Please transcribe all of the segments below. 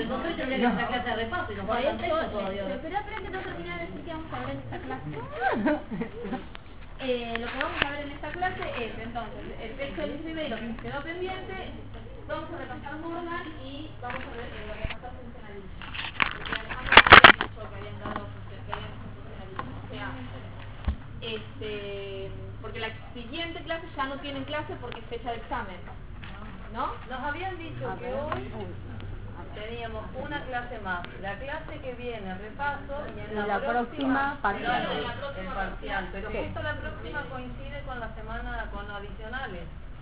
entonces hoy tendría que ser una clase de repaso y nos Por faltan eso, textos todavía. pero espera que no terminé de decir que vamos a ver en esta clase. Lo que vamos a ver en esta clase es, entonces, el texto de Luis Ribeiro que nos quedó pendiente, vamos a repasar Morgan y vamos a repasar funcionalismo. Porque además no habían dicho que habían dado funcionalismo. O sea, porque la siguiente clase ya no tienen clase porque es fecha de examen, ¿no? Nos habían dicho que hoy teníamos una clase más, la clase que viene repaso y en la próxima parcial. el parcial, pero Sí. justo la próxima coincide con la semana con adicionales.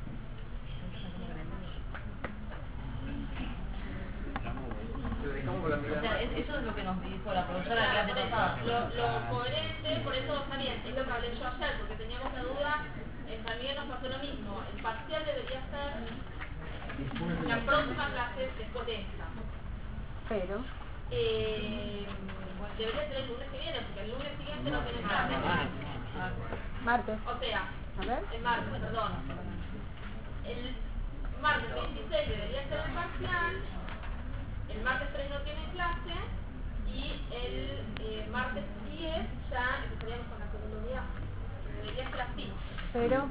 O sea, eso es lo que nos dijo la profesora de la clase pasada. Lo coherente, por eso está bien, es lo que hablé yo ayer, porque teníamos la duda, también nos pasó lo mismo, el parcial debería ser la próxima clase después de esta. Pero Debería ser el lunes que viene, porque el lunes siguiente no tienen clase. martes. O sea, A ver. el martes, perdón. El martes 26 debería ser el parcial, el martes 3 no tienen clase, y el martes 10 ya empezaríamos con la segunda unidad. Debería ser así. Pero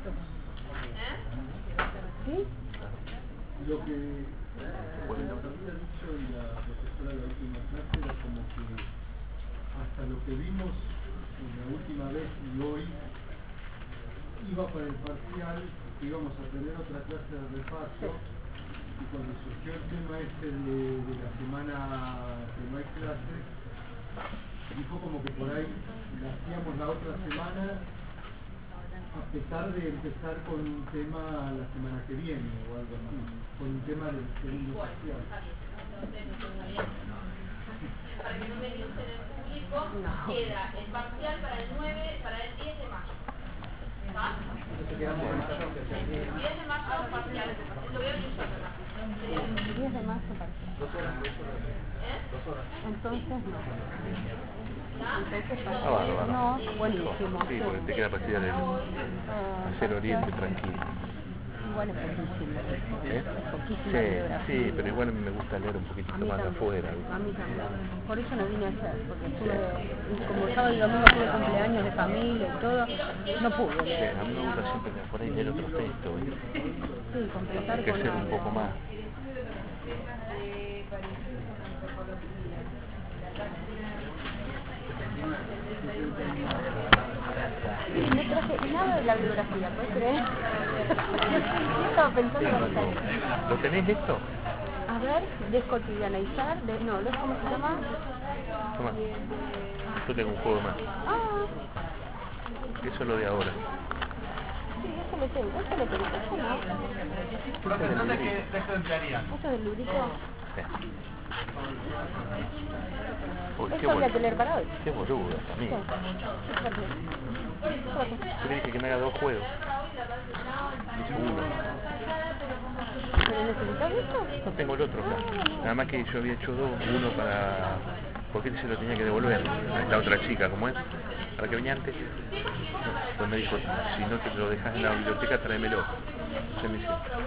¿sí? Lo que había dicho la profesora de la última clase era como que hasta lo que vimos la última vez y hoy iba para el parcial, íbamos a tener otra clase de repaso y cuando surgió el tema de la semana que no hay clase, dijo como que por ahí la hacíamos la otra semana a pesar de empezar con un tema la semana que viene o algo así, con un tema del segundo parcial. Para que no me guste en el público, queda el parcial para el 10 de mayo. ¿Va? Entonces quedamos con esta clase. El 10 de mayo parciales de parcial. Lo voy a abrir yo acá. 10 de marzo parcial. 2 horas. Entonces no. bárbaro. No, buenísimo. Sí, porque te queda para estudiar hacer oriente tranquilo. Igual es poquísimo. ¿Eh? Poquísima bibliografía. Sí, pero igual me gusta leer un poquitito más de afuera. A mí también. Por eso no vine ayer, porque estuve, como sábado y domingo tuve cumpleaños de familia y todo, no pude Sí, leer. a mí me gusta siempre por ahí leer otros textos, ¿viste? Sí, completar Hay que con ser un algo. poco más. Sí, no traje nada de la bibliografía, ¿puedes creer? Yo estaba pensando en hacer. ¿Lo tenés esto? A ver, descotidianizar, ¿cómo se llama? Toma. Yo tengo un juego más. Ah, Eso es lo de ahora. sí, eso lo tengo, eso lo tengo, eso no. Entonces, ¿qué texto emplearían? ¿Eso del librito? Sí. Uy, qué Eso habría bueno. que leer para hoy. Qué boludo, Sí. amigo. Fíjate. Yo le dije que me haga 2 juegos. Hice uno. ¿Pero necesitas esto? No tengo el otro acá. Nada más que yo había hecho 2, uno para... porque él se lo tenía que devolver a esta otra chica, ¿cómo es? Para que venía antes. Entonces me dijo, si no te lo dejas en la biblioteca, tráemelo. Entonces me dice,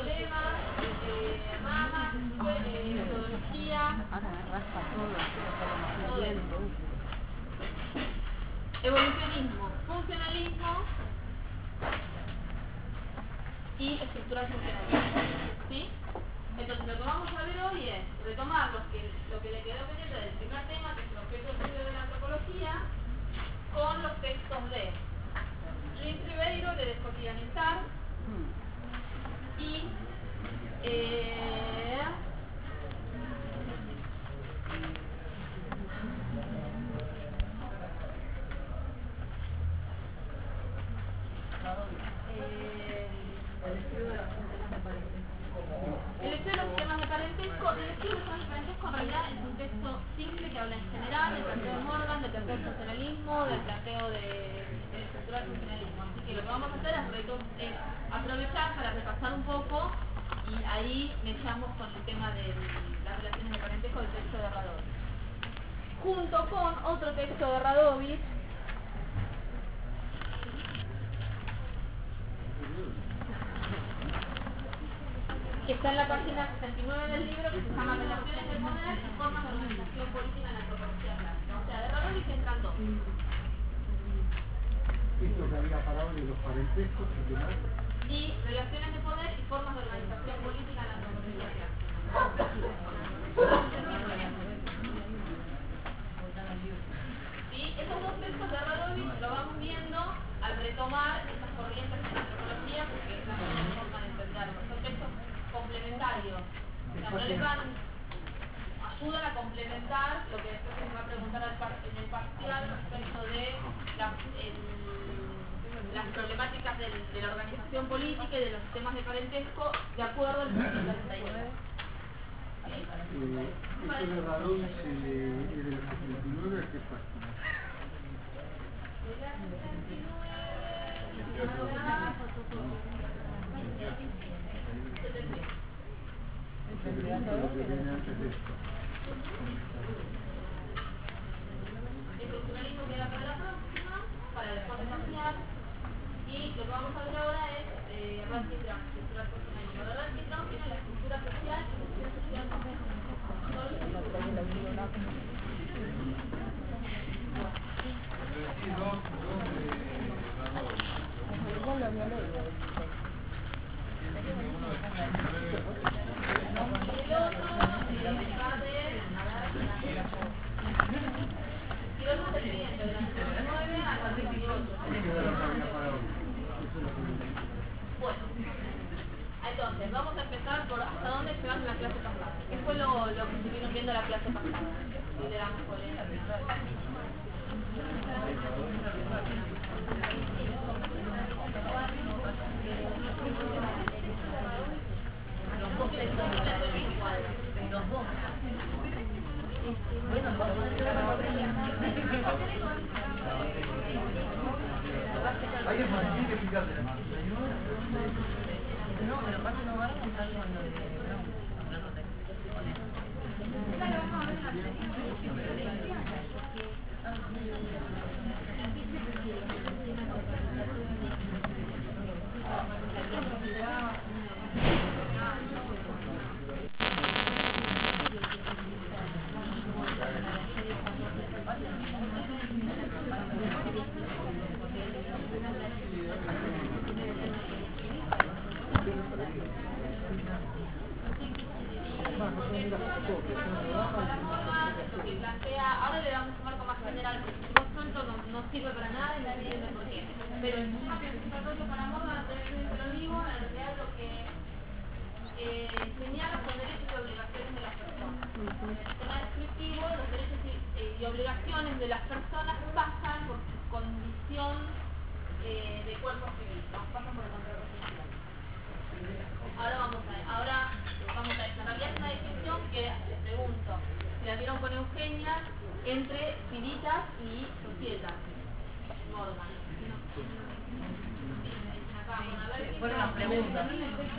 Ahora me raspa todo. Bien. Evolucionismo, funcionalismo y estructural funcionalismo. ¿Sí? Entonces lo que vamos a ver hoy es retomar lo que le quedó pendiente del primer tema, que es el objeto de estudio de la antropología, con los textos de Luis Ribeiro, de Descotidianizar, y el estudio de los sistemas de parentesco. El estudio de los sistemas de parentesco en realidad es un texto simple que habla en general del planteo de Morgan, del planteo del funcionalismo, del planteo del estructural funcionalismo. Así que lo que vamos a hacer es aprovechar para repasar un poco y ahí mechamos con el tema de las relaciones de parentesco del texto de Radovich. Junto con otro texto de Radovich, que está en la página 69 del libro, que se llama Relaciones de Poder y Formas de Organización Política en la Antropología Clásica. O sea, de Radovich entran dos. Esto que había parado de los parentescos y demás. Y relaciones de poder y formas de organización política en la antropología clásica. ¿Sí? Esos dos textos de Radovich lo vamos viendo al retomar estas corrientes en la antropología, porque es la mejor forma de entenderlo. Son textos complementarios. O sea, no les van, ayudan a complementar lo que después se va a preguntar en el parcial respecto de las problemáticas de la organización política y de los sistemas de parentesco de acuerdo al 1939. Esto de Radovich es de la 79, ¿a qué página? De la 79... Lo que viene antes de esto. El funcionalismo queda para la próxima, para el después de parcial. Y lo que vamos a ver ahora es Ransky Brown, estructura del funcionalismo. De Ransky Brown tiene la estructura social y la estructura social Bueno, entonces vamos a empezar por hasta dónde llegamos en la clase pasada. ¿Qué fue lo que estuvieron viendo la clase pasada? Lideramos por ¿Alguien más tiene que explicarse? No, pero aparte no va a contar con lo de ahora le damos un marco más general, porque si vos tanto no sirve para nada y no entiende por qué. Pero el desarrollo para Morgan, te lo digo, en realidad lo que señala son derechos y obligaciones de las personas. En el sistema descriptivo, los derechos y obligaciones de las personas pasan por su condición de cuerpo civil, ¿no? Pasan por el contrato social. Ahora vamos a eso. En realidad es una distinción que les pregunto, si la vieron con Eugenia, entre filitas y societas. Morgan. fueron las preguntas.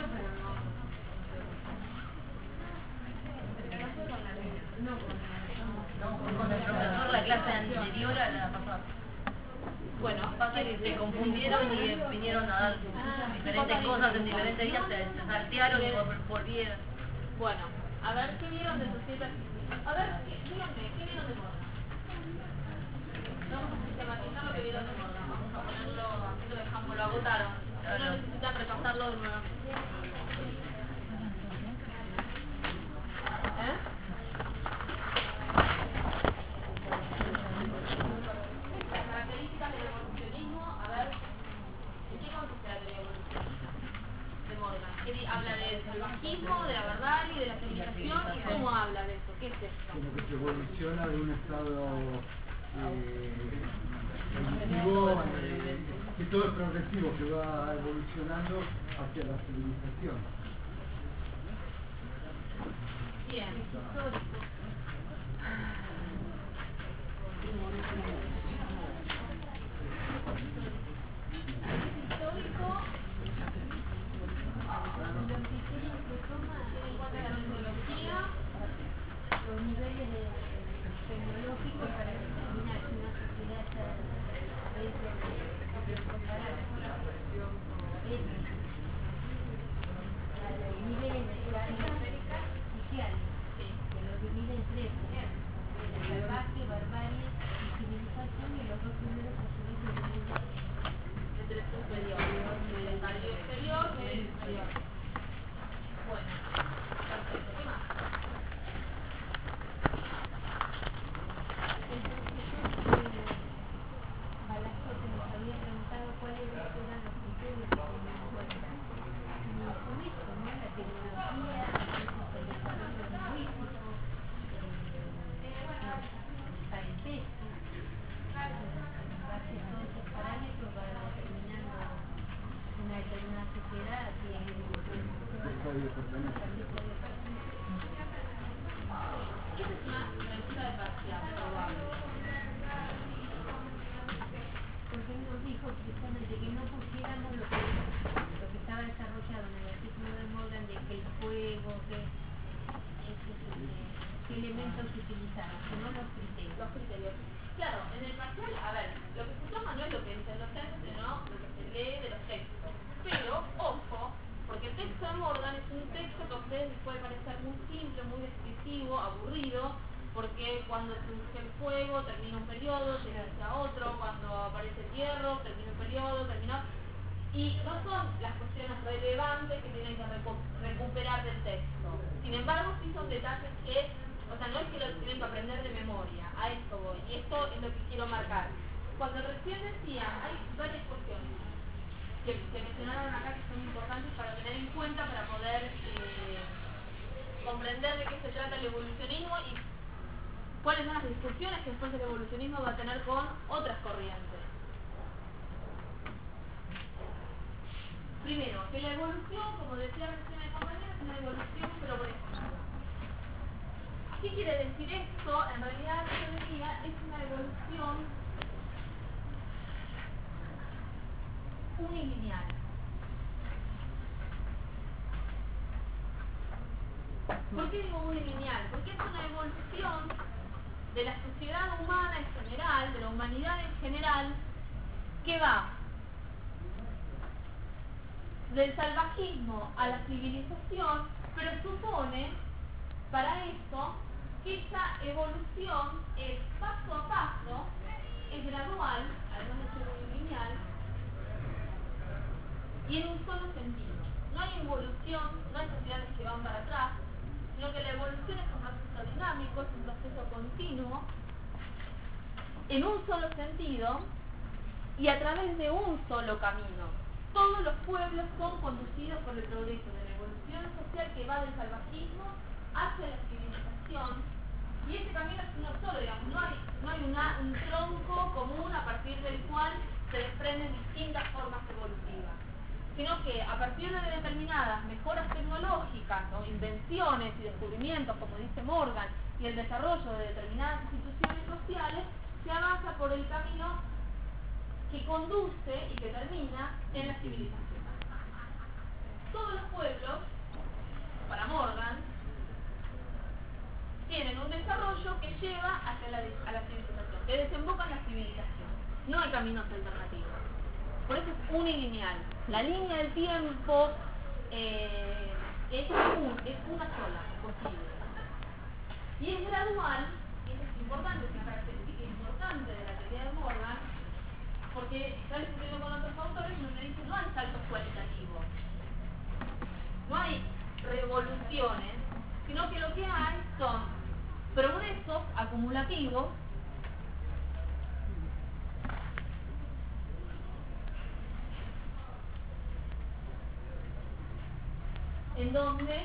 No, con el profesor la clase anterior a la pasada. Bueno, Pasa que se confundieron y vinieron a dar diferentes cosas en diferentes días, se saltearon y volvieron. Bueno, a ver, ¿qué vieron de societas? A ver, díganme, ¿qué vieron de Morgan? Vamos a sistematizar lo que vieron de Morgan. Vamos a ponerlo, así lo dejamos, lo agotaron. No necesitan repasarlo de nuevo. Las características del evolucionismo, a ver, ¿en qué consiste la teoría evolutiva de Morgan? Habla del salvajismo, de la barbarie, de la civilización, ¿y cómo habla de eso? ¿Qué es esto? Como que se evoluciona de un estado evolutivo, que todo es progresivo, que va evolucionando hacia la civilización. Bien, histórico. Histórico. Los niveles tecnológicos para determinar si una sociedad está los niveles los dos primeros a su vez entre superior, el estadio exterior y el inferior. Bueno, perfecto, ¿qué más? El profesor Balazote nos había preguntado cuáles eran los criterios que tenían en cuenta. Y con eso, ¿no? La tecnología, el desarrollo lingüístico, el parentesco, en base a todos esos parámetros para determinar una determinada sociedad que Esta es una pregunta de parcial, probable. porque él nos dijo precisamente que no pusiéramos lo que estaba desarrollado en el artículo de Morgan de que el fuego, qué elementos utilizaron, sino los criterios. Los criterios. Claro, en el parcial, a ver, lo que se toma no es lo que dicen los textos, sino lo que se lee de los textos. Pero, ojo, porque el texto de Morgan es un texto que a ustedes les puede parecer muy simple, muy descriptivo, aburrido, porque cuando surge el fuego termina un periodo, se inicia otro, cuando aparece el hierro termina un periodo, termina... Y no son las cuestiones relevantes que tienen que recuperar del texto. Sin embargo, sí son detalles que, o sea, no es que lo tienen que aprender de memoria, a esto voy, y esto es lo que quiero marcar. Cuando recién decía, hay varias cuestiones que mencionaron acá que son importantes para tener en cuenta para poder comprender de qué se trata el evolucionismo y cuáles son las discusiones que después el evolucionismo va a tener con otras corrientes. Primero, que la evolución, como decía recién el compañero, es una evolución progresiva. ¿Qué quiere decir esto? En realidad, yo diría, es una evolución unilineal. ¿Por qué digo unilineal? Porque es una evolución de la sociedad humana en general, de la humanidad en general, que va del salvajismo a la civilización, pero supone para esto que esta evolución es paso a paso, es gradual, además de ser unilineal, y en un solo sentido. No hay involución, no hay sociedades que van para atrás, sino que la evolución es un proceso dinámico, es un proceso continuo, en un solo sentido y a través de un solo camino. Todos los pueblos son conducidos por el progreso de la evolución social que va del salvajismo hacia la civilización, y ese camino es uno solo, digamos, no hay un tronco común a partir del cual se desprenden distintas formas evolutivas, sino que a partir de determinadas mejoras tecnológicas o invenciones y descubrimientos, como dice Morgan, y el desarrollo de determinadas instituciones sociales, se avanza por el camino que conduce y que termina en la civilización. Todos los pueblos, para Morgan, tienen un desarrollo que lleva hacia a la civilización, que desemboca en la civilización. No hay caminos alternativos. Por eso es unilineal. La línea del tiempo es una sola, posible. Y es gradual, y eso es importante, es una característica importante de la teoría de Morgan, porque está discutiendo con otros autores donde dicen no hay saltos cualitativos, no hay revoluciones, sino que lo que hay son progresos acumulativos en donde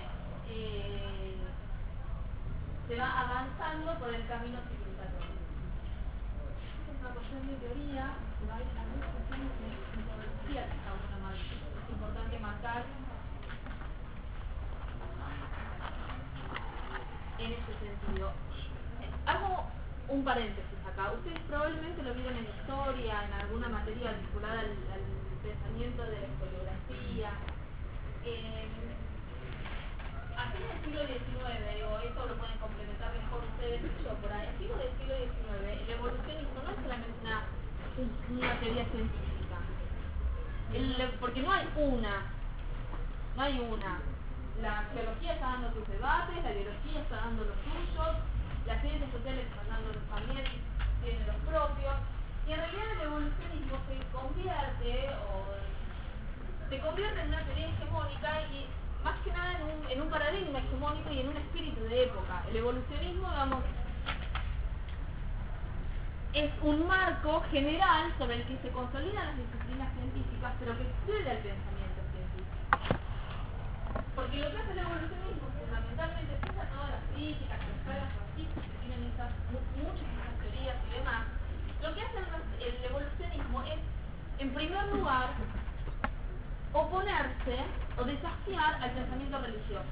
se va avanzando por el camino civilizatorio. Esta es una cuestión de teoría, pero hay algunas cuestiones de metodología que está bueno más. Es importante marcar en ese sentido. Hago un paréntesis acá. Ustedes probablemente lo vieron en historia, en alguna materia vinculada al pensamiento de la historiografía. A fines del siglo XIX, o eso lo pueden complementar mejor ustedes que yo por ahí, a fines del siglo XIX, el evolucionismo no es solamente una teoría científica, porque no hay una. La geología está dando sus debates, la biología está dando los suyos, las ciencias sociales están dando los también, tienen los propios, Y en realidad el evolucionismo se convierte en una teoría hegemónica y más que nada en un paradigma hegemónico y en un espíritu de época. El evolucionismo, digamos, es un marco general sobre el que se consolidan las disciplinas científicas, pero que excede al pensamiento científico. Porque lo que hace el evolucionismo fundamentalmente, pese a todas las críticas, las cargas racistas que tienen muchas de esas teorías y demás, lo que hace el evolucionismo es, en primer lugar, oponerse o desafiar al pensamiento religioso.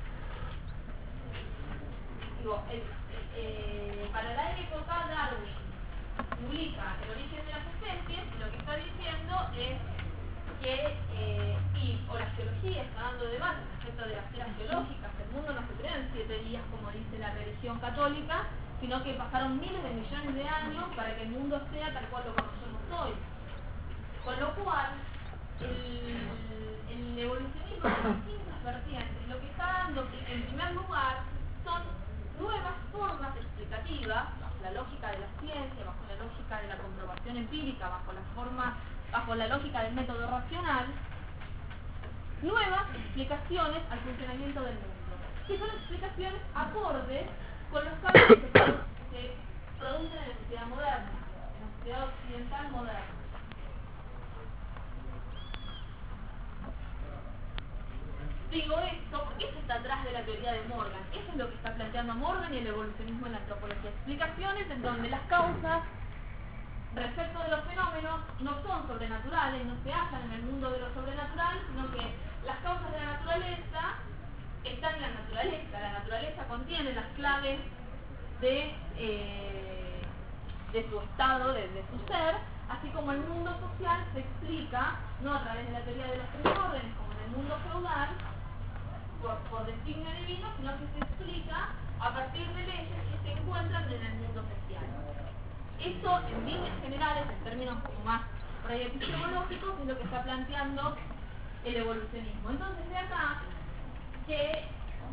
Digo, para la época Darwin publica El origen de las especies y lo que está diciendo es que o la geología está dando debate respecto de las eras geológicas, el mundo no se creó en 7 días como dice la religión católica, sino que pasaron miles de millones de años para que el mundo sea tal cual lo conocemos hoy. Con lo cual, el evolucionismo de distintas vertientes lo que está dando en primer lugar son nuevas formas explicativas, bajo la lógica de la ciencia, bajo la lógica de la comprobación empírica, bajo la lógica del método racional, nuevas explicaciones al funcionamiento del mundo, que son explicaciones acordes con los cambios que se producen en la sociedad moderna, en la sociedad occidental moderna. Digo esto porque eso está atrás de la teoría de Morgan. Eso es lo que está planteando Morgan y el evolucionismo en la antropología. Explicaciones en donde las causas respecto de los fenómenos no son sobrenaturales, no se hallan en el mundo de lo sobrenatural, sino que las causas de la naturaleza están en la naturaleza. La naturaleza contiene las claves de su estado, de su ser, así como el mundo social se explica, no a través de la teoría de los tres órdenes, como en el mundo feudal, por designio divino, sino que se explica a partir de leyes que se encuentran en el mundo social. Eso, en líneas generales, en términos como más epistemológicos, es lo que está planteando el evolucionismo. Entonces, de acá que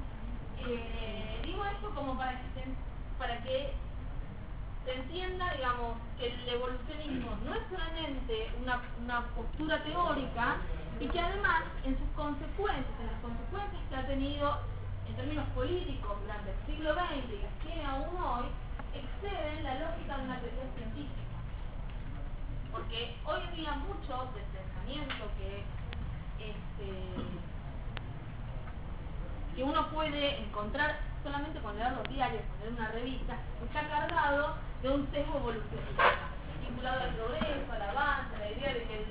digo esto como para que se entienda, digamos, que el evolucionismo no es solamente una postura teórica y que además en las consecuencias que ha tenido en términos políticos durante el siglo XX y las tiene aún hoy, exceden la lógica de una teoría científica. Porque hoy en día mucho del pensamiento que uno puede encontrar solamente con leer los diarios, con leer una revista, está cargado de un sesgo evolucionista, vinculado al progreso, al avance, a la idea de que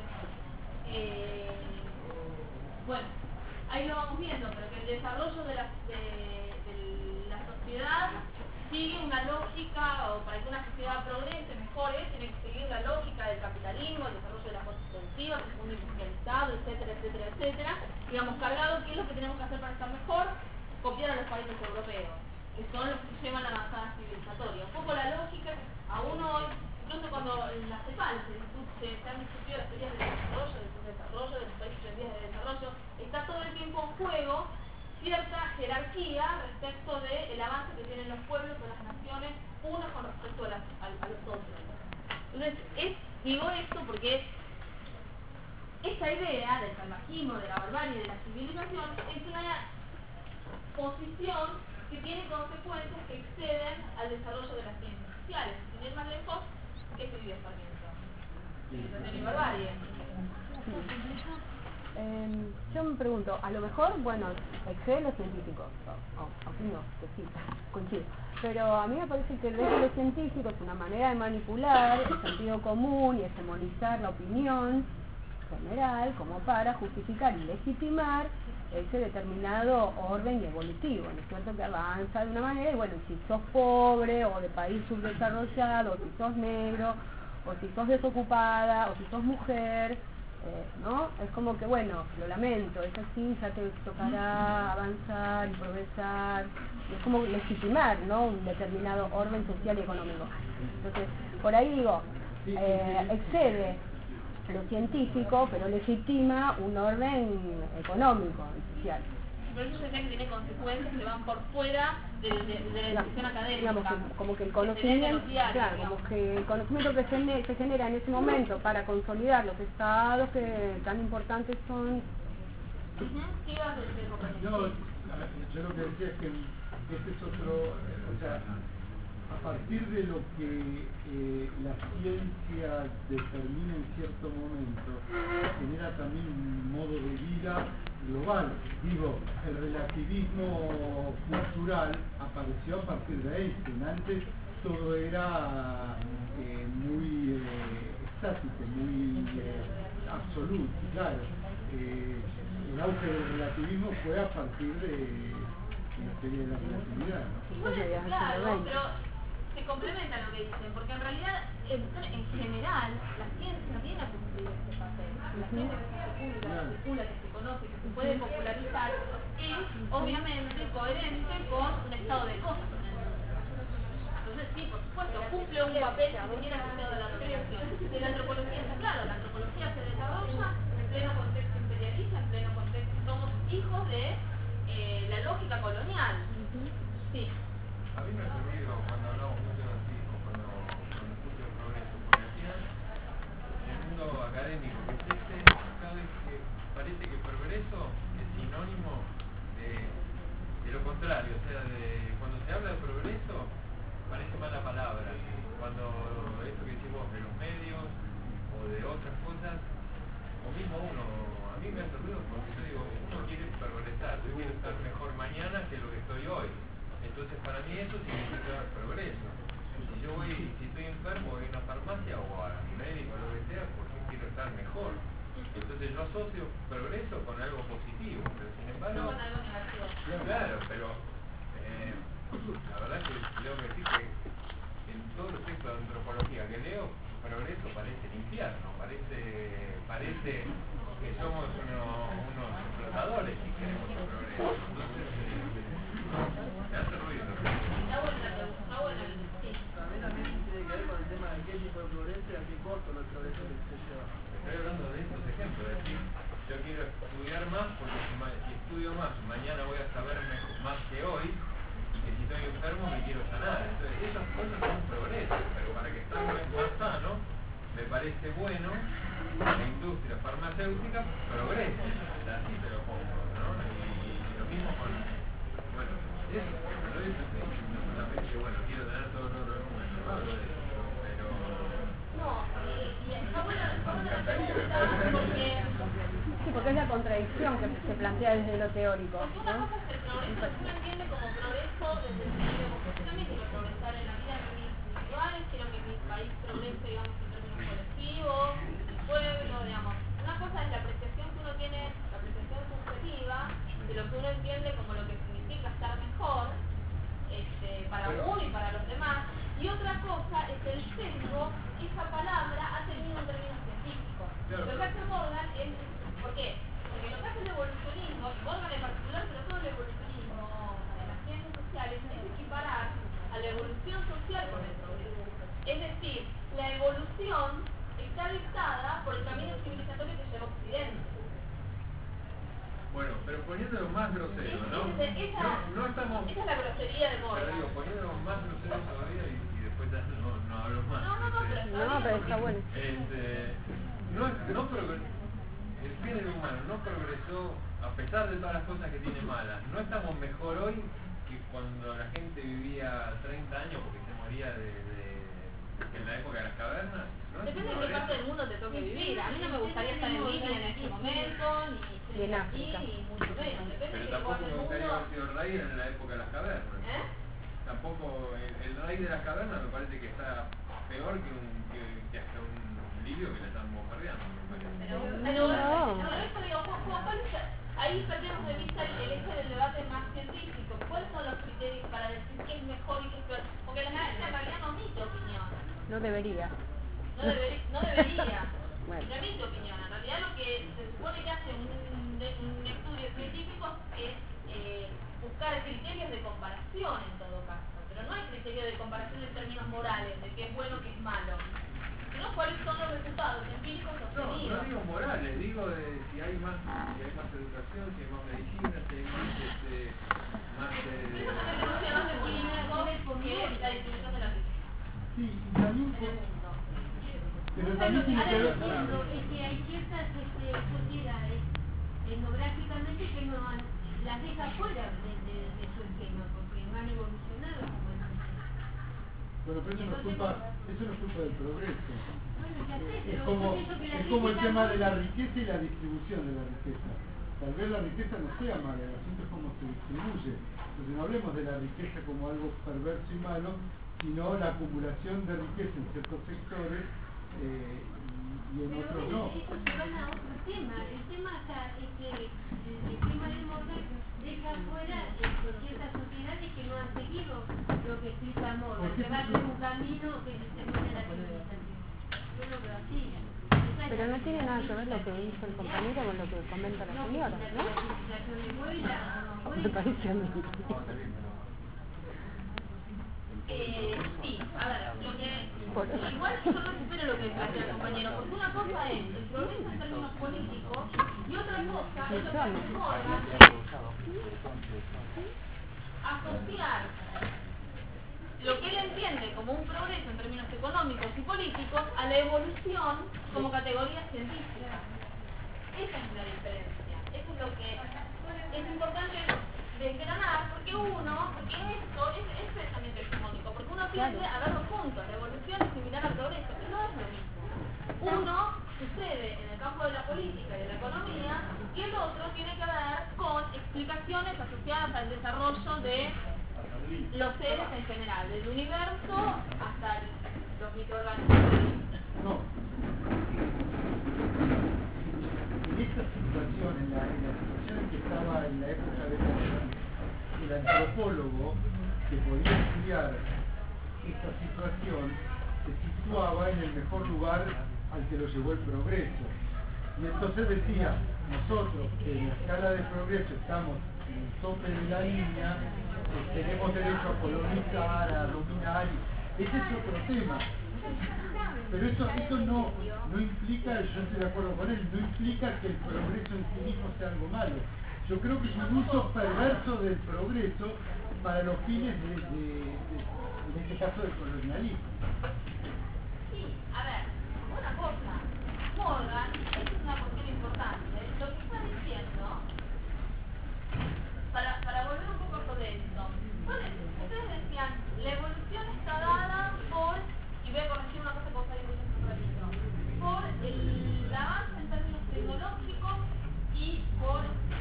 bueno, ahí lo vamos viendo, pero que el desarrollo de la sociedad sigue una lógica, o para que una sociedad progrese, mejore, tiene que seguir la lógica del capitalismo, el desarrollo de la fuerza productiva, el mundo industrializado, etcétera, etcétera, etcétera. Digamos, cargado, ¿qué es lo que tenemos que hacer para estar mejor? Copiar a los países europeos, que son los que llevan la avanzada civilizatoria. Un poco la lógica, aún hoy, incluso cuando en la CEPAL se han discutido las teorías del desarrollo, de los países en vías de desarrollo, está todo el tiempo en juego cierta jerarquía respecto del avance que tienen los pueblos o las naciones, unos con respecto a los otros. Entonces, digo esto porque esta idea del salvajismo, de la barbarie, de la civilización, es una posición que tiene consecuencias que exceden al desarrollo de las ciencias sociales. Sin ir más lejos, ¿qué se vive Sarmiento? Civilización y barbarie. Yo me pregunto, a lo mejor, bueno, excede los científicos, aquí no, que sí, coincido, pero a mí me parece que el de los científicos es una manera de manipular el sentido común y hegemonizar la opinión general como para justificar y legitimar ese determinado orden evolutivo, ¿no es cierto?, que avanza de una manera, y bueno, si sos pobre o de país subdesarrollado, o si sos negro, o si sos desocupada, o si sos mujer, ¿no? Es como que, bueno, lo lamento, es así, ya te tocará avanzar y progresar, y es como legitimar, ¿no?, un determinado orden social y económico. Entonces, por ahí digo, excede lo científico, pero legitima un orden económico y social. pero eso sería que tiene consecuencias que van por fuera de la decisión académica. Digamos como que el conocimiento, claro, como que el conocimiento que se genera en ese momento para consolidar los estados que tan importantes son. ¿Qué ibas a decir, compañero? Yo lo que decía es que este es otro, o sea, a partir de lo que la ciencia determina en cierto momento, genera también un modo de vida global. Digo, el relativismo cultural apareció a partir de Einstein. Antes todo era muy estático, muy absoluto, claro. El auge del relativismo fue a partir de la teoría de la relatividad, ¿no? Claro, pero se complementa lo que dicen, porque en realidad, en general, la ciencia viene a cumplir este papel. La ciencia que se circula, que se conoce, que se puede popularizar, es obviamente coherente con un estado de cosas en el mundo. Entonces, sí, por supuesto, cumple un papel que se quiere asociado a la reflexión. De la antropología está claro, la antropología se desarrolla en pleno contexto imperialista, en pleno contexto, somos hijos de la lógica colonial. Sí. A mí me ha servido cuando hablamos mucho así, cuando escucho el progreso, porque al final, en el mundo académico que existe, cada vez que parece que progreso es sinónimo de lo contrario, o sea, cuando se habla de progreso, parece mala palabra. Cuando esto que decimos de los medios o de otras cosas, o mismo uno, a mí me ha servido porque yo digo, uno quiere progresar, yo quiero estar mejor mañana que lo que estoy hoy. Entonces para mí eso significa progreso. Si yo si estoy enfermo voy a una farmacia o a mi médico o lo que sea porque quiero estar mejor. Entonces yo asocio progreso con algo positivo, pero sin embargo... No con algo negativo. Claro, pero la verdad que tengo que decir que en todos los textos de antropología que leo, progreso parece el infierno, parece que somos unos explotadores si queremos el progreso. Entonces, me hace ruido. Está buena, sí. También tiene que ver con el tema de qué tipo de progreso y a qué costo el progreso que se lleva. Estoy hablando de estos ejemplos, es decir, yo quiero estudiar más porque si estudio más, mañana voy a saber más que hoy, y que si estoy enfermo me quiero sanar. Entonces, esas cosas son progresos, pero para que estar más sano, me parece bueno la industria farmacéutica progrese, así te lo pongo, ¿no? Y lo mismo con, bueno, eso, pero eso no solamente, bueno, quiero tener todos los números, no hablo de eso, pero... No, y está bueno la pregunta porque... Sí, porque es la contradicción que se plantea desde lo teórico, Porque una ¿no? cosa es el progreso que uno entiende como progreso desde el sentido de yo me quiero progresar en la vida de mis individuales, quiero que mi país progrese, digamos, en términos colectivos, mi pueblo, digamos. Una cosa es la apreciación que uno tiene, la apreciación subjetiva, de lo que uno entiende como lo que significa estar mejor, para uno y para los demás, y otra cosa es el sesgo que esa palabra ha tenido en términos científicos. Lo que hace Morgan es, ¿por qué? Porque lo que hace el evolucionismo, y Morgan en particular, pero todo el evolucionismo en las ciencias sociales, es equiparar a la evolución social con el progreso. Es decir, la evolución está dictada por el camino civilizatorio que lleva Occidente. Bueno, pero poniéndolo más grosero, ¿no? Esa es la grosería de Morgan. Pero digo, poniéndolo más grosero todavía y después ya no hablo más. Pero está bueno. El género humano no progresó a pesar de todas las cosas que tiene malas. No estamos mejor hoy que cuando la gente vivía 30 años porque se moría en la época de las cavernas. ¿No? Depende de qué parte del mundo te toque vivir. A mí no me gustaría estar en Libia en este momento, ni en África. ni mucho menos. Depende Pero de qué tampoco parte me del gustaría mundo. haber sido rey en la época de las cavernas. Tampoco el rey de las cavernas me parece que está peor que hasta un libio que le están bombardeando, me parece. Pero eso digo, ¿cuál es? Ahí perdemos de vista el eje del debate más científico. ¿Cuáles son los criterios para decir qué es mejor y qué es peor? Porque la ciencia en realidad no emite opinión. No debería. No debería. Bueno. No emite opinión. En realidad lo que se supone que hace un estudio científico es buscar criterios de comparación en todo caso. Pero no hay criterio de comparación en términos morales, de qué es bueno, qué es malo. sino cuáles son los resultados empíricos No obtenidos. digo morales, digo si hay más educación, si hay más medicina, si hay más Eso también reduce más el político que la distribución de la riqueza. Sí, y también pero también tiene que ver Es que hay ciertas sociedades etnográficamente que no las deja fuera de su esquema, porque no han evolucionado como el nuestro. bueno, pero eso no es culpa del progreso. Bueno, ya sé, Es pero como, yo pienso que la es como el gente tema de tampoco- la riqueza y la distribución de la riqueza. Tal vez la riqueza no sea mala, el asunto es cómo se distribuye. Entonces no hablemos de la riqueza como algo perverso y malo, sino la acumulación de riqueza en ciertos sectores y en Pero otros bueno, no. eso se van a otro tema. El tema acá es que el tema del Morgan deja fuera ciertas sociedades que no han seguido lo que explica Morgan, que va a ser un camino que determina la civilización. Yo lo veo así. Pero no tiene nada que ver lo que dice el compañero con lo que comenta la señora, ¿no? La civilización de vuela o no Me parece a mí. Sí, a ver, igual yo recupero lo que plantea el compañero, porque una cosa es el progreso en términos políticos y otra cosa es lo que hace Morgan, asociar lo que él entiende como un progreso en términos económicos y políticos a la evolución como categoría científica. Esa es la diferencia, eso es lo que es importante desgranar, porque esto es pensamiento hegemónico, porque uno tiende a verlo juntos, la evolución es similar al progreso, y no es lo mismo. Uno sucede en el campo de la política y de la economía, y el otro tiene que ver con explicaciones asociadas al desarrollo de los seres en general, del universo hasta los microorganismos. No. En esta situación, en la situación en que estaba en la época de el antropólogo que podía estudiar esta situación se situaba en el mejor lugar al que lo llevó el progreso. Y entonces decía, nosotros que en la escala de progreso estamos en el tope de la línea, tenemos derecho a colonizar, a dominar, ese es otro tema. Pero eso no implica, yo estoy de acuerdo con él, no implica que el progreso en sí mismo sea algo malo. Yo creo que es un uso perverso del progreso para los fines en este caso del colonialismo. Sí, a ver, una cosa, Morgan, esta es una cuestión importante, lo que está diciendo, para volver un poco sobre esto, ustedes decían, la evolución está dada por, y voy a corregir una cosa que vos habéis dicho un ratito, por el avance en términos tecnológicos y por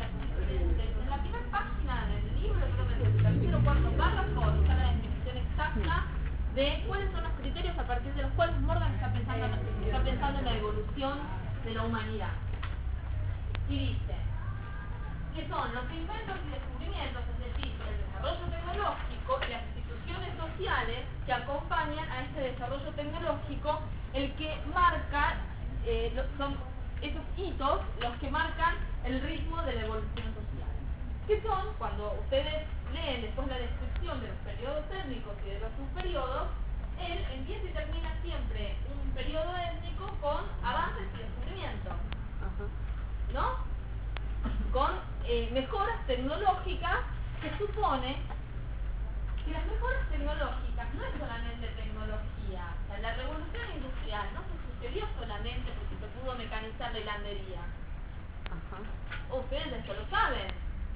en la primera página del libro, creo que es el tercero o cuarto párrafo, está la definición exacta de cuáles son los criterios a partir de los cuales Morgan está pensando en la evolución de la humanidad. Y dice que son los inventos y descubrimientos, es decir, el desarrollo tecnológico y las instituciones sociales que acompañan a este desarrollo tecnológico, el que marca, son esos hitos los que marcan el ritmo de la evolución social. Que son, cuando ustedes leen después la descripción de los periodos étnicos y de los subperiodos, él empieza y termina siempre un periodo étnico con avances y descubrimientos, ¿no? Con mejoras tecnológicas que supone que las mejoras tecnológicas no es solamente tecnología, o sea, la revolución industrial no se sucedió solamente porque se pudo mecanizar la hilandería. Ustedes esto lo saben.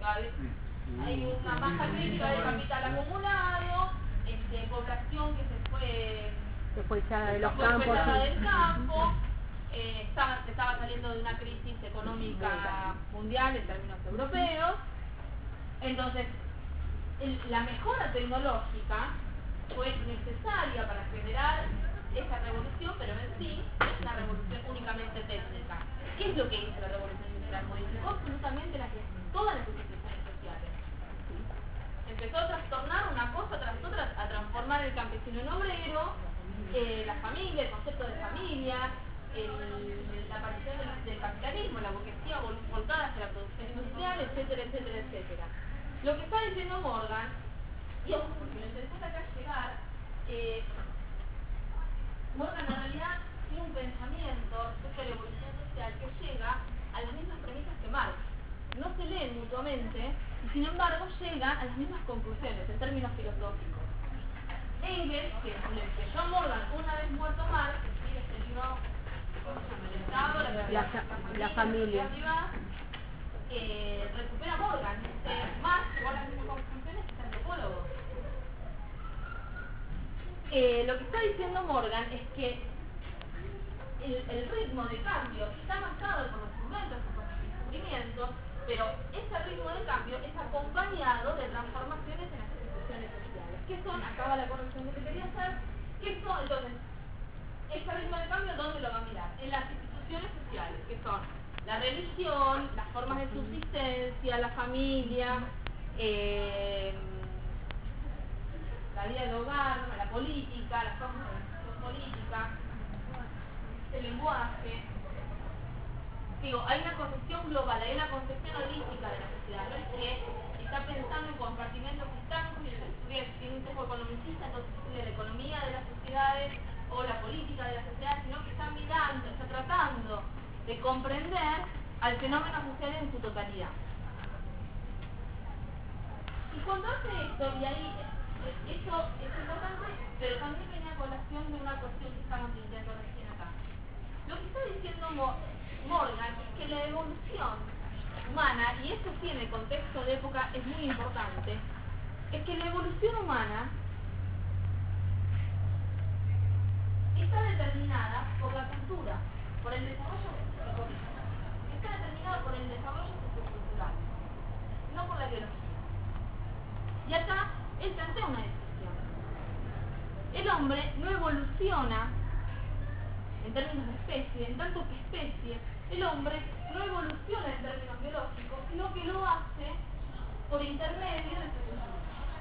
Hay una masa crítica de capital acumulado, población que se fue echada de los fue campos. echada del campo, se estaba saliendo de una crisis económica mundial en términos europeos. Entonces, la mejora tecnológica fue necesaria para generar esa revolución, pero en sí no es una revolución únicamente técnica. ¿Qué es lo que hizo la revolución industrial? Modificó absolutamente todas las instituciones sociales. Empezó a trastornar una cosa tras otra, a transformar el campesino en obrero, la familia, el concepto de familia, la aparición del capitalismo, la burguesía volcada hacia la producción industrial, etcétera, etcétera, etcétera. Lo que está diciendo Morgan, y ojo, porque lo interesante acá es llegar, Morgan en realidad tiene un pensamiento respecto a la evolución social que llega a las mismas premisas que Marx. No se leen mutuamente y sin embargo llegan a las mismas conclusiones en términos filosóficos. Engels, que leyó a Morgan una vez muerto Marx, escribe este libro, el Estado, la familia privada, recupera a Morgan, dice, Marx llegó a las mismas conclusiones que este antropólogo. Lo que está diciendo Morgan es que el ritmo de cambio está marcado por los instrumentos, por los descubrimientos, pero ese ritmo de cambio es acompañado de transformaciones en las instituciones sociales. ¿Qué son? Acaba la corrección que te quería hacer. ¿Qué son? Entonces, ese ritmo de cambio, ¿dónde lo va a mirar? En las instituciones sociales, que son la religión, las formas de subsistencia, la familia, la vida del hogar, la política, las formas de organización política, el lenguaje. Digo, hay una concepción global, hay una concepción holística de la sociedad, no es que está pensando en compartimentos estancos y tiene un poco economicista, entonces estudia la economía de las sociedades o la política de las sociedades, sino que está mirando, está tratando de comprender al fenómeno social en su totalidad. Y cuando hace esto, y ahí eso es importante, pero también viene a colación de una cuestión que estamos diciendo recién acá. Lo que está diciendo Morgan es que la evolución humana, y esto sí en el contexto de época es muy importante, es que la evolución humana está determinada por la cultura, por el desarrollo sociocultural. Está determinada por el desarrollo sociocultural, no por la biología. Y acá él plantea una discusión. El hombre no evoluciona en términos de especie, en tanto que especie, el hombre no evoluciona en términos biológicos, sino que lo hace por intermedio de su cultura.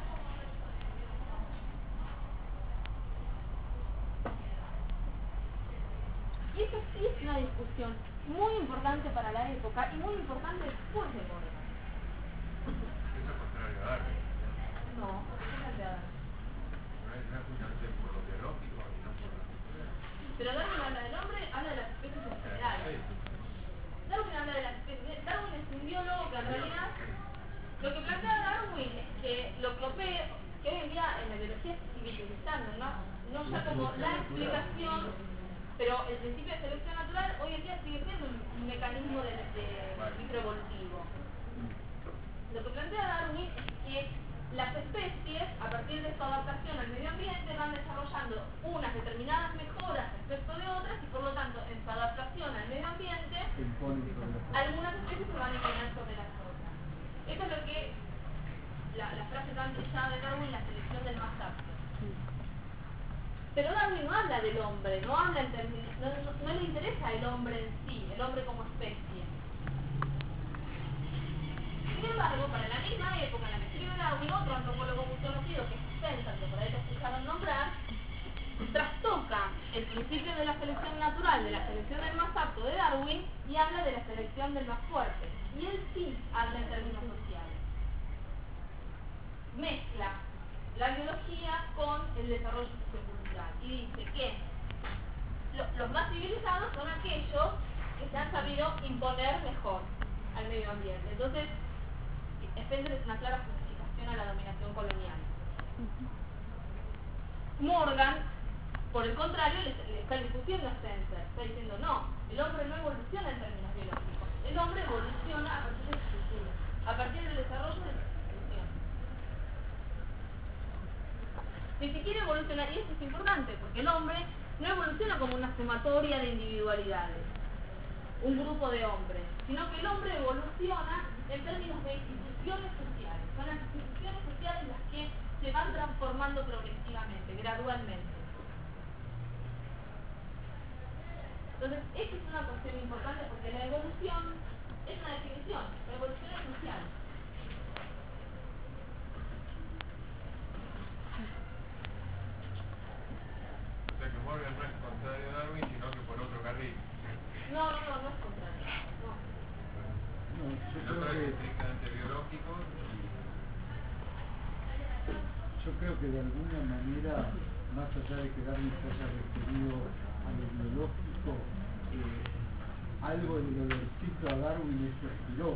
Y esto sí es una discusión muy importante para la época y muy importante después de Morgan. Eso es contrario a Darwin. No, es de Darwin. No es justamente por lo biológico y no por la cultura. Pero Darwin habla del hombre, habla de las especies en general. Darwin habla de las especies. Darwin es un biólogo que en realidad lo que plantea Darwin es que lo que opera, que hoy en día en la biología se sigue utilizando, no ya como la explicación, pero el principio de selección natural hoy en día sigue siendo un mecanismo de microevolutivo. Lo que plantea Darwin es que las especies, a partir de su adaptación al medio ambiente, van desarrollando unas determinadas mejoras respecto de otras y por lo tanto en su adaptación al medio ambiente algunas especies se van a inclinar sobre las otras. Esto es lo que la frase tan trillada de Darwin, la selección del más apto. Pero Darwin no habla del hombre, no habla en términos, no le interesa el hombre en sí, el hombre como especie. Sin embargo, para la misma época en la que escribe Darwin, otro antropólogo muy conocido, que es Spencer, que por ahí lo escucharon nombrar, trastoca el principio de la selección natural, de la selección del más apto de Darwin, y habla de la selección del más fuerte. Y él sí habla en términos sociales. Mezcla la biología con el desarrollo sociocultural. Y dice que los más civilizados son aquellos que se han sabido imponer mejor al medio ambiente. Entonces, Spencer es una clara justificación a la dominación colonial. Morgan, por el contrario, le está discutiendo a Spencer. Está diciendo, no, el hombre no evoluciona en términos biológicos. El hombre evoluciona a partir de su cultura, a partir del desarrollo de su institución. Ni siquiera evoluciona, y esto es importante, porque el hombre no evoluciona como una sumatoria de individualidades, un grupo de hombres, sino que el hombre evoluciona en términos de instituciones sociales. Son las instituciones sociales las que se van transformando progresivamente, gradualmente. Entonces, esta es una cuestión importante porque la evolución es una definición, la evolución es social. O sea que Morgan no es contrario a Darwin, sino que por otro carril. No es contrario. No. El otro es estrictamente biológico. Yo creo que de alguna manera, más allá de que Darwin se haya referido a a lo biológico, algo del olorcito a Darwin eso expiró,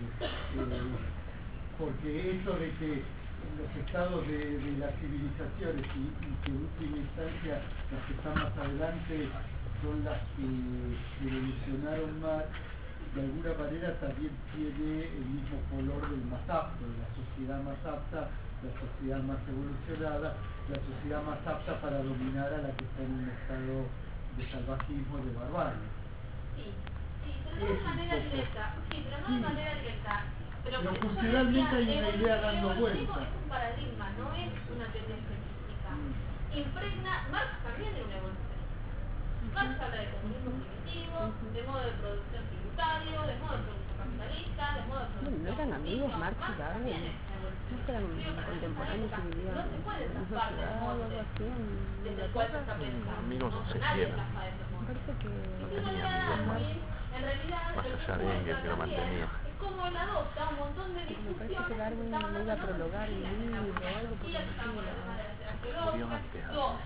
porque eso de que los estados de las civilizaciones y que en última instancia las que están más adelante son las que evolucionaron más, de alguna manera también tiene el mismo color del más apto, de la sociedad más apta, la sociedad más evolucionada, la sociedad más apta para dominar a la que está en un estado de salvajismo, de barbarie. Sí, pero no de manera directa. Sí, pero no de manera directa. Pero funcionalmente hay una idea dando vuelta. Es un paradigma, no es una teoría científica. Impregna, Marx también era una evolución. Marx habla de comunismo primitivo, de modo de producción tributario, de modo de producción capitalista, de modo de producción. ¿No eran amigos Marx y Darwin? ¿No eran contemporáneos y vivían no se puede en la zafar del ciudad o molde algo así? desde el cual se está pensando. Amigos no se Nadie quieren. zafa de ese molde. Parece que En realidad, Más allá de Engels, que lo mantenía. es como él adopta un montón de me parece discusiones que Darwin no iba a prologar el libro o algo por el estilo. Murió antes.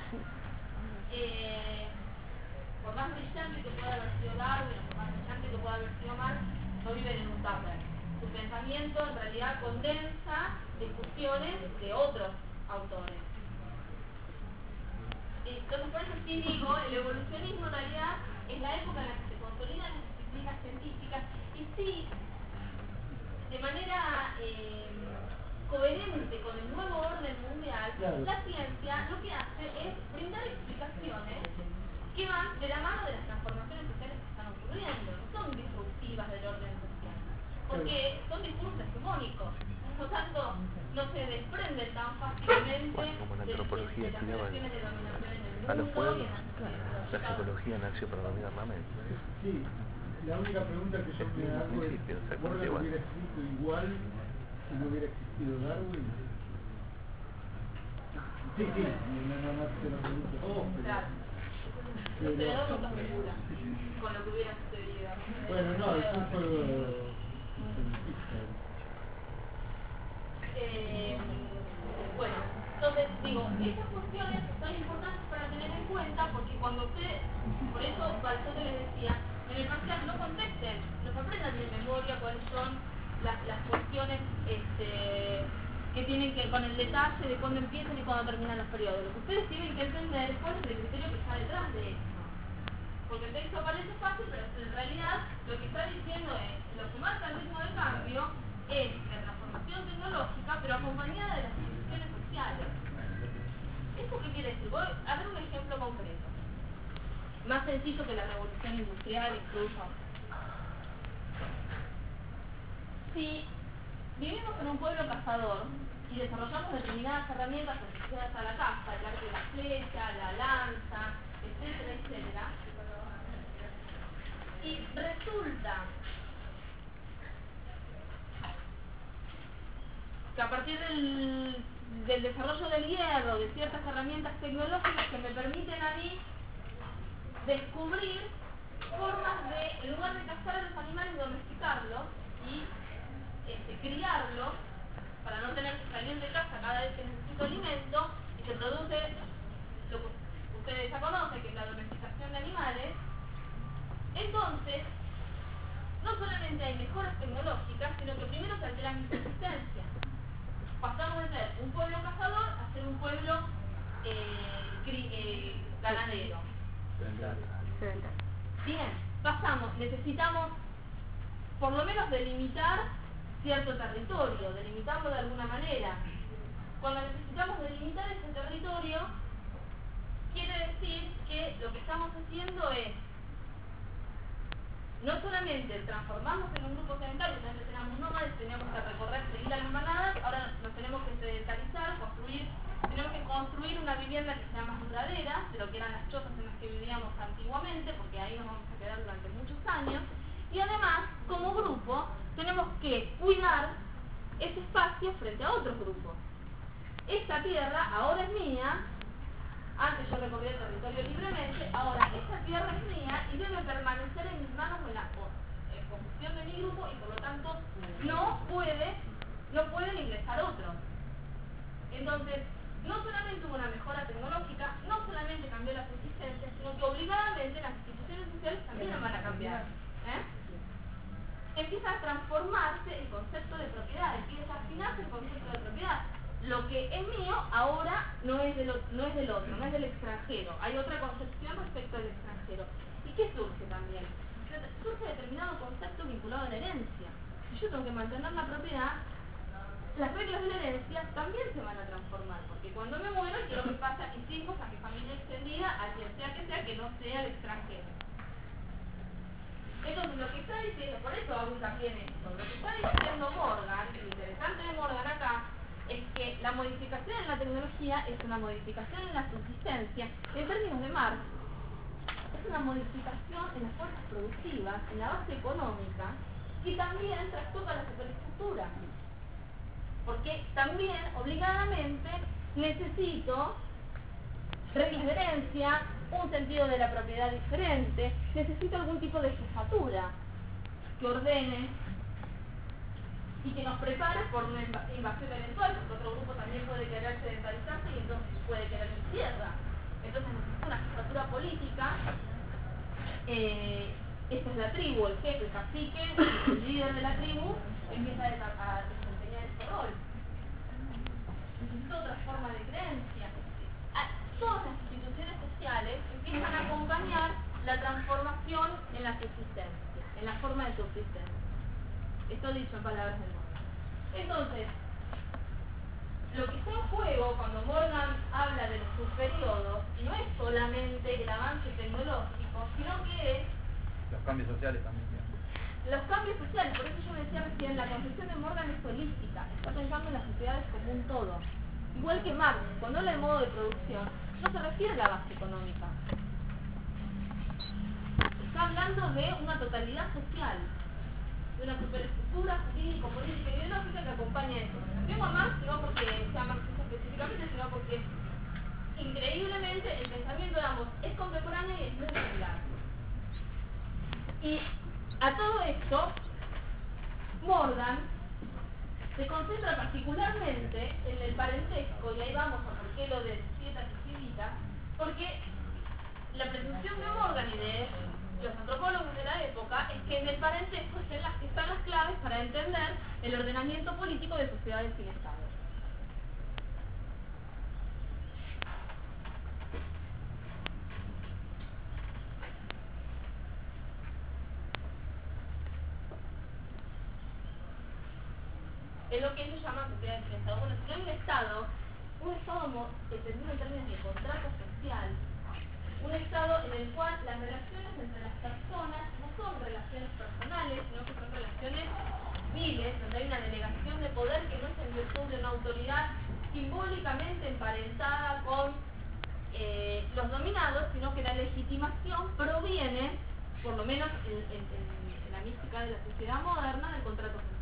Por más brillante que pueda haber sido Darwin o por más brillante que pueda haber sido Marx, no viven en un tupper. Su pensamiento en realidad condensa discusiones de otros autores. Entonces por eso sí digo, el evolucionismo en realidad es la época en la que se consolidan las disciplinas científicas y sí, de manera coherente con el nuevo orden mundial, claro. La ciencia lo que hace es brindar explicaciones que van de la mano de las transformaciones sociales que están ocurriendo, no son disruptivas del orden social, porque son discursos hegemónicos, por lo tanto no se desprenden tan fácilmente Como la antropología de las estudiaba relaciones de dominación en el a los mundo pueblos, y en la psicología nació para dominar la mente. Sí, la única pregunta que yo me hago es, ¿Morgan hubiera escrito igual si no hubiera existido Darwin? Sí, no te lo pregunto vos, pero... Claro. No se le da mucha figura con lo que hubiera sucedido. Bueno, no, es un juego científico. Bueno, entonces digo, estas cuestiones son importantes para tener en cuenta porque cuando usted, por eso Balzotto les decía, en el parcial no contesten, no aprendan de memoria cuáles son las cuestiones que tienen que ver con el detalle de cuándo empiezan y cuándo terminan los periodos. Lo que ustedes tienen que entender es cuál es el criterio que está detrás de esto. Porque el texto parece fácil, pero en realidad lo que está diciendo es, lo que marca el ritmo del cambio es la transformación tecnológica, pero acompañada de las instituciones sociales. ¿Esto qué quiere decir? Voy a dar un ejemplo concreto. Más sencillo que la revolución industrial incluso. Si vivimos en un pueblo cazador y desarrollamos determinadas herramientas asociadas a la caza, el arco y la flecha, la lanza, etcétera, etcétera, y resulta que a partir del desarrollo del hierro, de ciertas herramientas tecnológicas que me permiten a mí descubrir formas de, en lugar de cazar a los animales, domesticarlos y criarlos para no tener que salir de casa cada vez que necesito alimento, y se produce lo que ustedes ya conocen, que es la domesticación de animales. Entonces, no solamente hay mejoras tecnológicas, sino que primero se altera mi subsistencia. Pasamos de ser un pueblo cazador a ser un pueblo ganadero. Bien, pasamos, necesitamos por lo menos delimitar cierto territorio, delimitarlo de alguna manera. Cuando necesitamos delimitar ese territorio, quiere decir que lo que estamos haciendo es no solamente transformarnos en un grupo sedentario, antes éramos nómades, teníamos que recorrer, seguir a las manadas, ahora nos tenemos que sedentarizar, tenemos que construir una vivienda que sea más duradera de lo que eran las chozas en las que vivíamos antiguamente, porque ahí nos vamos a quedar durante muchos años, y además, como grupo, tenemos que cuidar ese espacio frente a otros grupos. Esta tierra ahora es mía. Antes yo recorría el territorio libremente, ahora esta tierra es mía y debe permanecer en mis manos en la posesión de mi grupo y por lo tanto no pueden ingresar otros. Entonces, no solamente hubo una mejora tecnológica, no solamente cambió la subsistencia, sino que obligadamente las instituciones sociales también van a cambiar. Empieza a transformarse el concepto de propiedad, empieza a afinarse el concepto de propiedad. Lo que es mío ahora no es del otro, no es del extranjero. Hay otra concepción respecto al extranjero. ¿Y qué surge también? Surge determinado concepto vinculado a la herencia. Si yo tengo que mantener la propiedad, las reglas de la herencia también se van a transformar, porque cuando me muero quiero que pase a mis hijos, a mi familia extendida, a quien sea que no sea el extranjero. Entonces lo que está diciendo, por eso hago hincapié en esto, lo que está diciendo Morgan, lo interesante de Morgan acá, es que la modificación en la tecnología es una modificación en la subsistencia, en términos de Marx, es una modificación en las fuerzas productivas, en la base económica, y también trastoca la superestructura. Porque también, obligadamente, necesito reglas de herencia, un sentido de la propiedad diferente, necesito algún tipo de jefatura que ordene y que nos prepare por una invasión eventual, porque otro grupo también puede querer sedentarizarse y entonces puede querer mi tierra. Entonces necesito una jefatura política. Esta es la tribu, el jefe, el cacique, el líder de la tribu, empieza a desempeñar ese rol. Necesito otra forma de creencia. Todas las instituciones sociales empiezan a acompañar la transformación en la subsistencia, en la forma de subsistencia. Esto dicho en palabras de Morgan. Entonces, lo que está en juego cuando Morgan habla de los subperiodos no es solamente el avance tecnológico, sino que es Los cambios sociales también. los cambios sociales. Por eso yo decía recién, la concepción de Morgan es holística, está pensando en las sociedades como un todo. Igual que Marx, cuando habla de modo de producción, no se refiere a la base económica. Está hablando de una totalidad social, de una superestructura jurídico, política y ideológica que acompaña eso. Tengo a Marx no porque sea marxista específicamente, sino porque increíblemente el pensamiento de ambos es contemporáneo y es muy similar. Y a todo esto, Morgan se concentra particularmente en el parentesco, y ahí vamos a por qué lo de dietas y civitas, porque la presunción de Morgan y de los antropólogos de la época es que en el parentesco están las claves para entender el ordenamiento político de sociedades sin Estado. Es lo que ellos llaman sociedades sin Estado. Bueno, si no hay un Estado entendido en términos de contrato social, un Estado en el cual las relaciones entre las personas no son relaciones personales, sino que son relaciones civiles, donde hay una delegación de poder que no es en virtud de una autoridad simbólicamente emparentada con los dominados, sino que la legitimación proviene, por lo menos en la mística de la sociedad moderna, del contrato social.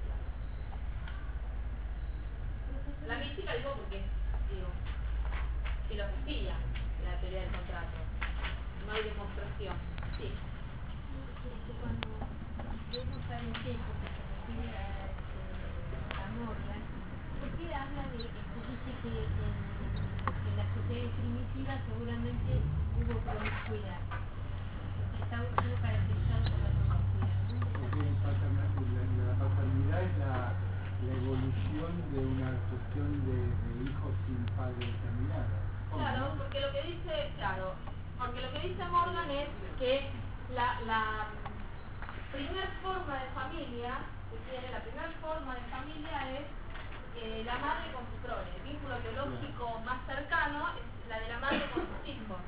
La mística digo porque, filosofía, la teoría del contrato. No hay demostración. Sí. Cuando vemos parentesco que se refiere a Morgan, ¿por qué habla de esto? Dice que en las sociedades primitivas seguramente hubo promiscuidad. Estuvo caracterizado por la promiscuidad. Porque la paternidad es la evolución de una cuestión de hijos sin padre determinado. Claro, porque lo que dice Morgan es que la primer forma de familia que tiene, la primera forma de familia es la madre con su prole. El vínculo biológico más cercano es la de la madre con sus hijos.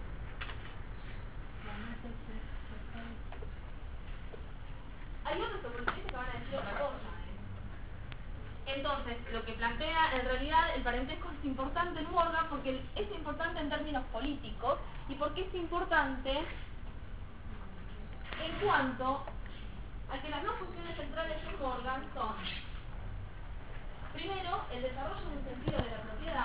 Hay otros evolucionistas que van a decir otra cosa. Entonces, lo que plantea, en realidad, el parentesco es importante en Morgan porque es importante en términos políticos y porque es importante en cuanto a que las dos cuestiones centrales de Morgan son, primero, el desarrollo de un sentido de la propiedad,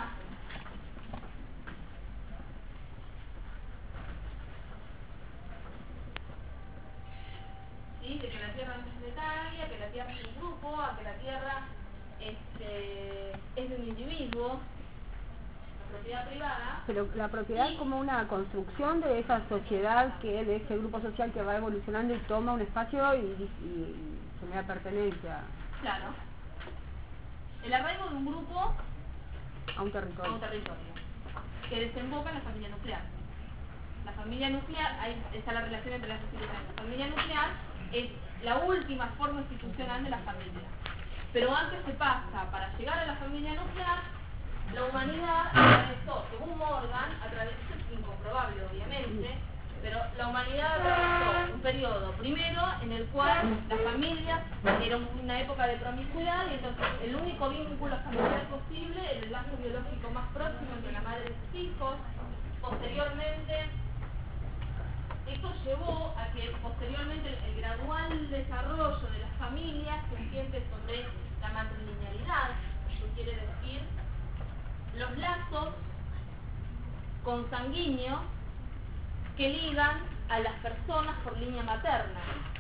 ¿sí? De que la tierra no es monetaria, que la tierra es un grupo, a que la tierra es de un individuo. propiedad privada. Pero la propiedad es como una construcción de esa sociedad, de ese grupo social que va evolucionando y toma un espacio y genera pertenencia. Claro. El arraigo de un grupo A un territorio. Que desemboca en la familia nuclear. La familia nuclear, ahí está la relación entre las instituciones. La familia nuclear es la última forma institucional de la familia. Pero antes se pasa, para llegar a la familia nuclear, la humanidad atravesó, según Morgan, esto es incomprobable obviamente, pero la humanidad atravesó un periodo primero en el cual la familia era una época de promiscuidad y entonces el único vínculo familiar posible era el lazo biológico más próximo entre la madre y sus hijos. Posteriormente, esto llevó a que posteriormente el gradual desarrollo de las familias se asiente sobre la matrilinealidad, eso quiere decir los lazos consanguíneos que ligan a las personas por línea materna.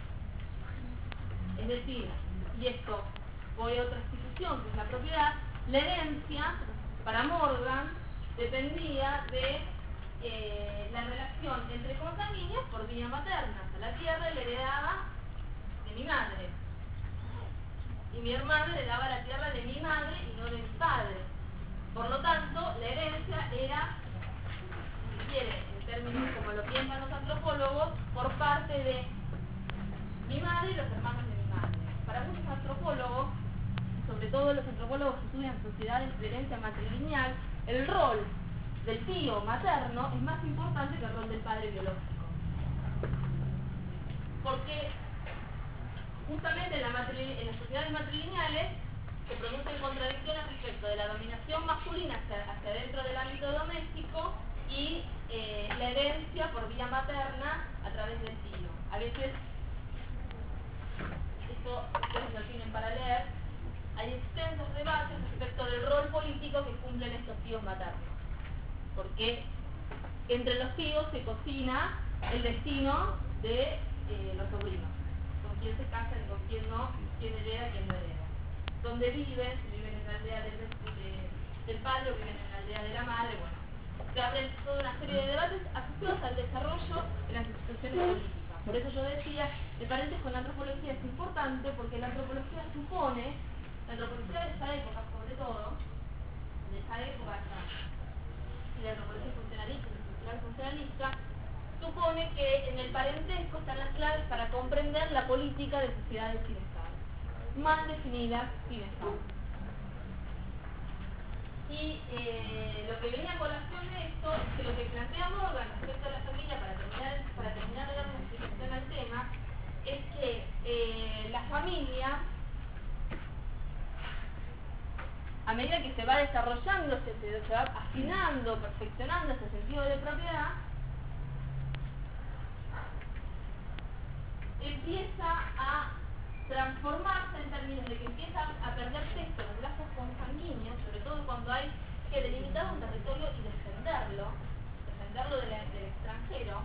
Es decir, y esto voy a otra institución que es la propiedad, la herencia para Morgan dependía de la relación entre consanguíneos por vía materna. O sea, la tierra le heredaba de mi madre y mi hermano le daba la tierra de mi madre y no de mi padre. Por lo tanto, la herencia era, si quiere, en términos como lo piensan los antropólogos, por parte de mi madre y los hermanos de mi madre. Para muchos antropólogos, sobre todo los antropólogos que estudian sociedades de herencia matrilineal, el rol del tío materno es más importante que el rol del padre biológico. Porque justamente en las sociedades matrilineales se producen contradicciones respecto de la dominación masculina hacia dentro del ámbito doméstico y la herencia por vía materna a través del tío. A veces, esto ustedes lo tienen para leer, hay extensos debates respecto del rol político que cumplen estos tíos maternos. Porque entre los tíos se cocina el destino de los sobrinos, con quién se casan y con quién no, quién hereda, quién no hereda. Donde viven, si viven en la aldea del padre o viven en la aldea de la madre, bueno, se abren toda una serie de debates asociados al desarrollo de las instituciones políticas. Por eso yo decía, el paréntesis con la antropología es importante porque la antropología supone, la antropología de esa época sobre todo, de esa época y la antropología funcionalista y cultural funcionalista, supone que en el parentesco están las claves para comprender la política de sociedades sin Estado, más definidas sin Estado. Y lo que venía a colación de esto es que lo que plantea Morgan respecto a la familia, para terminar de dar una explicación al tema, es que la familia, a medida que se va desarrollando, se va afinando, perfeccionando ese sentido de propiedad, empieza a transformarse en términos de que empieza a perder peso los lazos consanguíneos, sobre todo cuando hay que delimitar un territorio y defenderlo del extranjero.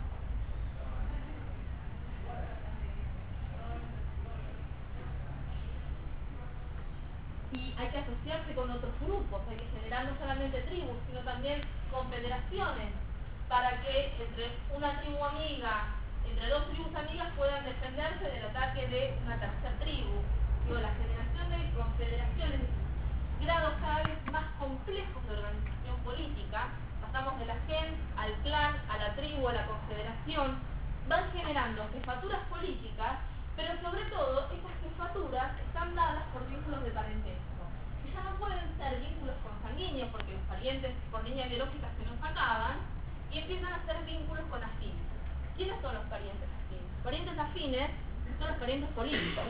Y hay que asociarse con otros grupos, hay que generar no solamente tribus, sino también confederaciones, para que entre una tribu amiga, entre dos tribus amigas puedan defenderse del ataque de una tercera tribu. Digo, la generación de confederaciones, grados cada vez más complejos de organización política, pasamos de la gen al clan, a la tribu, a la confederación, van generando jefaturas políticas, pero sobre todo estas jefaturas están dadas por vínculos de parentesco. Y ya no pueden ser vínculos consanguíneos porque los parientes por línea biológica se nos acaban y empiezan a ser vínculos con afines. ¿Quiénes son los parientes afines? Los parientes afines son los parientes políticos.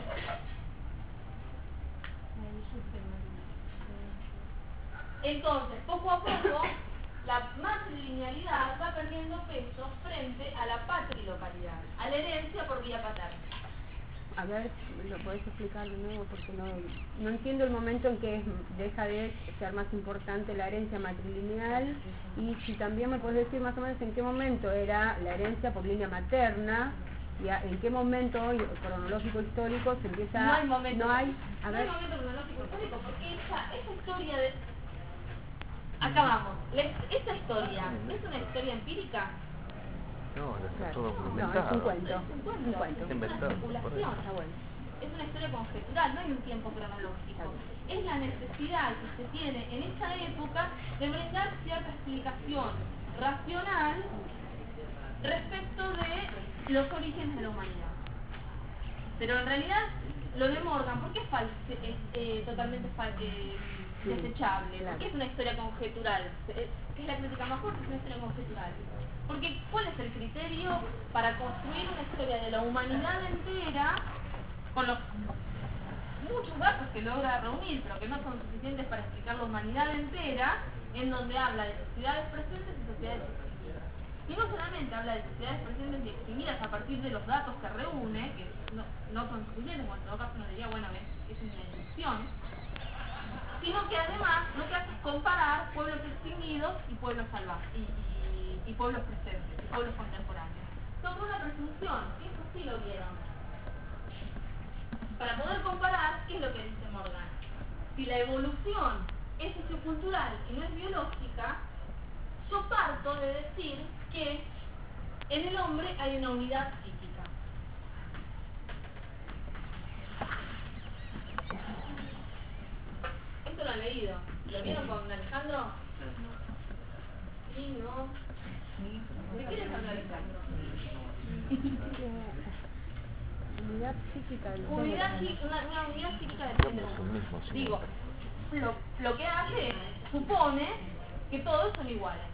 Entonces, poco a poco, la matrilinealidad va perdiendo peso frente a la patrilocalidad, a la herencia por vía paterna. A ver, ¿lo podés explicar de nuevo? Porque no entiendo el momento en que deja de ser más importante la herencia matrilineal, y si también me podés decir más o menos en qué momento era la herencia por línea materna y en qué momento cronológico histórico se empieza. No hay momento. No hay, no hay momento cronológico histórico porque esa historia de acá vamos. Esta historia, ¿es una historia empírica? No, está Claro. todo No, inventado. es un cuento. Es un cuento. Un cuento. Es una Inventado, especulación. Está bueno. Es una historia conjetural, no hay un tiempo cronológico. Es la necesidad que se tiene en esta época de brindar cierta explicación racional respecto de los orígenes de la humanidad. Pero en realidad, lo de Morgan, ¿por qué es totalmente desechable? ¿Por qué es una historia conjetural? Que es la crítica más fuerte, es una historia conjetural. Porque, ¿cuál es el criterio para construir una historia de la humanidad entera con los muchos datos que logra reunir, pero que no son suficientes para explicar la humanidad entera, en donde habla de sociedades presentes y sociedades extinguidas? Y no solamente habla de sociedades presentes y extinguidas a partir de los datos que reúne, que no son suficientes, o en todo caso uno diría, bueno, es una inducción, sino que además lo que hace es comparar pueblos extinguidos y pueblos salvajes, y pueblos presentes, y pueblos contemporáneos. Sobre una presunción, que eso sí lo vieron. Para poder comparar, ¿qué es lo que dice Morgan? Si la evolución es sociocultural y no es biológica, yo parto de decir que en el hombre hay una unidad psíquica. ¿Esto lo han leído? ¿Lo vieron con Alejandro? Sí, no. ¿De qué les habla Alejandro? Unidad psíquica del Una unidad psíquica del género. Digo, lo que hace es, supone que todos son iguales.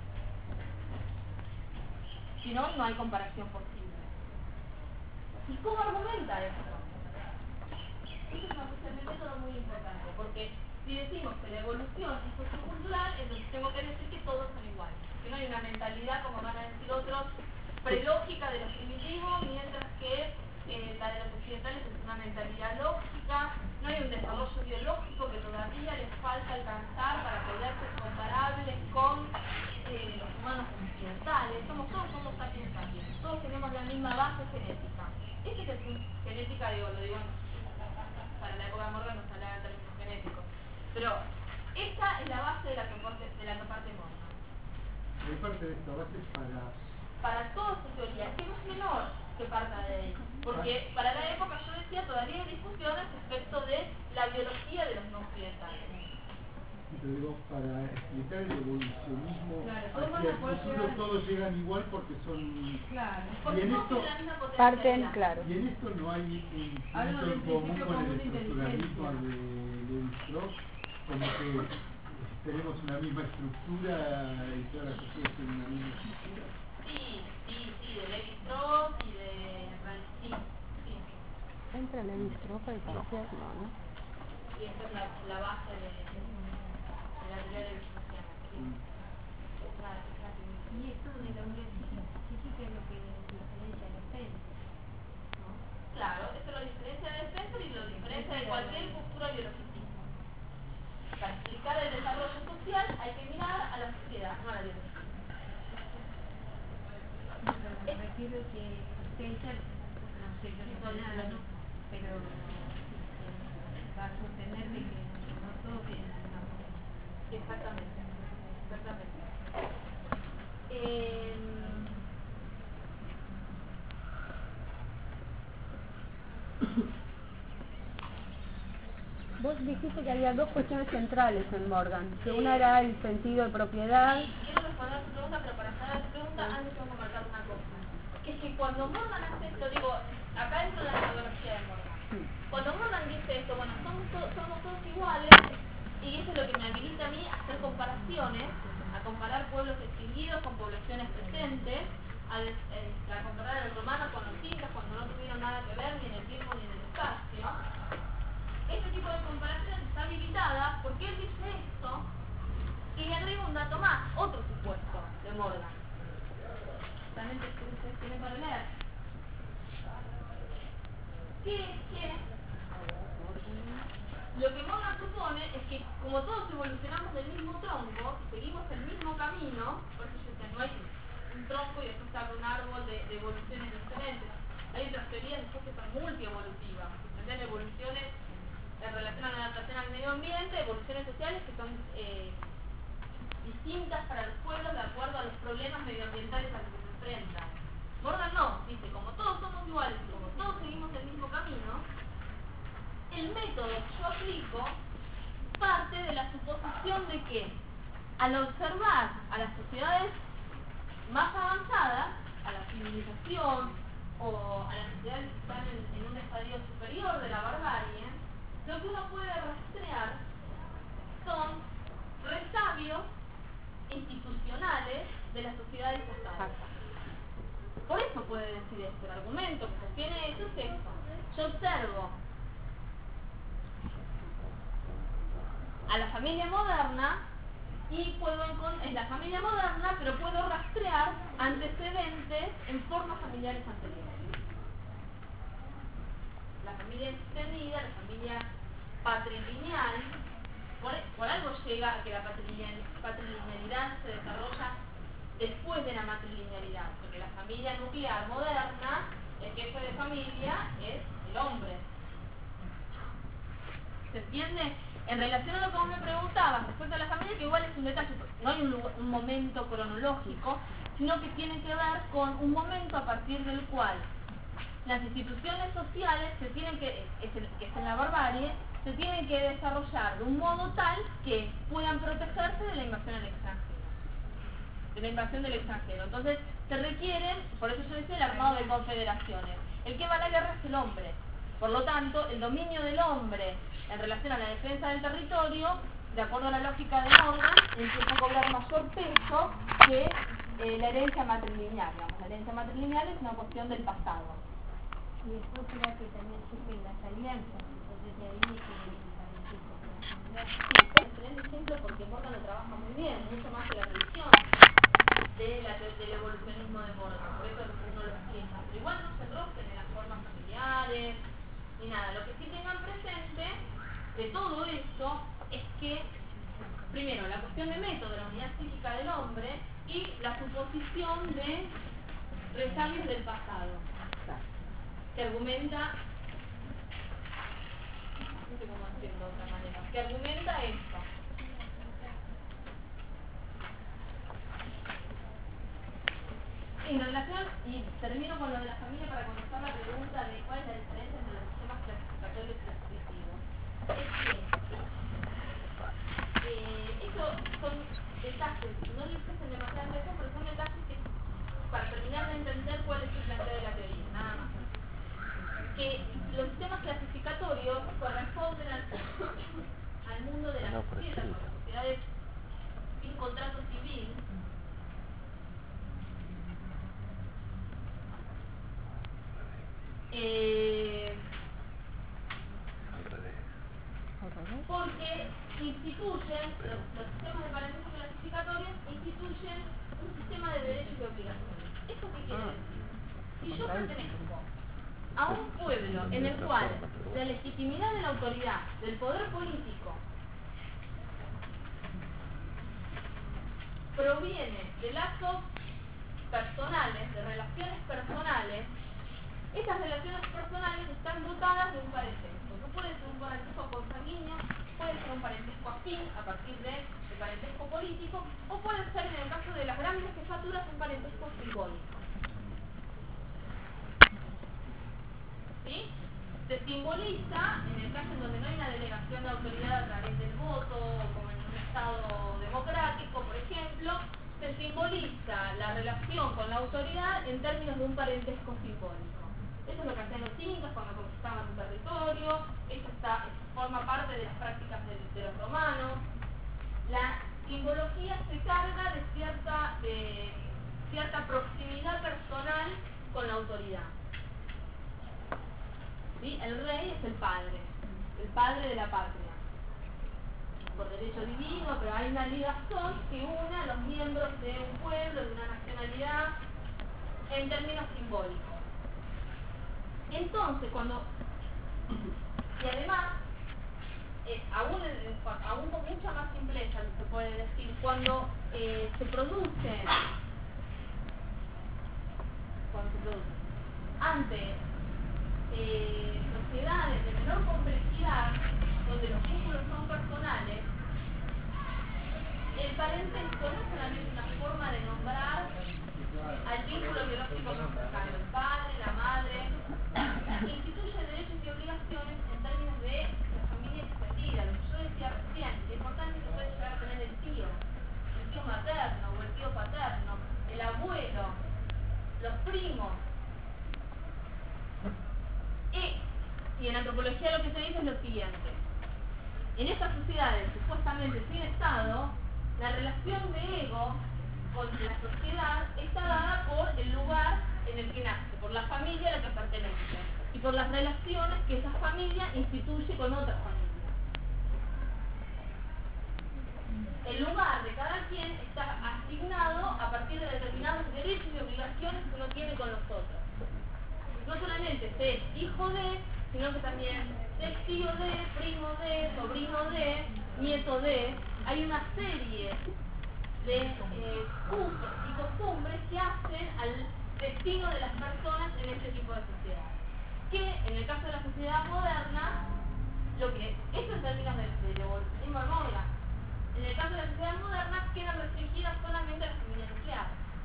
Si no, no hay comparación posible. ¿Y cómo argumenta esto? Esto es una cuestión de método muy importante, porque si decimos que la evolución es sociocultural, entonces tengo que decir que todos son iguales. Que no hay una mentalidad, como van a decir otros, prelógica de los primitivos, mientras que la de los occidentales es una mentalidad lógica. No hay un desarrollo biológico que todavía les falta alcanzar para poder ser comparables con los humanos occidentales. Somos sapiens sapiens. Todos tenemos la misma base genética. Este es el genética, lo digo para la época de Morgan, no se hablaba en términos genéticos. Pero esta es la base de la que parte Morgan. ¿Qué parte de esta base para toda su teoría? Es que no es menor que parta de ahí. Porque para la época, yo decía, todavía hay discusiones respecto de la biología de los no occidentales. Pero digo, para explicar el evolucionismo, Claro, hacia el futuro todos llegan igual porque son... Claro. Y Porque en todos esto, tienen la misma Parten, potencialidad. claro. y en esto no hay un punto en común con el estructuralismo de Levi-Strauss, como que tenemos una misma estructura y todas las sociedades tienen una misma estructura. Sí, de Levi-Strauss y de... Sí. Entra Levi-Strauss y parece, no. Y esta es la base de la teoría de la Y esto de la unidad psíquica es lo que diferencia a los peces, ¿no? Claro, esto lo diferencia del Spencer y lo diferencia de cualquier postura biologicista. Para explicar el desarrollo social hay que mirar a la sociedad, no a la biología. Me refiero que Spencer, no sé, yo no sé nada, ¿no? Pero va a sostener de que no todos tienen la misma potencia. Exactamente. Vos dijiste que había dos cuestiones centrales en Morgan, que una era el sentido de propiedad. Quiero responder a tu pregunta, pero para hacer tu pregunta antes tengo que marcar una cosa. Que es que cuando Morgan hace esto, digo, acá dentro de la metodología de Morgan, cuando Morgan dice esto, bueno, somos todos iguales, y eso es lo que me habilita a mí a hacer comparaciones, a comparar pueblos extinguidos con poblaciones presentes, a comparar a los romanos con los incas cuando no tuvieron nada que ver ni en el tiempo ni en el espacio. Este tipo de comparación está habilitada porque él dice esto y le agrega un dato más, otro supuesto de Morgan. También ustedes tienen para leer. Que lo que Morgan supone es que como todos evolucionamos del mismo tronco y seguimos el mismo camino, por eso yo decía, no hay un tronco y después está un árbol de evoluciones diferentes. Hay otras teorías después que son multievolutivas, que tendrán evoluciones en relación a la adaptación al medio ambiente, evoluciones sociales que son distintas para los pueblos de acuerdo a los problemas medioambientales a los que se enfrentan. Morgan no, dice, como todos somos iguales y como todos seguimos el mismo camino, el método que yo aplico parte de la suposición de que al observar a las sociedades más avanzadas, a la civilización o a las sociedades que están en un estadio superior de la barbarie, lo que uno puede rastrear son resabios institucionales de las sociedades pasadas. Por eso puede decir esto, el argumento que sostiene eso es esto. Yo observo a la familia moderna y puedo en la familia moderna, pero puedo rastrear antecedentes en formas familiares anteriores. La familia extendida, la familia patrilineal, por algo llega a que la patrilinealidad se desarrolla después de la matrilinealidad, porque la familia nuclear moderna, el jefe de familia es el hombre. ¿Se entiende? En relación a lo que vos me preguntabas respecto a la familia, que igual es un detalle, no hay un momento cronológico, sino que tiene que ver con un momento a partir del cual las instituciones sociales se tienen que es en la barbarie, se tienen que desarrollar de un modo tal que puedan protegerse de la invasión al extranjero, de la invasión del extranjero. Entonces se requieren, por eso yo decía el armado de confederaciones. El que va a la guerra es el hombre. Por lo tanto, el dominio del hombre en relación a la defensa del territorio, de acuerdo a la lógica de Morgan, empieza a cobrar mayor peso que la herencia matrilineal. La herencia matrilineal es una cuestión del pasado. Y después será que también surgen las alianzas, entonces de ahí viene el parentesco con la familia. Sí, es un excelente ejemplo porque Morgan lo trabaja muy bien, mucho más que la tradición del evolucionismo de Morgan, por eso uno lo explica. Pero igual no se enrosquen en las formas familiares ni nada. Lo que sí tengan presente de todo esto es que, primero, la cuestión de método, la unidad psíquica del hombre y la suposición de resabios del pasado, que argumenta, no sé cómo decirlo de otra manera, que argumenta esto. En relación, y termino con lo de la familia para contestar la pregunta de cuál es la diferencia entre los sistemas clasificatorios y clasificativos. Eso son detalles, no les presten demasiada atención, pero son detalles que, para terminar de entender cuál es el planteo de la teoría, nada más. Que los sistemas clasificatorios corresponden al mundo de las sociedades sin contrato civil, porque instituyen, los sistemas de parentesco clasificatorios instituyen un sistema de derechos y obligaciones. ¿Esto qué quiere decir? Si yo pertenezco a un pueblo en el cual la legitimidad de la autoridad, del poder político, proviene de lazos personales, de relaciones personales, esas relaciones personales están dotadas de un parentesco. No puede ser un parentesco consanguíneo, puede ser un parentesco afín a partir de parentesco político, o puede ser, en el caso de las grandes jefaturas, un parentesco simbólico. ¿Sí? Se simboliza, en el caso en donde no hay una delegación de autoridad a través del voto, como en un Estado democrático, por ejemplo, se simboliza la relación con la autoridad en términos de un parentesco simbólico. Eso es lo que hacían los incas cuando conquistaban un territorio, esto forma parte de las prácticas de los romanos. La simbología se carga de cierta proximidad personal con la autoridad. ¿Sí? El rey es el padre de la patria, por derecho divino, pero hay una ligazón que une a los miembros de un pueblo, de una nacionalidad, en términos simbólicos. Entonces, y además, aún con mucha más simpleza se puede decir, cuando se produce ante sociedades de menor complejidad, donde los vínculos son personales, el parentesco no es solamente una forma de nombrar al vínculo biológico más cercano, el padre, la madre, instituye derechos y obligaciones en términos de la familia extendida. Lo que yo decía recién, la importancia que puede llegar a tener el tío materno o el tío paterno, el abuelo, los primos. Y en antropología lo que se dice es lo siguiente: en estas sociedades supuestamente sin Estado, la relación de ego con la sociedad está dada por el lugar en el que nace, por la familia a la que pertenece y por las relaciones que esa familia instituye con otras familias. El lugar de cada quien está asignado a partir de determinados derechos y obligaciones que uno tiene con los otros. No solamente se es hijo de, sino que también es tío de, primo de, sobrino de, nieto de. Hay una serie de usos y costumbres que hacen al destino de las personas en este tipo de sociedad. Que en el caso de la sociedad moderna, esto en términos de evolucionismo Morgan, en el caso de la sociedad moderna quedan restringidas solamente a la familia nuclear.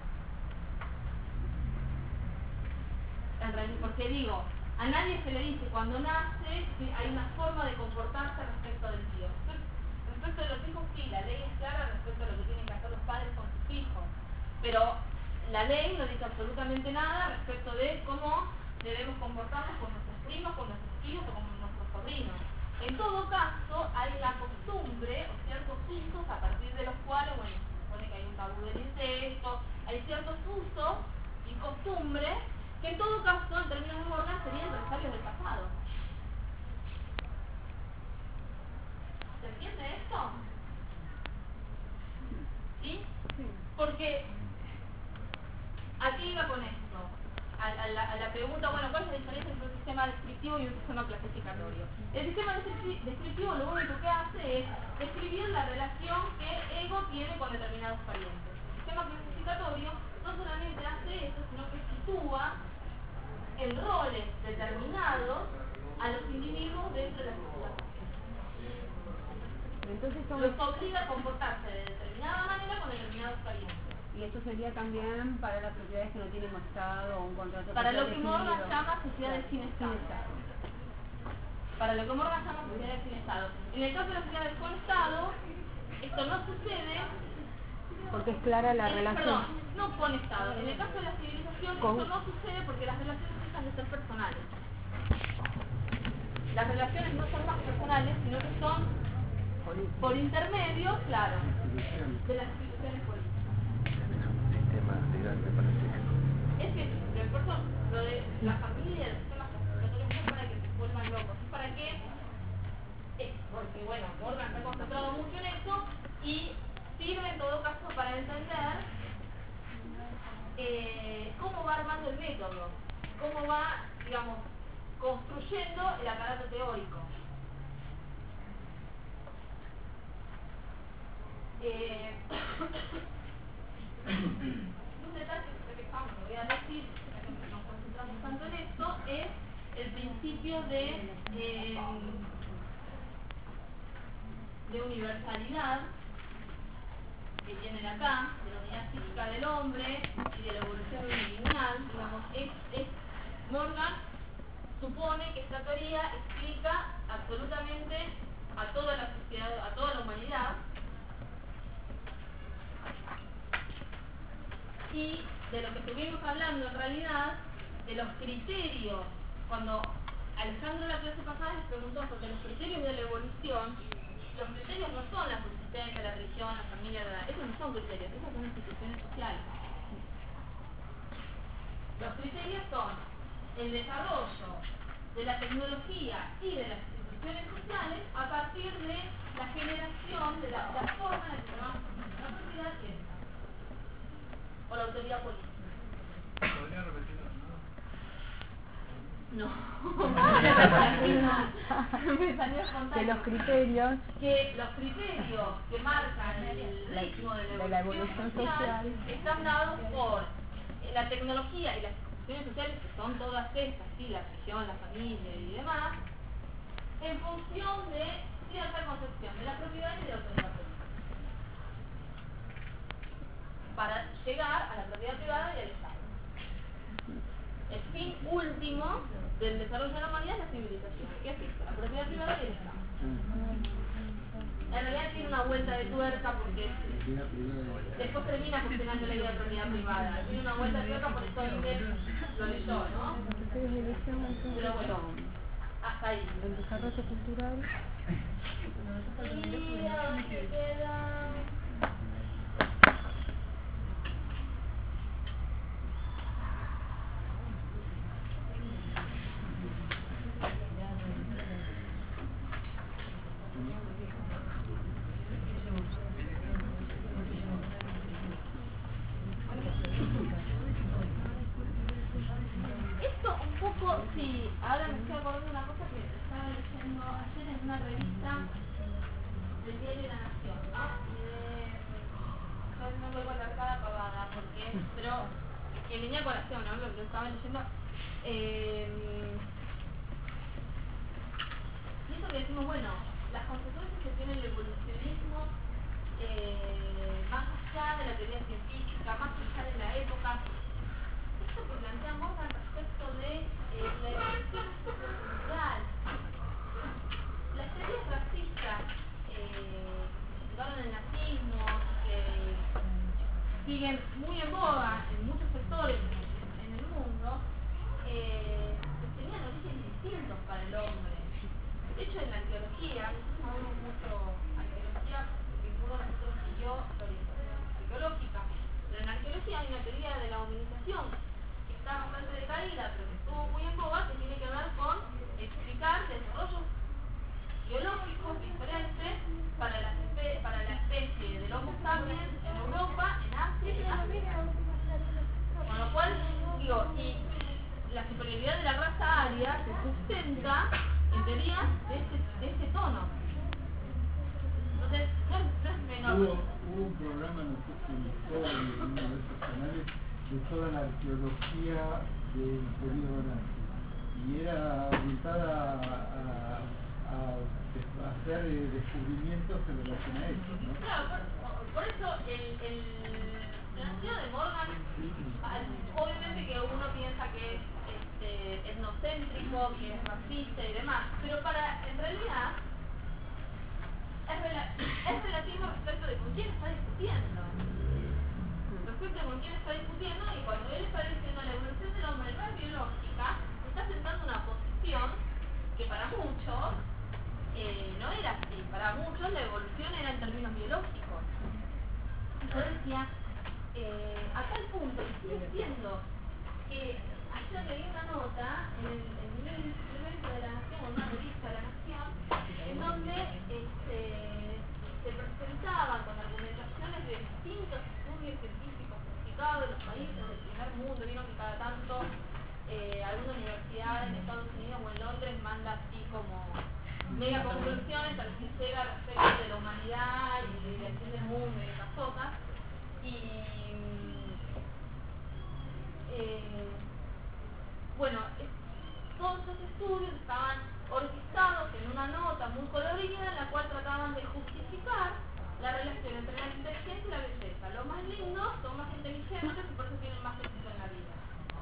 Porque digo, a nadie se le dice cuando nace que hay una forma de comportarse respecto del tío. Respecto de los hijos, sí, la ley es clara respecto a lo que tienen que hacer los padres con sus hijos. Pero la ley no dice absolutamente nada respecto de cómo debemos comportarnos con nuestros primos, con nuestros tíos o con nuestros sobrinos. En todo caso, hay la costumbre o ciertos usos a partir de los cuales, bueno, se supone que hay un tabú del incesto, hay ciertos usos y costumbres que en todo caso, en términos de Morgan, serían represalios del pasado. ¿Se entiende esto? ¿Sí? Porque aquí iba con esto. A la pregunta, bueno, ¿cuál es la diferencia entre un sistema descriptivo y un sistema clasificatorio? El sistema descriptivo lo único que hace es describir la relación que ego tiene con determinados parientes. El sistema clasificatorio no solamente hace eso, sino que sitúa en roles determinados a los individuos dentro de la sociedad. Entonces los obliga a comportarse de determinada manera con determinados parientes. Y esto sería también para las sociedades que no tienen Estado o un contrato para lo que definido. Morgan llama sociedades sin Estado. Para lo que Morgan llama sociedades sin Estado. En el caso de las sociedades con Estado, esto no sucede. Porque es clara la relación. Perdón, no con Estado. En el caso de la civilización, esto no sucede porque las relaciones dejan de ser personales. Las relaciones no son más personales, sino que son por intermedio, claro, de las instituciones políticas. Es un sistema legal, me parece. Es que, por eso, lo de la familia y el sistema clasificatorio no es para que se vuelvan locos, es para que, porque bueno, Morgan está concentrado mucho en eso y sirve en todo caso para entender cómo va armando el método, cómo va, digamos, construyendo el aparato teórico. Un detalle que lo voy a decir, que nos concentramos tanto en esto, es el principio de universalidad que tienen acá, de la unidad física del hombre y de la evolución individual. Digamos, Morgan supone que esta teoría explica absolutamente a toda la sociedad, a toda la humanidad. Y de lo que estuvimos hablando en realidad, de los criterios, cuando Alejandro en la clase pasada les preguntó sobre los criterios de la evolución, los criterios no son la subsistencia, la religión, la familia, esos no son criterios, esas son instituciones sociales. Los criterios son el desarrollo de la tecnología y de las instituciones sociales a partir de la generación de la forma en la que se va a construir la propiedad y el Estado. O la autoridad política. ¿Podría repetirlo? No. Que los criterios que marcan el ritmo de la evolución social están dados por la tecnología y las instituciones sociales, que son todas estas, ¿sí? La religión, la familia y demás, en función de cierta concepción de la propiedad y de la autoridad política. llegar a la propiedad privada y al Estado. El fin último del desarrollo de la humanidad es la civilización, que es la propiedad privada y el Estado. En realidad tiene una vuelta de tuerca porque después termina funcionando la idea de propiedad privada. Tiene una vuelta de tuerca, por eso Inge lo leyó, ¿no? Pero bueno, hasta ahí. El desarrollo cultural. Y a dónde queda. Esto un poco, sí, ahora me estoy acordando de una cosa que estaba leyendo ayer en una revista del diario La Nación, ¿no? Yo no vuelvo a leer cada pavada, porque, pero en línea con acción, ¿no? Lo que estaba leyendo. Y eso que decimos, bueno, las consecuencias que tiene el evolucionismo, más allá de la teoría científica, más allá de la época, esto que plantea Morgan respecto de la evolución cultural. Las teorías racistas que llegaron al nazismo, que siguen muy en boga en muchos sectores en el mundo, tenían orígenes distintos para el hombre. De hecho, en la arqueología, nosotros hablamos mucho de arqueología, ninguno de nosotros siguió la orientación arqueológica, pero en la arqueología hay una teoría de la hominización que está bastante decaída, pero que estuvo muy en boga, que tiene que ver con explicar desarrollos biológicos diferentes para la especie del Homo sapiens en Europa, en Asia y en África. Con lo cual, digo, y la superioridad de la raza aria se sustenta en teorías de este tono. Entonces, no es menor. Hubo un programa, no sé si en historia, en uno de esos canales, de toda la arqueología del periodo nazi. Y era orientada a hacer descubrimientos en relación a eso, ¿no? Claro, por eso el planteamiento de Morgan, obviamente que uno piensa que es etnocéntrico, que es racista y demás, pero en realidad es relativo respecto de con quién está discutiendo. Respecto de con quién está discutiendo, y cuando él está diciendo la evolución del hombre no es biológica, está sentando una posición que para muchos no era así. Para muchos la evolución era en términos biológicos. Yo decía, a tal punto, y sigue siendo, que ayer leí una nota en el suplemento de La Nación, en una revista de La Nación, en donde se presentaban con argumentaciones de distintos estudios científicos publicados de los países del primer mundo. Vieron que cada tanto alguna universidad en Estados Unidos o en Londres manda así como mega conclusiones a las que llega respecto de la humanidad y de la acción del mundo y esas cosas. Y bueno, todos esos estudios estaban orquestados en una nota muy colorida en la cual trataban de justificar la relación entre la inteligencia y la belleza. Los más lindos son más inteligentes y por eso tienen más éxito en la vida.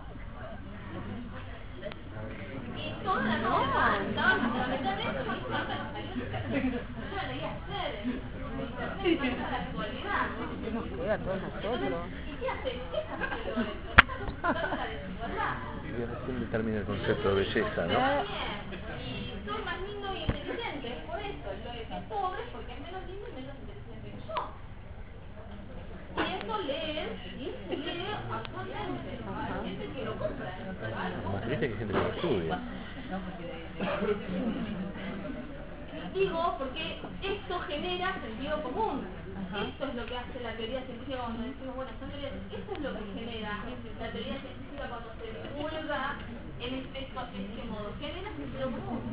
Y toda la nota estaba fundamentalmente orientada a los yo la leí ayer en internet, pasa la actualidad. Nos juega a todos nosotros. ¿Y qué hace? ¿Qué está haciendo esto? Está justificando la desigualdad. Y recién determina el concepto de belleza, ¿no? Y soy más lindo y inteligente, es por eso. Lo que es pobre porque es menos lindo y menos inteligente que yo. Y eso se lee actualmente. Hay gente que lo compra. Más triste que gente que lo estudia. Digo porque esto genera sentido común. Esto es lo que hace la teoría científica cuando decimos, bueno, esto es lo que genera la teoría científica cuando se divulga en este modo. Genera sentido común.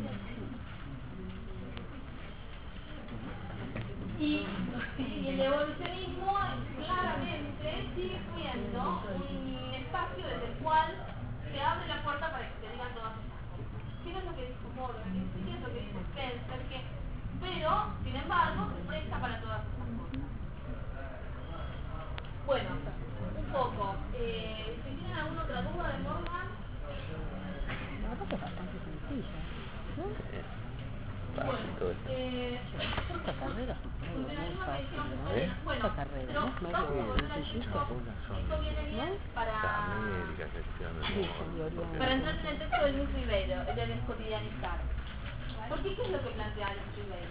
Y el evolucionismo claramente sigue siendo un espacio desde el cual se abre la puerta para que se digan todas estas cosas. ¿Qué es lo que dijo Morgan? ¿Qué es lo que dijo Spencer? Pero, sin embargo, se presta para todas estas cosas. Bueno, poco. Si tienen alguna otra duda de Morgan, La cosa es bastante sencilla, ¿no? Fácil todo esto. Esta carrera es muy fácil, ¿no? bueno, Esta carrera pero no es vamos a medio volver al sencillita. texto. Esto viene bien para América, sección de entrar en el texto de Luis Ribeiro, el de descotidianizar. ¿Por qué? ¿Qué es lo que plantea Luis Ribeiro?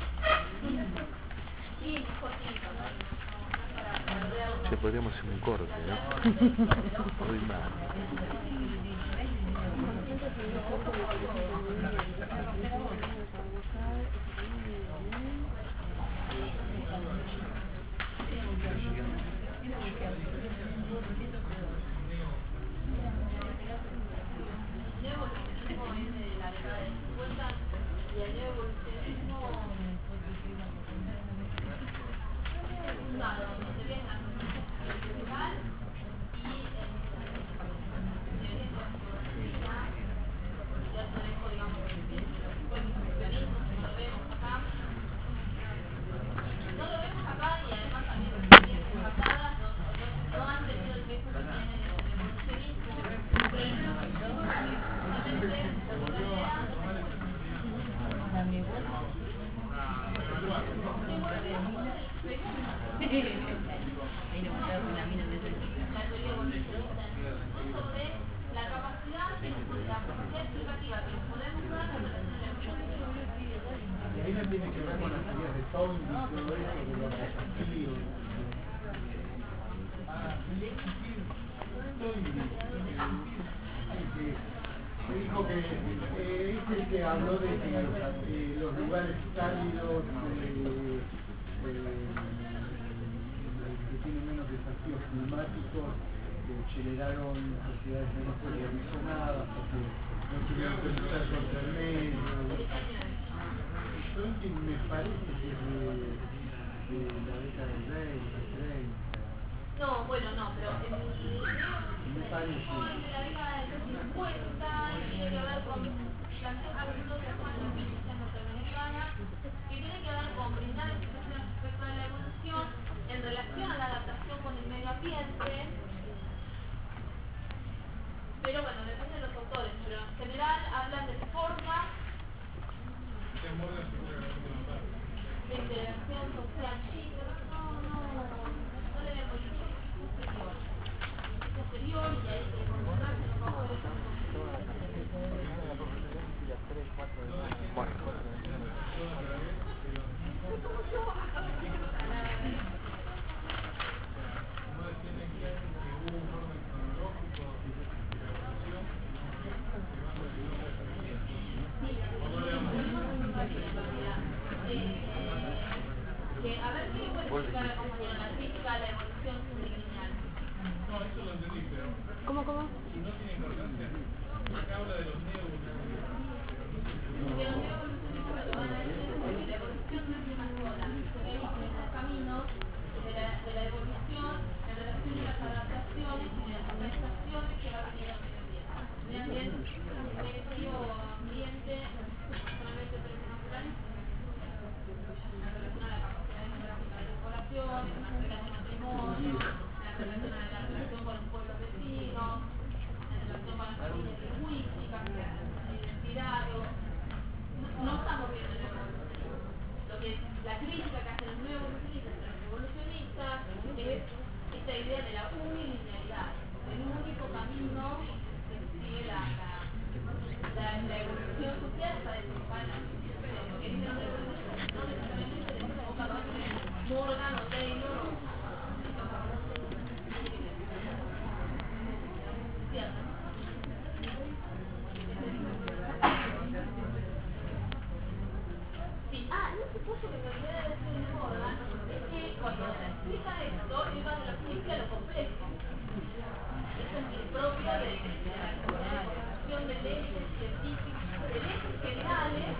Sí, es cortito, ¿no? Se podríamos hacer un corte, ¿no? Muy mal. Neoevolucionismo es de la década de 50 y el neoevolucionismo es fundado en lo que viene la conciencia experimental y en teoría de la filosofía, ya se dejó, digamos, el funcionismo, no lo vemos acá. No lo vemos acá y además también las experiencias pasadas no han tenido el peso que tiene el evolucionismo, pero el neoevolucionismo justamente lo que plantea la teoría evolucionista sobre la capacidad explicativa que podemos dar en relación a la evolución. Y ahí no tiene que ver con las teorías de Toynbee y todo eso, de los desafíos. Toynbee, que dijo que es el que habló de que los lugares cálidos que tienen menos desafíos climáticos generaron sociedades menos evolucionadas porque no tuvieron que luchar contra el medio. Me parece que es de la década del 20, 30. No, bueno, no, pero el Me parece. es de la década de los 50 y tiene que ver con planteos algunos que son la experiencia norteamericana, que tiene que ver con brindar explicaciones respecto a la evolución en relación a la adaptación con el medio ambiente. Pero bueno, depende de los autores, pero en general hablan de formas de integración social. Sí, pero no le vemos mucho, es posterior y hay que concentrarse en los autores. A ver, ¿qué puede explicar la compañera la crítica a la evolución lineal? ¿Cómo? Y no tiene importancia. Acá habla de los neoevolucionistas. Porque los neoevolucionistas lo que van a decir es que la evolución no es una sola, que hay distintos caminos de la evolución en relación a las adaptaciones y las adaptaciones que va a venir el medio ambiente. Medio ambiente, solamente naturales, en relación a la capacidad demográfica de las poblaciones, en relación al matrimonio, en relación a la relación con los pueblos vecinos, en relación con las familias lingüísticas, identidades. No estamos viendo el evolucionismo. Lo que la crítica que hacen los neoevolucionistas y los evolucionistas es esta idea de la unilinealidad, el único camino que sigue la evolución social para desembocar en la civilización. Lo que dicen los neoevolucionistas no necesariamente desemboca en Morgan o Taylor o ¿cierto? Sí, un supuesto que me olvidé de decir de Morgan es que cuando se explica esto, él va de lo simple a lo complejo. Eso es propio de la construcción de leyes científicas, de leyes generales,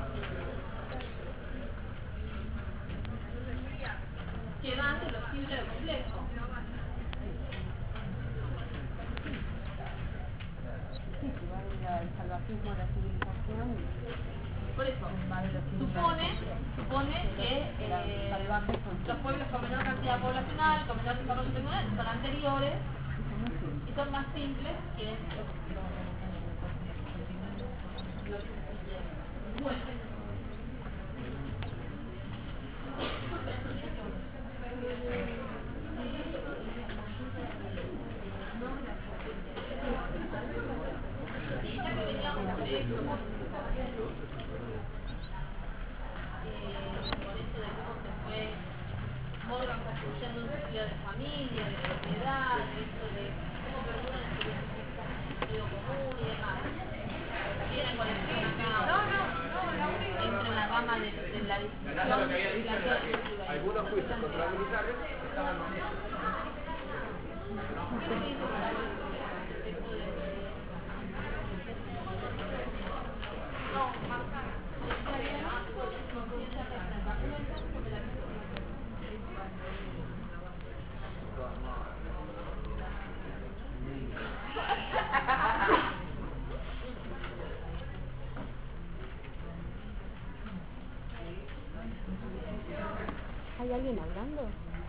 que van de lo simple a lo complejo. Sí, si va el salvajismo de la civilización. Por eso, supone que los pueblos con menor cantidad poblacional, con menor desarrollo tecnológico, son anteriores y son más simples que los bueno. Morgan construyendo un sentido de familia, de propiedad, esto de cómo perduran las experiencias en sentido común y demás. ¿Tienen cualquier entre la rama de la discusión? Algunos juicios contra militares estaban ¿Hay alguien hablando?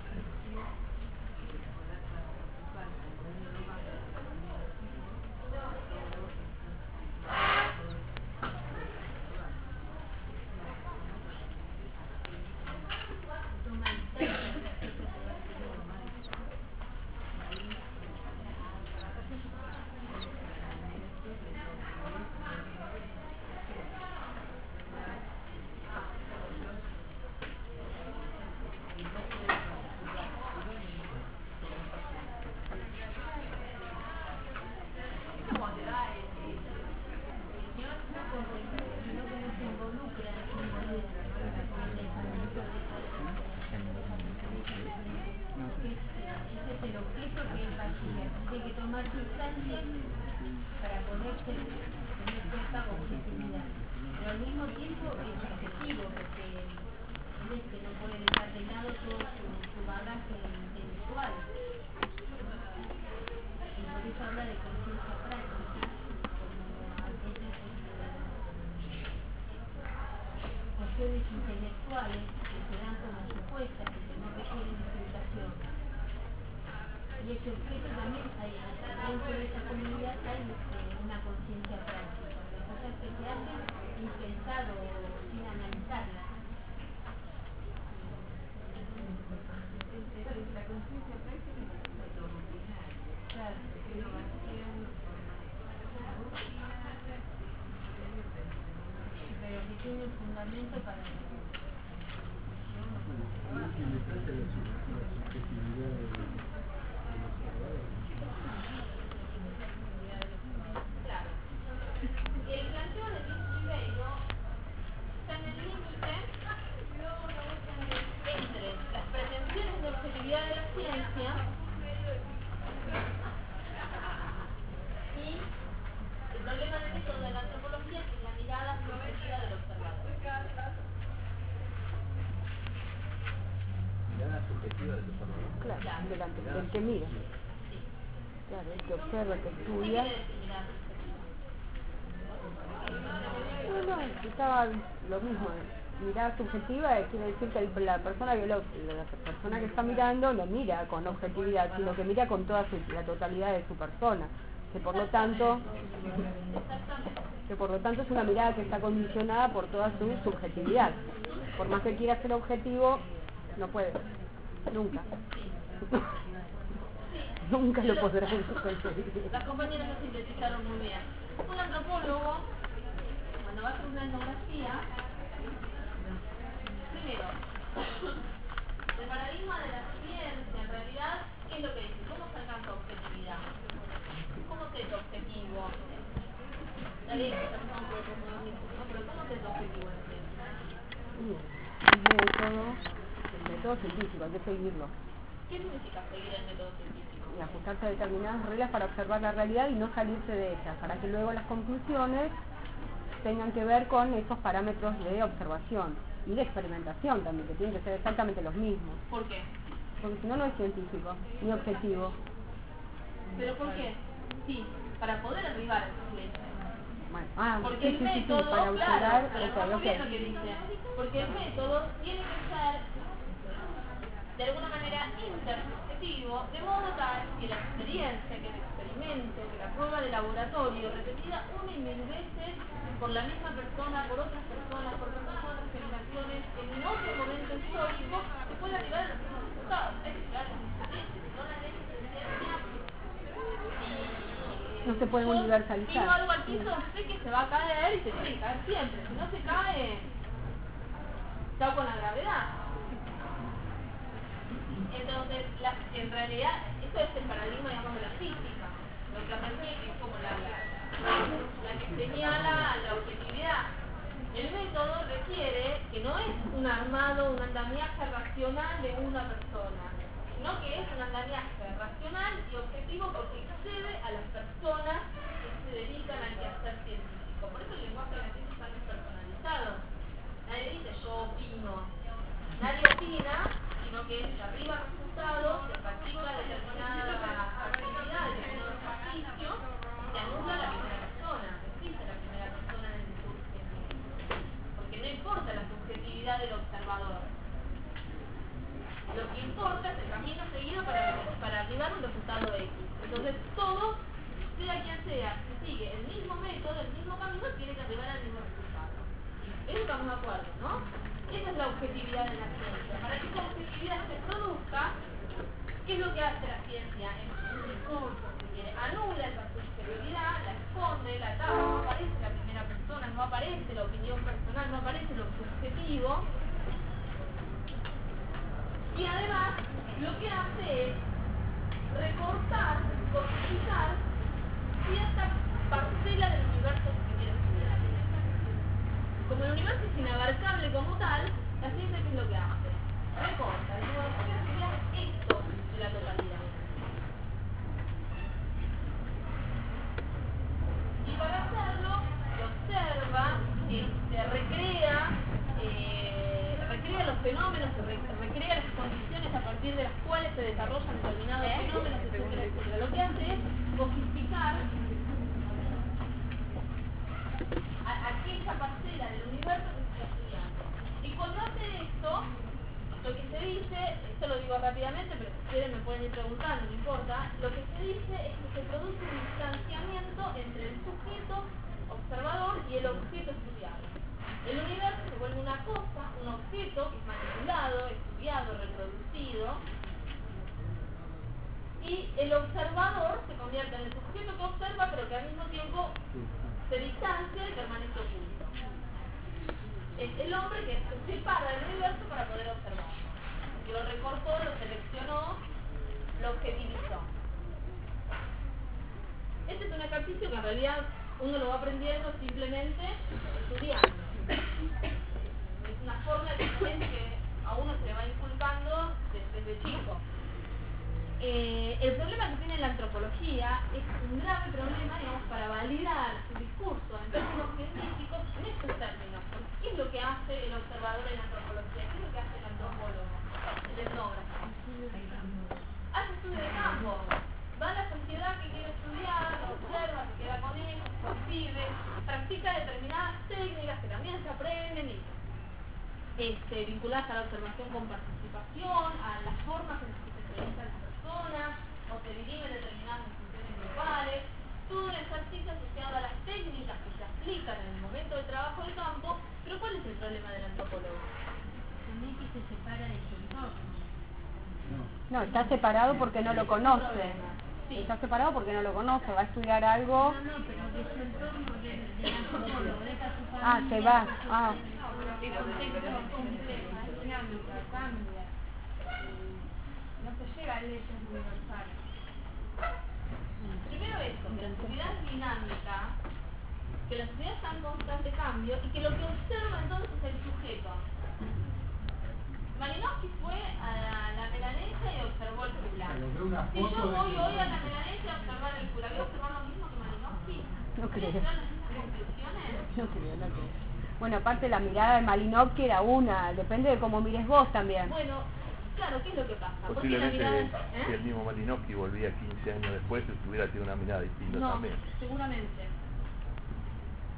intelectuales que se dan como supuestas y que no requieren explicación. Y ese objeto también hay, dentro de esa comunidad hay una conciencia práctica, de cosas que se hacen sin pensar o sin analizarlas. La conciencia práctica es lo rutinario. Claro, pero que tiene un fundamento para la el planteo de Luis Ribeiro está en el límite entre las pretensiones de objetividad de la ciencia y el problema del método de la antropología, que es la mirada subjetiva del observador. Mirada subjetiva del observador. Claro, del que mira. Claro, el que observa, el que estudia. No, estaba lo mismo. Mirada subjetiva quiere decir que la persona que está mirando no mira con objetividad, sino que mira con toda la totalidad de su persona. Que por lo tanto es una mirada que está condicionada por toda su subjetividad. Por más que quiera ser objetivo, no puede. Nunca. Nunca lo podrá conseguir. Las compañeras lo sintetizaron muy bien. Un antropólogo, cuando va a hacer una etnografía, primero, el paradigma de la ciencia, en realidad, ¿qué es lo que dice? ¿Cómo se alcanza objetividad? ¿Cómo se es objetivo? La ley de persona puede ser un discurso, pero ¿cómo se es objetivo en ciencia? El método científico, hay que seguirlo. ¿Qué significa seguir el método científico? Y ajustarse a determinadas reglas para observar la realidad y no salirse de ellas, para que luego las conclusiones tengan que ver con esos parámetros de observación y de experimentación también, que tienen que ser exactamente los mismos. ¿Por qué? Porque si no, no es científico, ni objetivo. ¿Pero por qué? Sí, para poder arribar a esas leyes. Bueno, porque el método, para usar, claro, está muy bien lo que dice, porque el método tiene que ser de alguna manera intersubjetivo, de modo tal que la experiencia, que el experimento, que la prueba de laboratorio, repetida una y mil veces por la misma persona, por otras personas de otras generaciones, en otro momento histórico, se puede arribar a los mismos resultados. Hay que llegar a las experiencias, si no la ley de ciencia. No se puede universalizar. Tiro algo al piso, sé que se va a caer y se tiene que caer siempre. Si no se cae, chao con la gravedad. Entonces, en realidad, esto es el paradigma, digamos, de la física. Lo que es como la que señala la objetividad. El método requiere que no es un armado, un andamiaje racional de una persona, sino que es un andamiaje racional y objetivo porque excede a las personas que se dedican al quehacer científico. Por eso el lenguaje de la ciencia está despersonalizado. Nadie dice yo opino. Nadie opina, sino que se arriba resultados, se practica determinada actividad, determinado ejercicio, se anula la primera persona. No existe la primera persona en el discurso científico. Porque no importa la subjetividad del observador. Lo que importa es el camino seguido para arribar un resultado X. Entonces todo, sea quien sea, si sigue el mismo método, el mismo camino, tiene que arribar al mismo resultado. Eso estamos de acuerdo, ¿no? Esa es la objetividad de la ciencia. Para que esa objetividad se produzca, ¿qué es lo que hace la ciencia en un discurso? Anula esa subjetividad, la esconde, la tapa, no aparece la primera persona, no aparece la opinión personal, no aparece lo subjetivo. Y además, lo que hace es recortar, codificar cierta parcela del universo que quiere estudiar. Como el universo es inabarcable como tal, la ciencia, ¿qué es lo que hace? Recorta, dice, bueno, yo quiero estudiar esto de la totalidad. Y para hacerlo, se observa, recrea los fenómenos, recrea las condiciones a partir de las cuales se desarrollan determinados fenómenos, etcétera, etcétera. Lo que hace es codificar aquella parcela del universo que se está estudiando. Y cuando hace esto, lo que se dice, esto lo digo rápidamente, pero si quieren me pueden ir preguntando, no importa, lo que se dice es que se produce un distanciamiento entre el sujeto observador y el objeto estudiado. El universo se vuelve una cosa, un objeto que es manipulado, estudiado, reproducido, y el observador se convierte en el sujeto que observa, pero que al mismo tiempo se distancia y permanece oculto. Es el hombre que se separa del universo para poder observarlo. Que lo recortó, lo seleccionó, lo objetivizó. Este es un ejercicio que en realidad uno lo va aprendiendo simplemente estudiando. Es una forma de que a uno se le va inculcando desde chico. El problema que tiene la antropología es un grave problema, digamos, para validar su discurso en términos científicos en estos términos. ¿Qué es lo que hace el observador en la antropología? ¿Qué es lo que hace el antropólogo, el etnógrafo? Hace estudio de campo. Va a la sociedad que quiere estudiar, observa, se queda con ellos, convive, practica determinadas técnicas que también se aprenden y vinculadas a la observación con participación, a las formas en las que se expresan las personas, o se dirimen determinadas funciones grupales, todo un ejercicio asociado a las técnicas que se aplican en el momento del trabajo de campo. Pero ¿cuál es el problema del antropólogo? También que se separa de su entorno. No, está separado porque no lo conoce. Sí. Está separado porque no lo conoce, va a estudiar algo. No, pero que su entorno del antropólogo deja su familia. Se va. El contexto complejo, dinámica, cambia. No se llega a leyes universales. Primero eso, que la sociedad es dinámica, que la sociedad está en constante cambio y que lo que observa entonces es el sujeto. Malinowski fue a la Melanesia y observó el Kula. Si yo voy hoy a la Melanesia a observar el Kula, ¿voy a observar lo mismo que Malinowski? No creo. ¿Voy a llegar a las mismas conclusiones? No creo. Bueno, aparte la mirada de Malinowski era una, depende de cómo mires vos también. Bueno, claro, ¿qué es lo que pasa? Porque la Posiblemente mirada, si el mismo Malinowski volvía 15 años después, hubiera tenido una mirada distinta no, también. seguramente.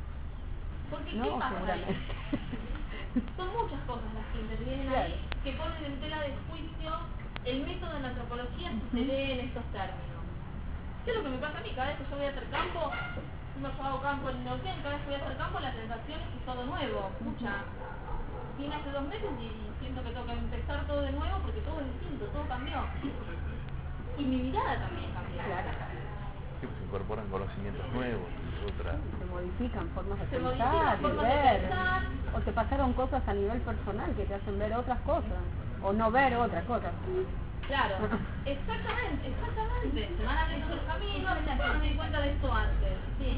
Porque No, ¿qué pasa ahí? seguramente. Son muchas cosas las que intervienen ahí que ponen en tela de juicio el método de la antropología si se lee en estos términos. ¿Qué es lo que me pasa a mí? Cada vez que yo voy a hacer campo, yo hago campo en Neuquén, cada vez que voy a hacer campo la sensación es que es todo nuevo. Escucha, vine hace 2 meses y siento que tengo que empezar todo de nuevo porque todo es distinto, todo cambió. Y mi mirada también cambió. Claro. Sí, pues se incorporan conocimientos nuevos, otras. Se modifican formas de Se pensar modifican y formas de ver. pensar. O te pasaron cosas a nivel personal que te hacen ver otras cosas. O no ver otras cosas. Claro, exactamente. Se van abriendo los caminos, ya no me di cuenta de esto antes. Sí.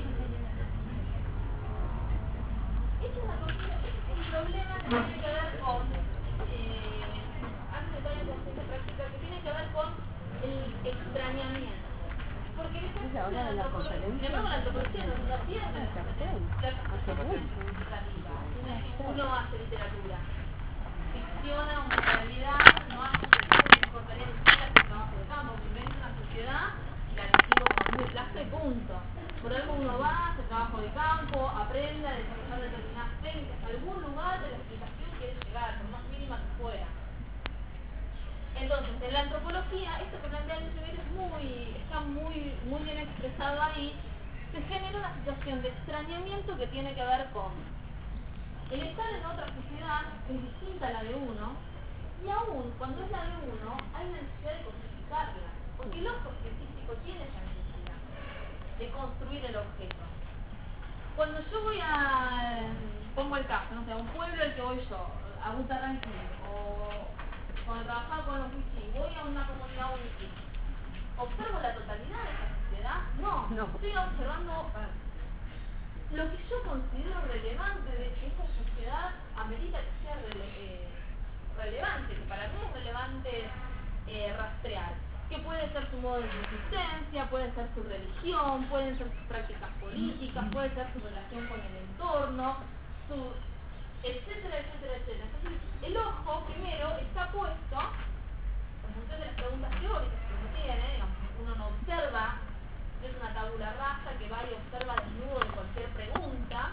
Esta es la cuestión, este es un problema que tiene que ver con, antes de toda la conciencia práctica, que tiene que ver con el extrañamiento. Porque el ¿Es la hora de la conferencia? no, la antropología no se pierde. Hace mucho. Uno hace literatura, ficciona una realidad, no hace importancia el trabajo de campo, inventa una sociedad y la describo como muy plaza y punto. Por algo uno va, hace trabajo de campo, aprende a desarrollar determinadas técnicas, a algún lugar de la explicación quiere llegar, por más mínima que fuera. Entonces, en la antropología, esto que plantea Luis está muy bien expresado ahí, se genera una situación de extrañamiento que tiene que ver con el estar en otra sociedad es distinta a la de uno, y aún cuando es la de uno, hay una necesidad de codificarla, porque el ojo científico tiene esa necesidad de construir el objeto. Cuando yo voy pongo el caso, no sé, a un pueblo al que voy yo, a Butarranquín, o cuando trabajaba con los wichí, voy a una comunidad wichí, ¿observo la totalidad de esa sociedad? No. Estoy observando lo que yo considero relevante de que esta sociedad amerita que sea relevante, que para mí es relevante rastrear, que puede ser su modo de subsistencia, puede ser su religión, pueden ser sus prácticas políticas, puede ser su relación con el entorno, etcétera. Entonces, el ojo primero está puesto, en función de las preguntas teóricas que uno tiene, digamos, uno no observa, es una tabula rasa que va y observa desnudo de cualquier pregunta,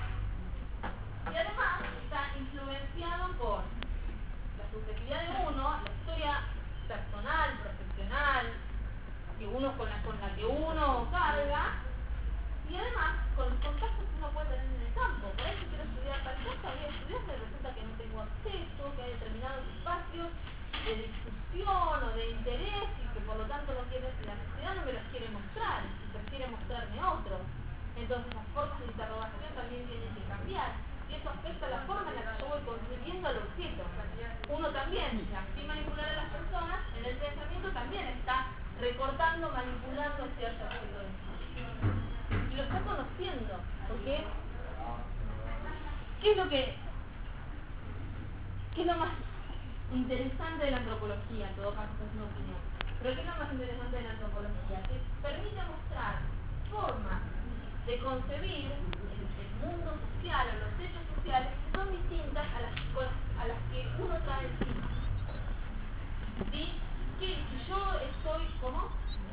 y además está influenciado por la subjetividad de uno, la historia personal, profesional, con la que uno carga, y además con los contactos que uno puede tener en el campo. Por eso quiero estudiar tal cosa, voy a estudiar, pero resulta que no tengo acceso, que hay determinados espacios de discusión o de interés y que por lo tanto la sociedad no me los quiere mostrar y prefiere mostrarme otros. Entonces las formas de interrogación también tienen que cambiar y eso afecta la forma en la que yo voy concibiendo al objeto. Uno también, así manipular a las personas, en el pensamiento también está recortando, manipulando cierto objeto de sí. Y lo está conociendo, porque ¿qué es lo más interesante de la antropología? En todo caso, esta es una opinión. Pero ¿qué es lo más interesante de la antropología? Que permite mostrar formas de concebir el mundo social o los hechos sociales que son distintas a las que uno trae encima. ¿Sí? Que si yo estoy como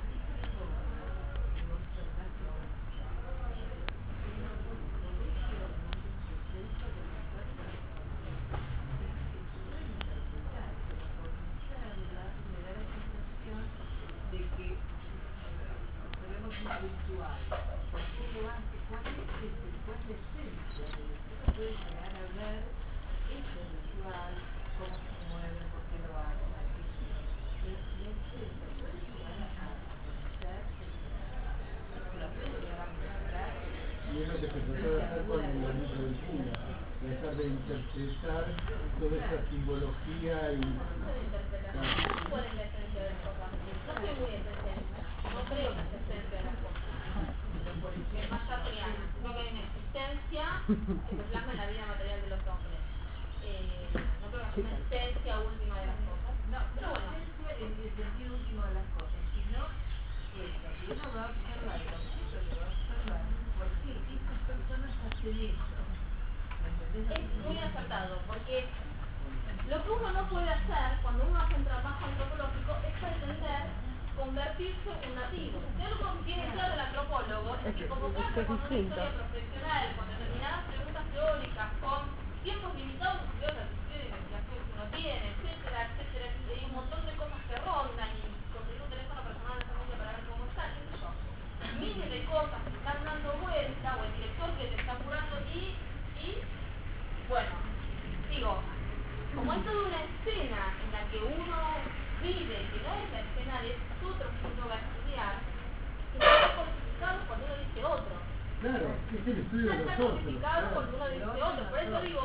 Y es lo que se trató de hacer con el anillo del cura, tratar de interpretar toda esa simbología y... ¿cuál es la esencia de las cosas? No soy muy esencialista, no creo que es esencia de las cosas. Es más sartriana, creo que hay una existencia que se plasma en la vida material de los hombres. No creo que haya una esencia última de las cosas. No, pero bueno. En el sentido último de las cosas, sino que uno va a observar el objeto, que va a observar por qué estas personas hacen eso. Es muy acertado, porque lo que uno no puede hacer cuando uno hace un trabajo antropológico es pretender convertirse en un nativo. Si algo tiene claro el antropólogo es que como pasa con una historia profesional, con determinadas preguntas teóricas, con tiempos limitados de la investigación que uno tiene, etcétera, etcétera, y hay un montón de cosas que rondan y conseguir un teléfono personal de familia para ver cómo está, qué sé yo. Miles de cosas que están dando vuelta, o el director que te está apurando y bueno, digo, como hay toda una escena en la que uno vive, que no es la escena de otro que uno va a estudiar, que está codificado cuando uno dice otro. Claro, es el estudio de Está los otros. codificado cuando uno dice otro. Por eso digo,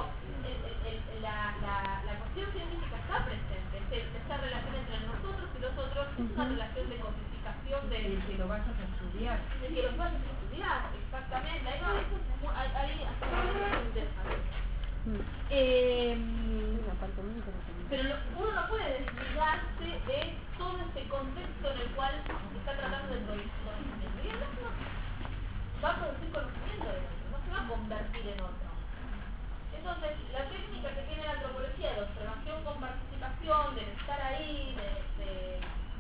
la cuestión científica está presente. Esta relación entre nosotros y los otros es una relación de codificación de que lo vayas a estudiar. De que los vayas a estudiar, exactamente. Ahí pero uno no puede desligarse de todo este contexto en el cual está tratando de producir conocimiento. Y además no va a producir conocimiento de otro, no se va a convertir en otro. Entonces, la técnica que tiene la antropología de observación con participación, de estar ahí, de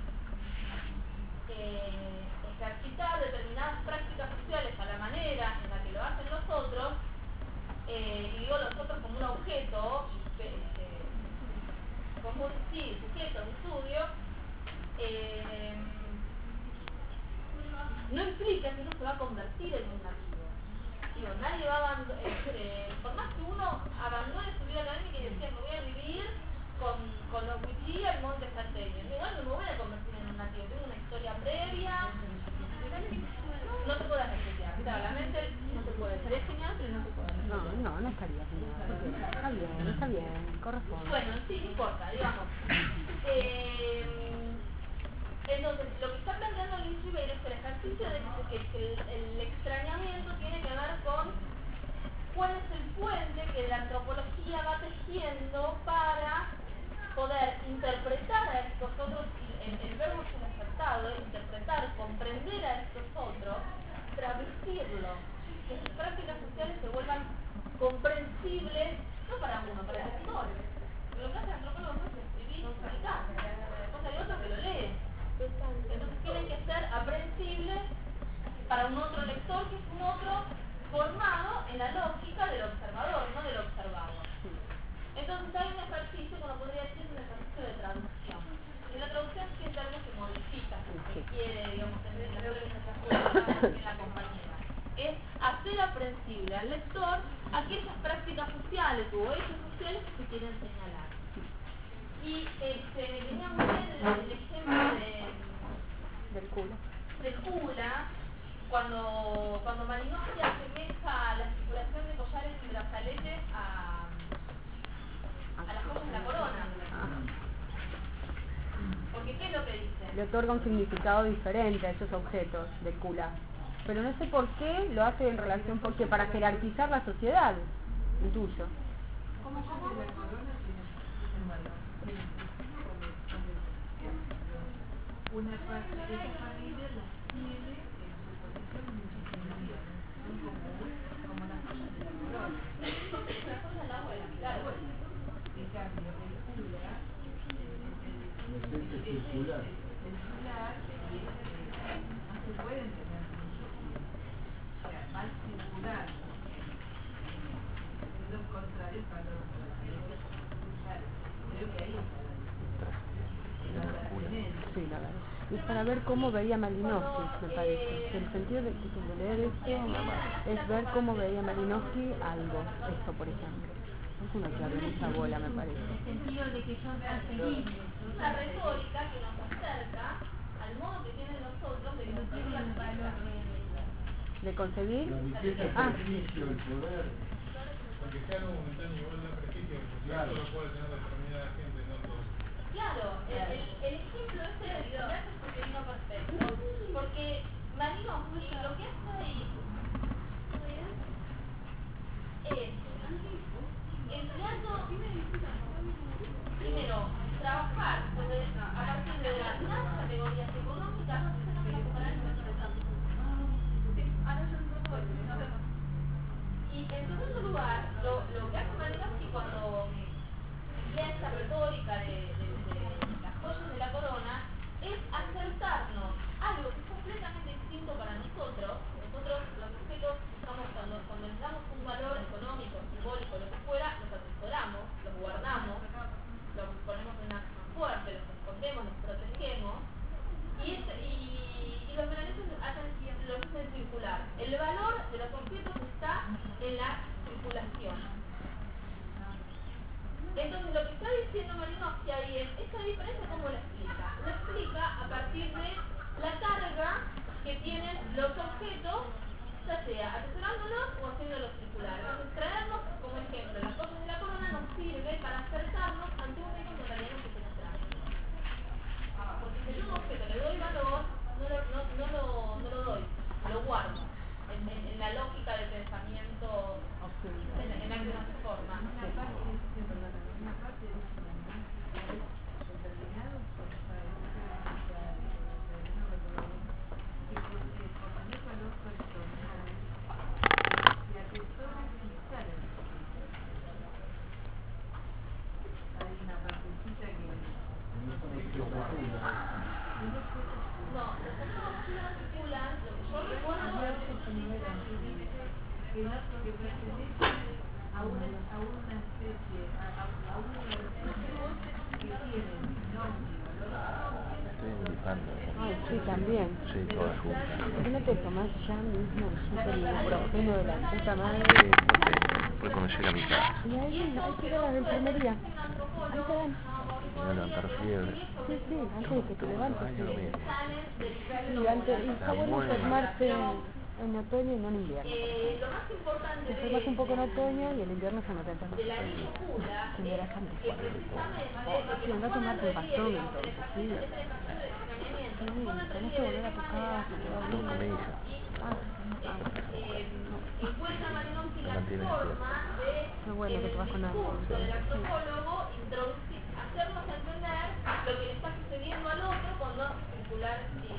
ejercitar determinadas prácticas sociales a la manera en la que lo hacen los otros, y digo los otros como un objeto, como un sujeto de estudio, no implica que uno se va a convertir en un nativo. Digo, nadie va a abandonar, por más que uno abandone su vida académica y decía, me voy a vivir con los wichí al monte salteño. Igual no me voy a convertir en un nativo, tengo una historia previa, no se puede resetear, claramente no se puede, sería genial, pero no se puede resetear. No estaría genial, está bien, corresponde. Bueno, sí, no importa, digamos. Entonces, lo que está planteando Luis Ribeiro es el ejercicio de que el extrañamiento tiene que ver con cuál es el puente que la antropología va tejiendo para poder interpretar a estos otros, el verbo es un acertado, interpretar, comprender a estos otros, traduzirlo, que sus prácticas sociales se vuelvan comprensibles, no para uno, para el lector. Pero lo que hace el antropólogo no es escribir y publicar, después hay otro que lo lee. Entonces tienen que ser aprensibles para un otro lector, que es un otro formado en la lógica del observador, no del observado. Entonces hay un ejercicio, como podría decir, es un ejercicio de traducción. En la traducción siempre algo se modifica, se quiere, digamos, en la compañera. Es hacer aprensible al lector aquellas prácticas sociales o hechos sociales que se quieren señalar. Y me venía muy bien el ejemplo del Cula, cuando Malinowski asemeja la circulación de collares y brazaletes a las cosas de la corona. Porque ¿qué es lo que dice? Le otorga un significado diferente a esos objetos de Cula. Pero no sé por qué lo hace en relación, porque para jerarquizar la sociedad, intuyo. ¿Cómo? Una parte de esa familia las tiene en su posición muchísimo días, son como las cosas de la corona. Las cosas del agua de la mitad. En cambio, el Cula, Es circular. no se pueden tener muchos días. O sea, mal circular, en los contrarios para los derechos sociales. Creo que ahí está la diferencia. Sí, la verdad. Y para ver cómo veía Malinowski, me parece. El sentido de leer esto es ver cómo veía Malinowski algo, esto por ejemplo. Es una clave en esa bola, me parece. En el sentido de que son transferibles. Una retórica que nos acerca al modo que tienen los otros de que no tienen el valor ¿De concebir? La riqueza, el prestigio, el poder. Porque sea algo momentáneo, igual da prestigio, porque Claro. solo puede tener determinada gente, no todos. Claro, el ejemplo este de gracias porque vino perfecto. Porque Malinowski lo que hace ahí es empleando primero trabajar a partir de determinadas categorías económicas, no se nos va a comparar en nuestro campo. Ahora yo nos vemos. Y en segundo lugar, lo que hace Malinowski cuando emplea esta retórica de las joyas de la corona es acertar El valor de los objetos está en la circulación. Entonces lo que está diciendo Malinowski ahí es, esta diferencia ¿cómo la explica? La explica a partir de la carga que tienen los objetos, ya sea atesorándolos o haciéndolos circular. Entonces traernos, como ejemplo, las cosas de la corona nos sirve para acercarnos ante un hecho que en realidad no se tiene atrás. Porque si yo a un objeto le doy valor, no lo doy, lo guardo. En la lógica del pensamiento en la que nos forma. Una parte de un determinado por manejo a los personales se atesoran y salen. Hay una partecita que No, los objetos no circulan, lo que yo recuerdo que pertenecen a una especie, a uno de los objetos que tienen nombre y valor económico. Ay, sí, también. Sí, todas juntas. ¿Por qué no te tomás ya mismo el súper ibuprofeno de la puta madre? Fue cuando llega a mi casa. Y ahí hay que ir a la enfermería. Ahí te dan. Me iba a levantar fiebre. Sí, sí, antes de que te levantes. Años lo mismo. Sí, antes, y está bueno enfermarse en otoño y no en invierno. lo más importante Te enfermas un poco en otoño y en invierno ya no te enfermas. de la lícula Te enveras antes. que precisamente Sí, anda a tomarte un bastón entonces, sí. Sí, tenés que volver a tu casa. Tengo con mi hija. encuentra Malinowski Me la mantiene forma de Qué bueno que te vas con alguien. discurso del antropólogo introducir, hacernos entender lo que le está sucediendo al otro cuando circular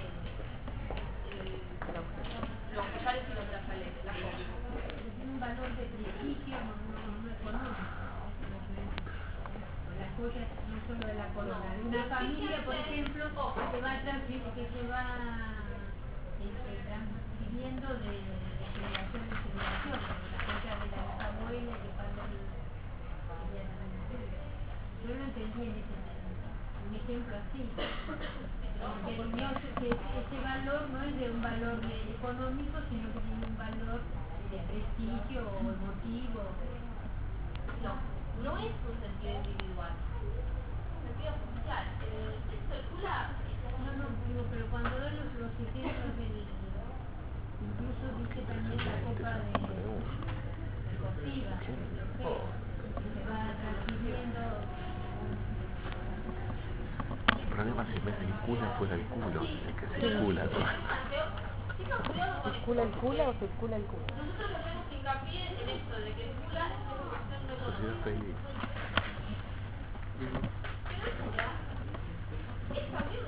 los collar y los brazaletes, la forma. Tiene un valor de prestigio no económico. Las cosas no solo de la corona. De una familia, por ejemplo, que va transfiriendo de generación en generación. Las cosas de las abuelas que pasan yo lo entendí en un ejemplo así. Que ese valor no es de un valor económico, sino que tiene un valor de prestigio o emotivo. No es un sentido individual, es un sentido social. El texto circular. No, digo, pero cuando doy los ejemplos incluso dice también la copa deportiva, que se va transfiriendo. El problema es en vez de circula fuera el culo, es que circula. ¿Circula el culo o circula el culo? Nosotros hacemos hincapié en esto de que el culo es una cuestión de Sociedad feliz. es también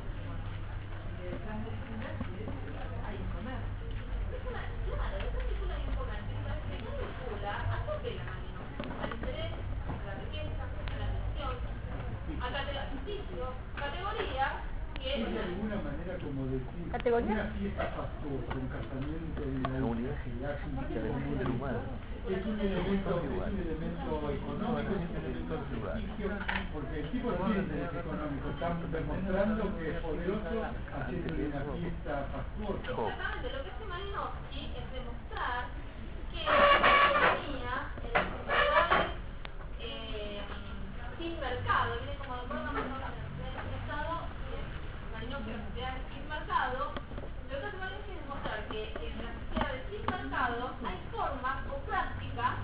claro, detrás del culo hay un comercio. Detrás del culo, ¿a qué apela Malinowski? Al interés, a la riqueza, a la atención, a categoría, categoría que Es de alguna manera como decir, ¿Categoría? una fiesta fastuosa, un casamiento de La una unidad hija, del ser humano. es un elemento económico, es un elemento de prestigio, porque el tipo tiene interés económico, están demostrando que es poderoso haciéndole una fiesta fastuosa. exactamente lo que hace Malinowski es demostrar que la economía en las sociedades sin mercado, viene como de acuerdo más o menos en el estado, Malinowski en las sociedades sin mercado, lo que hace Malinowski es demostrar que en las sociedades sin mercado hay formas o prácticas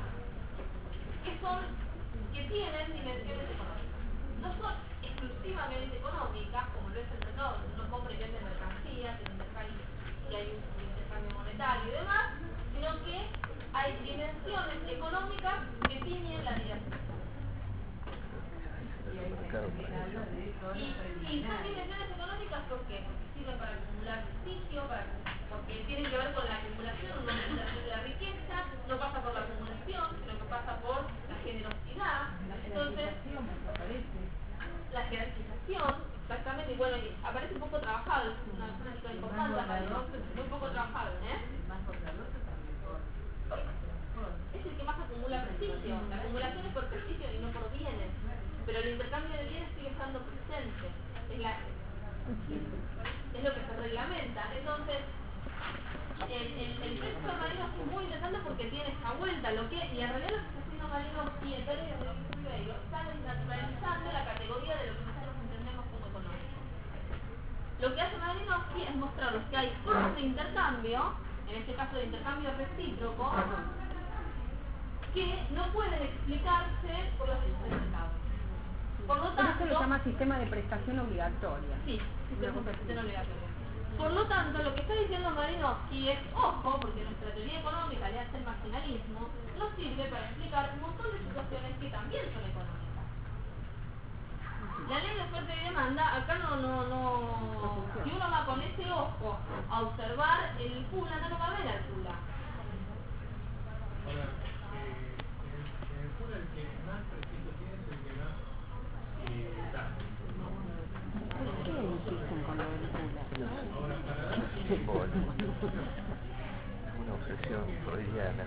que tienen dimensiones económicas. No son exclusivamente económicas, como lo es el mercado, donde uno compra y vende mercancías, y hay un intercambio monetario y demás, sino que hay dimensiones económicas que tienen la vida. Y son dimensiones económicas ¿por qué? Porque sirven para acumular prestigio, porque tienen que ver con la acumulación, no es la riqueza, no pasa por la acumulación, sino que pasa por la generosidad. Entonces, la jerarquización, exactamente, y bueno, y aparece un poco trabajado, es una cosa importante, muy poco trabajado, Es el que más acumula prestigio. La acumulación es por prestigio y no por bienes, pero el intercambio de bienes sigue estando presente. Es lo que se reglamenta. Entonces, el texto de Malinowski es muy interesante porque tiene esta vuelta, y en realidad lo que está haciendo Malinowski en Pérez de Ribeiro está desnaturalizando la categoría de lo que nosotros entendemos como económico. Lo que hace Malinowski es mostrarnos que hay formas de intercambio, en este caso de intercambio recíproco, que no pueden explicarse por las leyes del mercado. Por lo tanto, eso lo llama sistema de prestación obligatoria. Sí, sistema de prestación obligatoria. Por lo tanto, lo que está diciendo Malinowski es, ojo, porque nuestra teoría económica, le hace el marginalismo, nos sirve para explicar un montón de situaciones que también son económicas. La ley de oferta y demanda, acá si uno va con ese ojo a observar el Kula, no va a ver al Kula. Ahora, en el Kula el que más preciso tiene es el que más da. ¿Por qué insisten con lo del Kula? Ahora, para dar Una obsesión freudiana.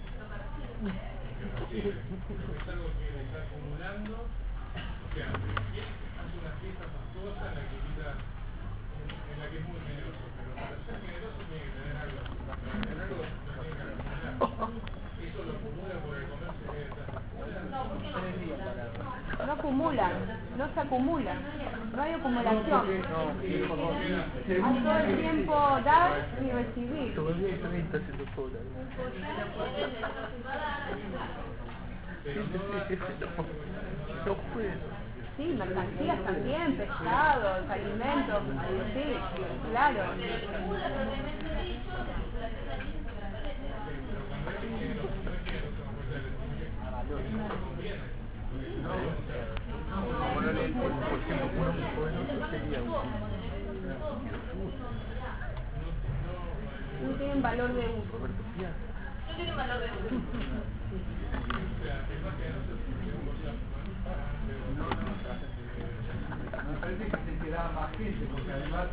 es algo que le está acumulando, o sea, él hace una fiesta fastuosa en la que invita, en la que es muy generoso, pero para ser generoso tiene que tener algo, para tener algo lo tiene que acumular. Eso lo acumula por el comercio que está. No acumulan, no se acumulan, no hay acumulación. Hay todo el tiempo dar y recibir. Todavía también está haciendo cola. No puedo. Sí, mercancías también, pescados, alimentos, sí, claro. Por ejemplo, uno muy poderoso sería No tienen valor de uso. No tienen valor de uso. Me parece que se quedaba más gente, porque además...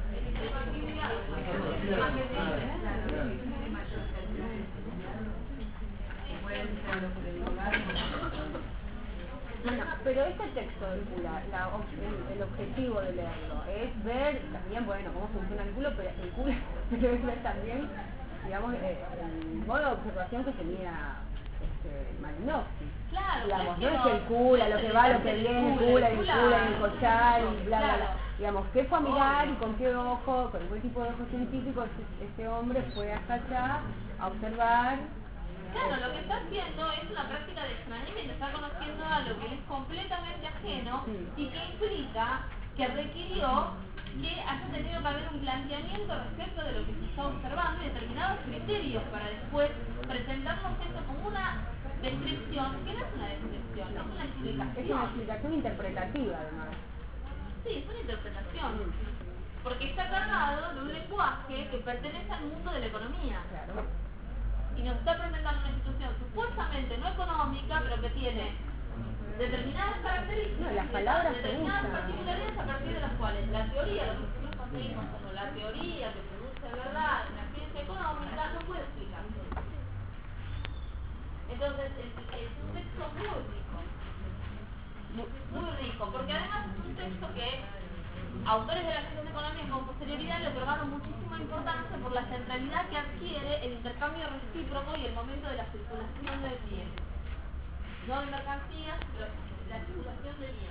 Bueno, pero este texto del Kula, el objetivo de leerlo es ver también, bueno, cómo funciona el culo, pero el Kula, pero es ver también, digamos, el modo de observación que tenía Malinowski. Claro, digamos, no es el Kula, lo que va, lo que viene, el Kula, el collar, y bla, bla, bla. Digamos, qué familiar y con qué ojo, con qué tipo de ojo científico este hombre fue hasta allá a observar. Claro, lo que está haciendo es una práctica de extrañamiento, está conociendo algo que es completamente ajeno y que implica, que requirió que haya tenido que haber un planteamiento respecto de lo que se está observando y determinados criterios para después presentarnos esto como una descripción, que no es una descripción, es una explicación. Es una explicación interpretativa, además. Sí, es una interpretación. Porque está cargado de un lenguaje que pertenece al mundo de la economía. Claro. Y nos está presentando una institución supuestamente no económica, pero que tiene determinadas características, no, las palabras determinadas particularidades a partir de las cuales la teoría, lo que nosotros conseguimos como la teoría que produce verdad en la ciencia económica, no puede explicarse. Entonces, es un texto muy rico, porque además es un texto que autores de la ciencia económica con posterioridad le otorgaron muchísima importancia por la centralidad que adquiere el intercambio recíproco y el momento de la circulación del bien. No de mercancías, pero la circulación del bien.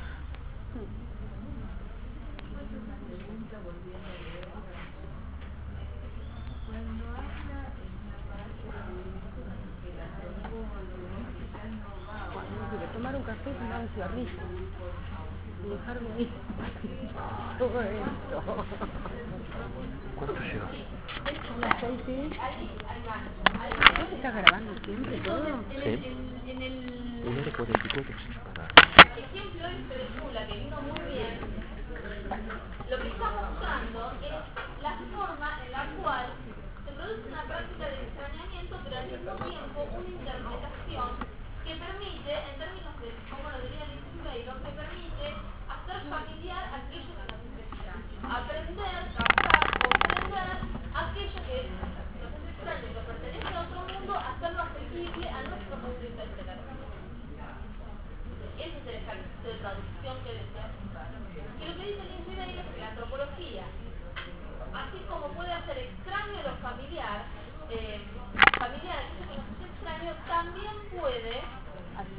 Cuando habla en una parte que la tecnología no va de tomar un café y fumar un cigarrillo y dejarme ir todo esto. ¿Cuánto lleva? Las 6, ¿sí? ¿Vos estás grabando siempre todo? Sí. En el 1:44. ejemplo este de Kula, que vino muy bien, lo que está mostrando es la forma en la cual se produce una práctica de extrañamiento, pero al mismo tiempo una interpretación que permite, en términos de, como lo diría Ribeiro, que permite hacer familiar aquello que nos interesa, aprender, captar, comprender aquello que nos es extraño, que pertenece a otro mundo, hacerlo asequible a nuestro mundo interpretativo. Ese es el ejercicio de traducción que desea buscar. Y lo que dice Ribeiro es que la antropología, así como puede hacer extraño lo familiar,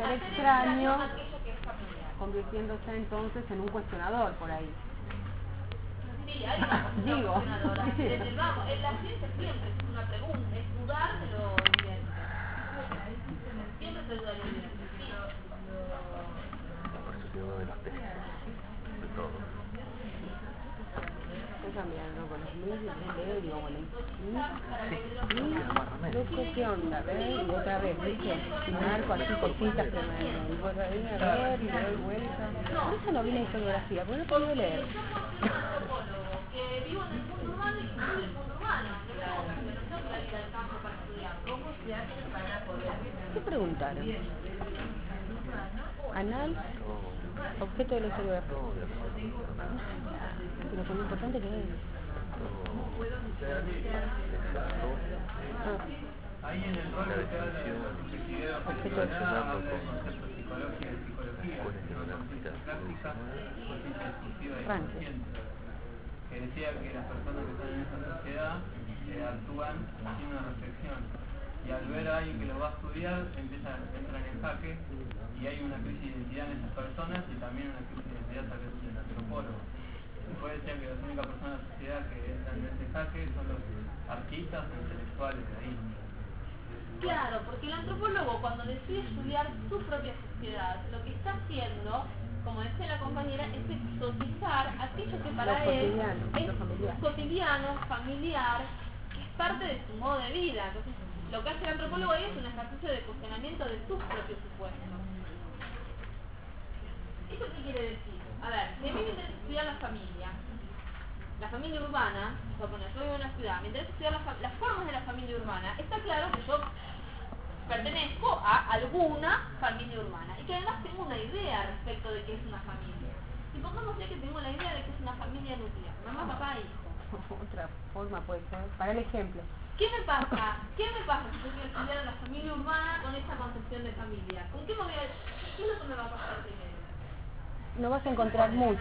ser extraño, convirtiéndose entonces en un cuestionador por ahí. Sí, hay una postura Digo. cuestionadora. Vamos, en la ciencia siempre es una pregunta, es dudar de lo evidente. Siempre se duda de lo evidente. Sí. Por eso te dudo de los textos, de todo. Yo también, ¿no? Con los medios, leer, digo, bueno, ¿qué onda? ¿Ves? Y otra vez, ¿viste? Y marco así cositas que me voy a ver y le doy vuelta. Por eso no vine a historiografía, porque no puedo leer. Yo soy un antropólogo que vivo en el mundo urbano y que vive el mundo urbano. No tengo que ir al campo para estudiar. ¿Cómo se hace para poder? ¿Qué preguntaron? ¿Anal? ¿Objeto de la historiografía? Pero con lo importante que es. Ahí en el rol que te habla de la subjetividad habla del concepto de psicología y psicología, práctica, justicia exclusiva y consciente, que decía que las personas que están en esta sociedad actúan sin una reflexión, y al ver a alguien que lo va a estudiar entran en jaque, y hay una crisis de identidad en esas personas y también una crisis de identidad tal vez en el antropólogo. Puede ser que las únicas personas de la sociedad que entran en ese jaque son los artistas o intelectuales de ahí. Claro, porque el antropólogo cuando decide estudiar su propia sociedad, lo que está haciendo, como decía la compañera, es exotizar aquello que para él es cotidiano, familiar, que es parte de su modo de vida. Entonces, lo que hace el antropólogo ahí es un ejercicio de cuestionamiento de sus propios supuestos. ¿Esto qué quiere decir? A ver, si a mí me interesa estudiar la familia urbana, suponer, yo vivo en una ciudad, me interesa estudiar las formas de la familia urbana, está claro que yo pertenezco a alguna familia urbana y que además tengo una idea respecto de qué es una familia. Y pongamos ya que tengo la idea de que es una familia nuclear, mamá, papá, hijo. Otra forma puede ser, para el ejemplo. ¿Qué me pasa? ¿Qué me pasa si yo quiero estudiar la familia urbana con esta concepción de familia? ¿Con qué me voy a... ¿Qué es lo que me va a pasar primero? No vas a encontrar mucho.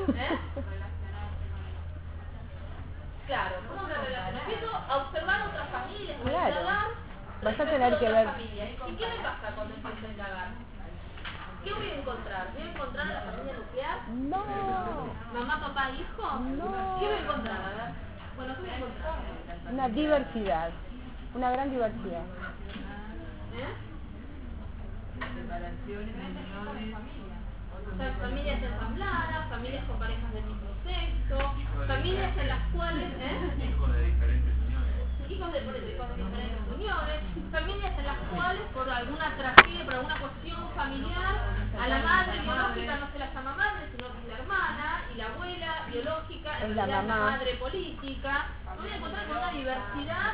Claro, ¿cómo me relaciono? Empiezo a observar otras familias, a Claro. indagar Vas a tener que ver. familias. ¿Y qué me pasa cuando empiezo a indagar? ¿Qué voy a encontrar? ¿Voy a encontrar a la familia nuclear? No. ¿Mamá, papá, hijo? No. ¿Qué voy a encontrar? A ver. Bueno, ¿qué voy a encontrar? Una diversidad. Una gran diversidad. Separaciones, uniones. O sea, familias ensambladas, familias con parejas del mismo sexo, familias en las cuales... Hijos de diferentes uniones. Hijos de diferentes uniones, familias en las cuales por alguna tragedia, por alguna cuestión familiar, a la madre biológica no se la llama madre, sino que es la hermana, y la abuela biológica Es en la realidad es la mamá. madre política. Voy a encontrar con una diversidad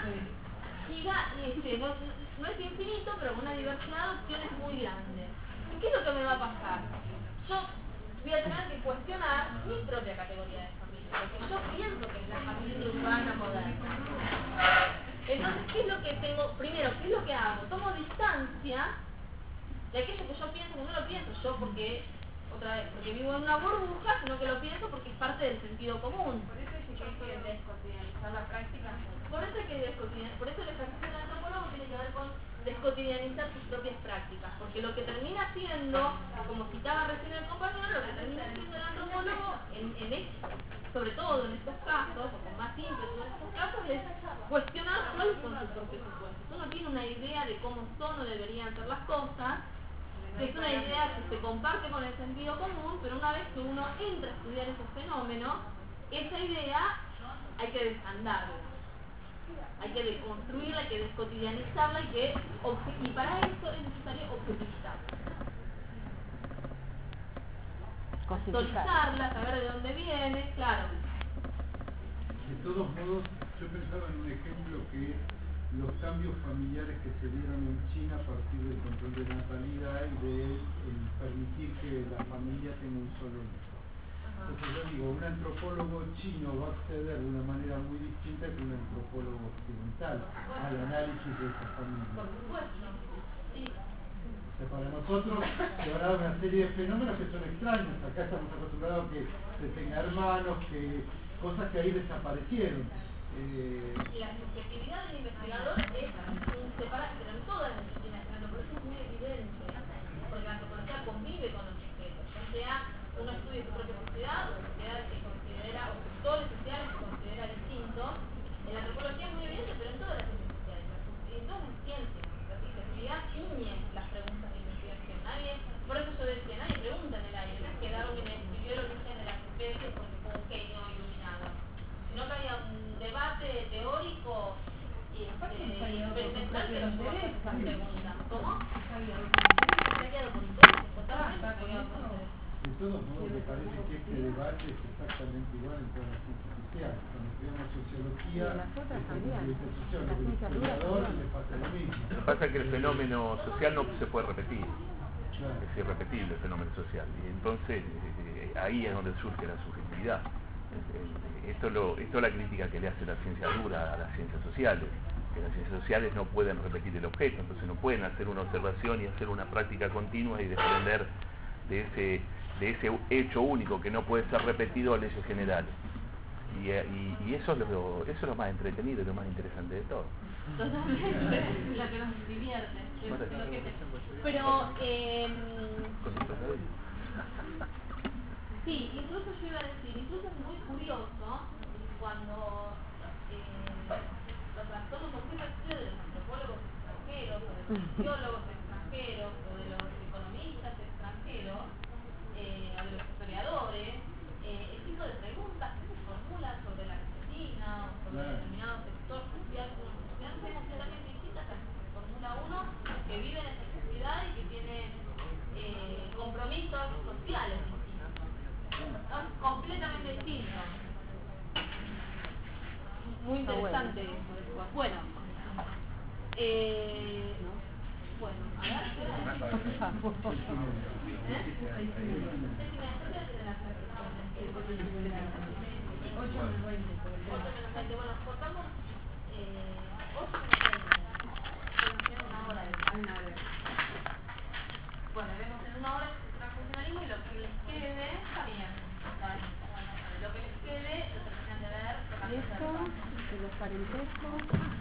no es infinito, pero una diversidad de opciones muy grande. ¿Y qué es lo que me va a pasar? Yo voy a tener que cuestionar mi propia categoría de familia, porque yo pienso que es la familia urbana moderna. Entonces, ¿qué es lo que tengo? Primero, ¿qué es lo que hago? Tomo distancia de aquello que yo pienso, que no lo pienso yo porque, otra vez, porque vivo en una burbuja, sino que lo pienso porque es parte del sentido común. Por eso es que hay que descotidianizar la práctica. Por eso el ejercicio del antropólogo tiene que ver con descotidianizar sus propias prácticas, porque lo que termina siendo, como citaba recién el compañero, lo que termina siendo el antropólogo sobre todo en estos casos, o con más ímpetu en estos casos, es cuestionar cuáles son sus propios supuestos. Uno tiene una idea de cómo son o deberían ser las cosas, que es una idea que se comparte con el sentido común, pero una vez que uno entra a estudiar esos fenómenos, esa idea hay que desandarla. Hay que deconstruirla, hay que descotidianizarla y para eso es necesario objetivizarla. Actualizarla, saber de dónde viene, claro. De todos modos, yo pensaba en un ejemplo que es los cambios familiares que se dieron en China a partir del control de natalidad y de permitir que la familia tenga un solo hijo. Entonces yo digo, un antropólogo chino va a acceder de una manera muy distinta que un antropólogo occidental al análisis de esa familia. Por supuesto, sí. O sea, para nosotros se habrá una serie de fenómenos que son extraños. Acá estamos acostumbrados a que se tenga hermanos, que cosas que ahí desaparecieron. Y la subjetividad del investigador es inseparable, pero en todas las disciplinas, pero eso es muy evidente. Porque porque la antropología convive con los sujetos, ya sea uno estudia su propia sociedad o sociedad que considera, o sectores sociales que considera distintos. En la antropología es muy evidente, pero en todas las ciencias sociales, en todas las ciencias, la subjetividad ciñe las preguntas de investigación. Por eso yo decía, nadie pregunta en el aire, no es que Darwin escribió el origen de las especies porque fue un genio iluminado, sino que había un debate teórico y experimental que nos llevó a hacer esa pregunta. ¿Cómo? Está guiado por intereses, totalmente está guiado por intereses. De todos modos, me parece que este debate es exactamente igual en todas las ciencias sociales. Cuando estudiamos sociología, las otras también. el historiador le pasa lo mismo. Lo que pasa es que el fenómeno social no se puede repetir. Claro. Es irrepetible el fenómeno social. Y entonces ahí es donde surge la subjetividad. Esto es la crítica que le hace la ciencia dura a las ciencias sociales. Que las ciencias sociales no pueden repetir el objeto, entonces no pueden hacer una observación y hacer una práctica continua y desprender de ese hecho único que no puede ser repetido a leyes generales. Y eso es lo más entretenido y lo más interesante de todo. Totalmente, lo que nos divierte. Pero, sí, incluso yo iba a decir, incluso es muy curioso cuando los trastornos objetos de los antropólogos extranjeros, o de los sociólogos extranjeros, o de los economistas extranjeros, o de los historiadores, el tipo de preguntas que se formulan sobre la Argentina o sobre determinado sector social, son completamente distintas a las que se formula uno que vive en esa sociedad y que tiene compromisos sociales distintos. Son completamente distintos. Muy interesante eso. Bueno, a ver, bueno, cortamos 8:20. Una hora. Bueno, vemos en una hora el transfuncionalismo y lo que les quede, está bien. Lo que les quede, lo terminan de ver. Esto, de los parentescos.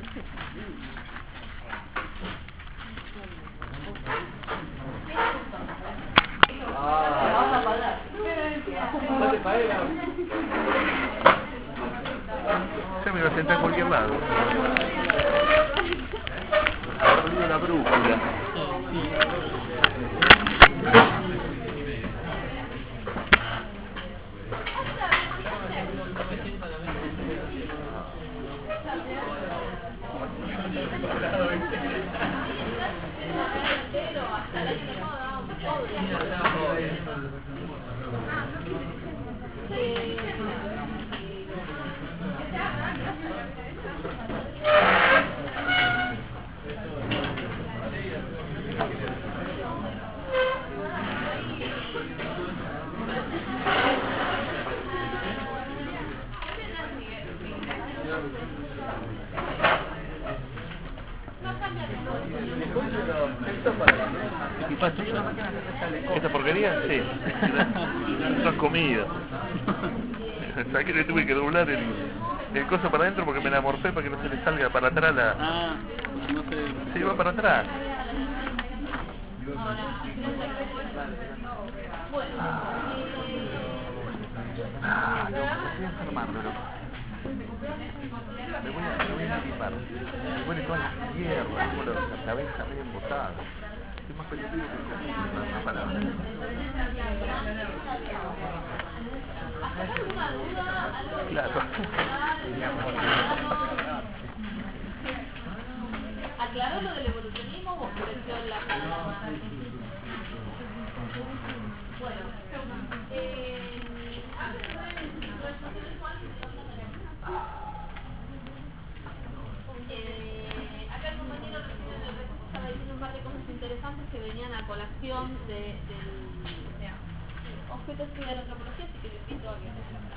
Se me iba a sentar en cualquier lado. Perdido la brújula. ¿Esta porquería? Sí. Eso es comida. ¿Sabes que le tuve que doblar el coso para adentro porque me la morfé para que no se le salga para atrás la... no sé. Se iba para atrás. No, estoy enfermándolo. Me voy a equipar. Me pone toda la tierra, como la cabeza medio embotada. Estoy más peludo que una palabra. ¿Alguna duda? Claro. ¿Aclaró lo del evolucionismo o oscureció la palabra? Bueno, antes de ver el ciclo del socialismo, acá el compañero recién en el recurso estaba diciendo un par de cosas interesantes que venían a colación del objeto estudio de la antropología, así que le invito a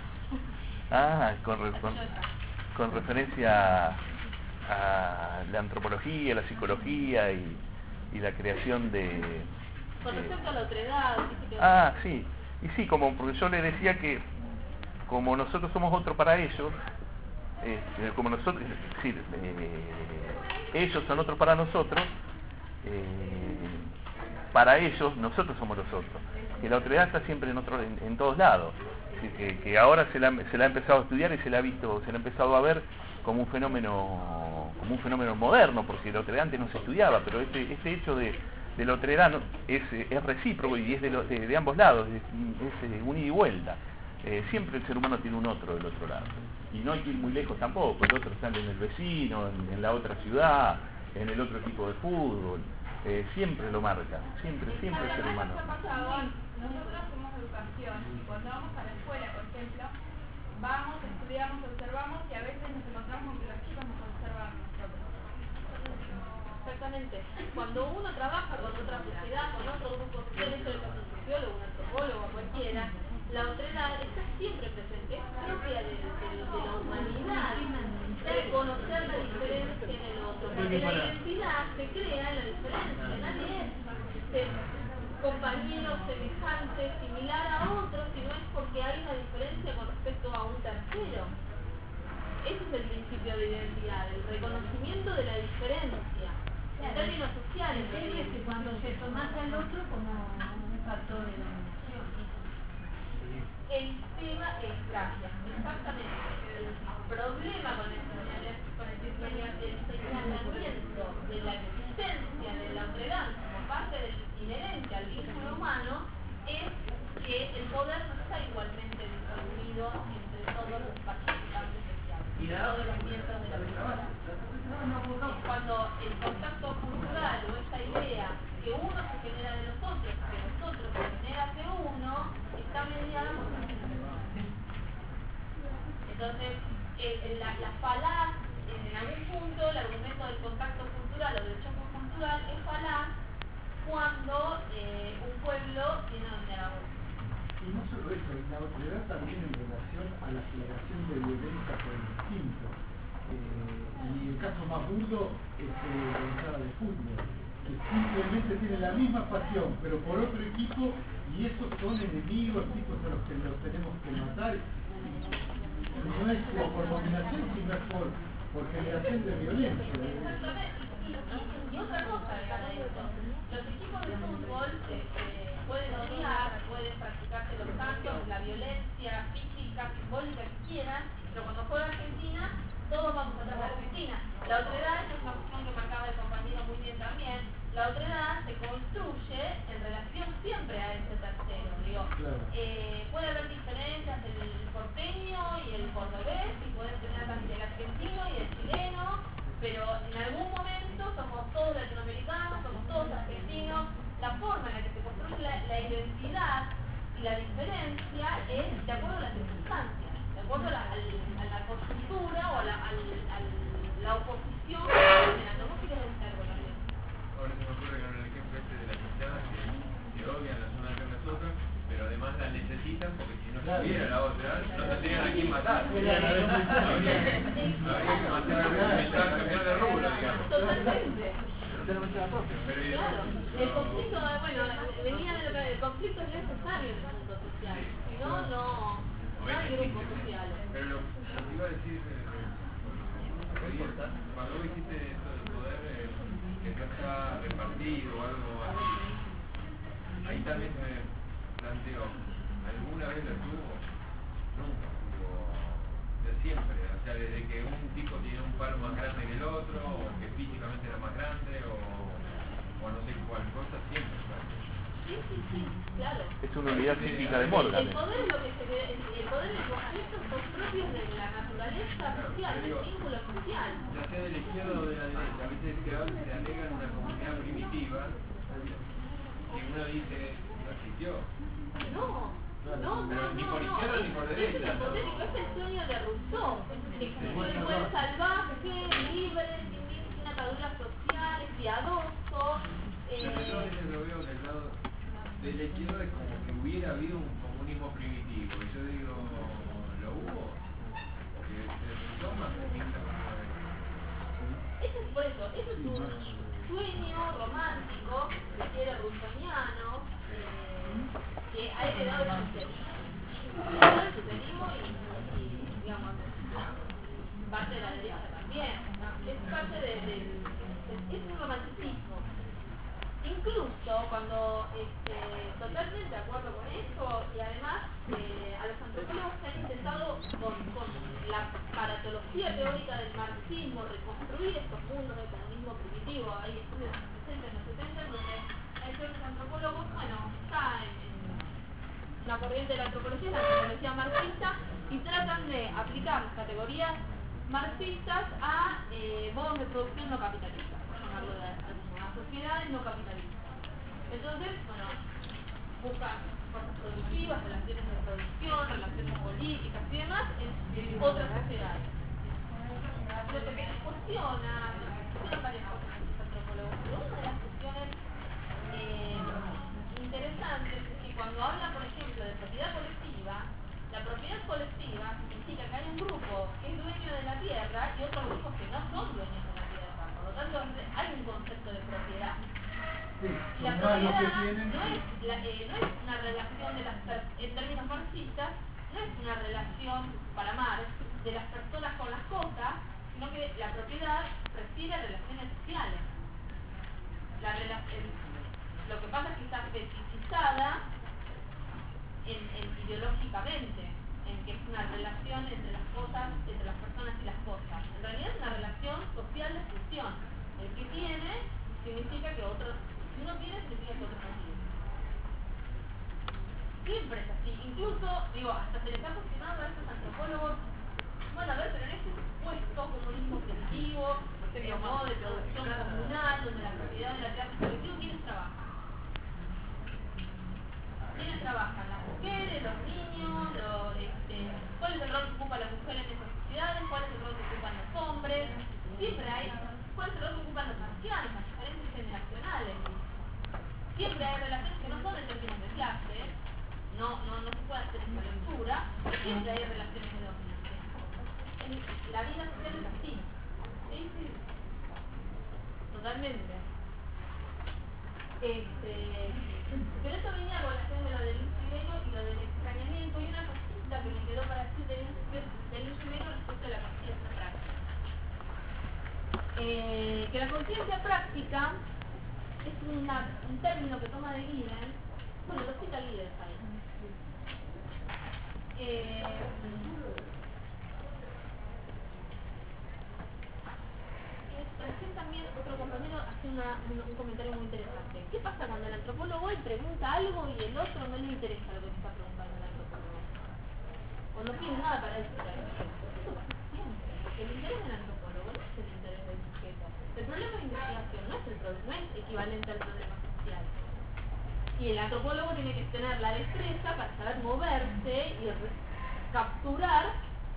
que con referencia a la antropología, la psicología y la creación de... Con respecto a la otredad... sí. Y sí, porque yo le decía que como nosotros somos otro para ellos, como nosotros, ellos son otros para nosotros, para ellos nosotros somos los otros, que la otredad está siempre en todos lados, que ahora se la ha empezado a estudiar y se la ha empezado a ver como un fenómeno moderno, porque la otredad antes no se estudiaba, pero este hecho de la otredad es recíproco y es de ambos lados, es un ida y vuelta. Siempre el ser humano tiene un otro del otro lado, y no hay que ir muy lejos tampoco, el otro está en el vecino, en la otra ciudad, en el otro equipo de fútbol, siempre lo marca, siempre el ser humano. Nosotros hacemos educación y cuando vamos a la escuela, por ejemplo, vamos, estudiamos, observamos y a veces nos encontramos con que los chicos nos observan a nosotros. Exactamente. Cuando uno trabaja con otra sociedad, con otro grupo social, eso es un sociólogo, un antropólogo, cualquiera, la otredad está siempre presente, es propia de la humanidad, reconocer la diferencia en el otro, porque la identidad se crea en la diferencia, nadie es compañero, semejante, similar a otro, si no es porque hay una diferencia con respecto a un tercero. Ese es el principio de identidad, el reconocimiento de la diferencia, en términos sociales. Es que cuando se tomase al otro como un factor de dominación. El tema es gracias, exactamente. El problema con el señalamiento de la existencia de la otredad como parte del inherente al vínculo humano es que el poder no está igualmente distribuido entre todos los participantes sociales, todos los miembros de la persona. Cuando el contacto cultural o esa idea que uno se genera de los otros, que los otros se generan de uno, está mediada por la diferencia. Entonces, la falaz, en algún punto, el argumento del contacto cultural o del choque cultural es falaz cuando un pueblo tiene a dominar a otro. Y no solo eso, la otredad también en relación a la generación de violencia por el instinto. Y el caso más burdo es la hinchada de fútbol, que simplemente tiene la misma pasión, pero por otro equipo, y esos son enemigos, tipos a los que los tenemos que matar. No es por dominación, sino es por generación de violencia. Y otra cosa, los equipos de fútbol pueden odiar, pueden practicarse los actos, la violencia física, simbólica que quieran, pero cuando juega Argentina, todos vamos a tratar de Argentina. La otredad, esa es una cuestión que marcaba el compañero muy bien también, la otredad se construye en relación siempre a ese tercero. Digo, puede haber diferencias del porteño y el cordobés, y pueden tener también el argentino y el chileno, pero en algún momento somos todos latinoamericanos, somos todos argentinos. La forma en la que se construye la identidad y la diferencia es de acuerdo a las circunstancias, de acuerdo a la coyuntura o a la oposición que está generando. ¿Cómo quieres decir algo también? Ahora se me ocurre con el ejemplo de las hinchadas que odian las unas a las otras, pero además las necesitan porque si no estuviera la otra, no tendrían a quién matar. Habría que matar a cambiar de rubro, digamos. Totalmente. Claro, el conflicto, bueno, venía de lo que el conflicto es necesario en el mundo social, si no, no hay grupos sociales. Pero lo que iba a decir, cuando vos dijiste esto del poder que no está repartido o algo así, ahí también se me planteó, ¿alguna vez lo tuvo? Nunca tuvo, de siempre, o sea, desde que un tipo tiene un palo más grande que el otro, o que físicamente era más grande, o no sé cuál cosa, siempre. Sí, claro. Es una unidad física de Morgan. El poder es lo que el poder y el conflicto son propios de la naturaleza social, del vínculo social. Ya sea de la izquierda o de la derecha, a veces se alega en una comunidad primitiva y uno dice, no existió. No, ni por izquierda ni por derecha. Es el poder, es el sueño de Rousseau, que fue el buen salvaje, libre, sin ataduras sociales, piadoso. Yo a veces lo veo del lado de la izquierda, es como que hubiera habido un comunismo primitivo, y yo digo, ¿lo hubo? Porque se toma eso es por eso, eso es un sueño romántico, si quiere rusoniano, que ha heredado el socialismo y digamos, parte de la derecha también, es parte es un romanticismo. En incluso cuando totalmente de acuerdo con eso, y además a los antropólogos que han intentado con la paratología teórica del marxismo reconstruir estos mundos del comunismo primitivo, hay estudios en los 60 y en los 70 en donde hay ciertos antropólogos, bueno, está en una corriente de la antropología, la antropología marxista, y tratan de aplicar las categorías marxistas a modos de producción no capitalistas, por llamarlo de algún modo, a sociedades no capitalistas. Entonces, bueno, buscan fuerzas productivas, relaciones de producción, relaciones políticas y demás en otras sociedades. Lo que les cuestiona varias cosas a los antropólogos, pero una de las cuestiones interesantes es que cuando hablan, por ejemplo, de propiedad colectiva, la propiedad colectiva significa que hay un grupo que es dueño de la tierra y otros grupos que no son dueños de la tierra. Por lo tanto, hay un concepto de propiedad. Sí, La son más propiedad los que tienen. no es una relación de en términos marxistas, no es una relación para Marx de las personas con las cosas, sino que la propiedad refiere a relaciones sociales. Lo que pasa es que está fetichizada ideológicamente, en que es una relación entre las cosas, entre las personas y las cosas. En realidad es una relación social de función. El que tiene significa que otro, si uno tiene significa que otro no tiene. Siempre es así. Incluso, digo, hasta se les ha cuestionado a estos antropólogos, bueno, a ver, pero en este supuesto comunismo primitivo, modo de producción comunal, donde la propiedad de la tierra es colectiva, ¿quiénes trabajan? ¿Quiénes trabajan? Las mujeres, los niños, ¿cuál es el rol que ocupa la mujer en esas sociedades? ¿Cuál es el rol que ocupan los hombres? Siempre hay, ¿cuál es el rol que ocupan los ancianos, las diferencias generacionales? Siempre hay relaciones que no son en términos de clase, no se puede hacer esa lectura, pero siempre hay relaciones de dominación. La vida social es así. ¿Sí? Totalmente. Pero eso venía a colación de lo del instrumento y lo del extrañamiento, y una cosita que me quedó para decir del instrumento respecto a la conciencia práctica. Que la conciencia práctica es un término que toma de Giddens, bueno, lo cita Giddens ahí. Recién también otro compañero hace un comentario muy interesante. ¿Qué pasa cuando el antropólogo él pregunta algo y el otro no le interesa lo que está preguntando el antropólogo? O no tiene nada para decir al respecto. Eso pasa siempre, porque el interés del antropólogo no es el interés del sujeto. El problema de investigación no es equivalente al problema social. Y el antropólogo tiene que tener la destreza para saber moverse y capturar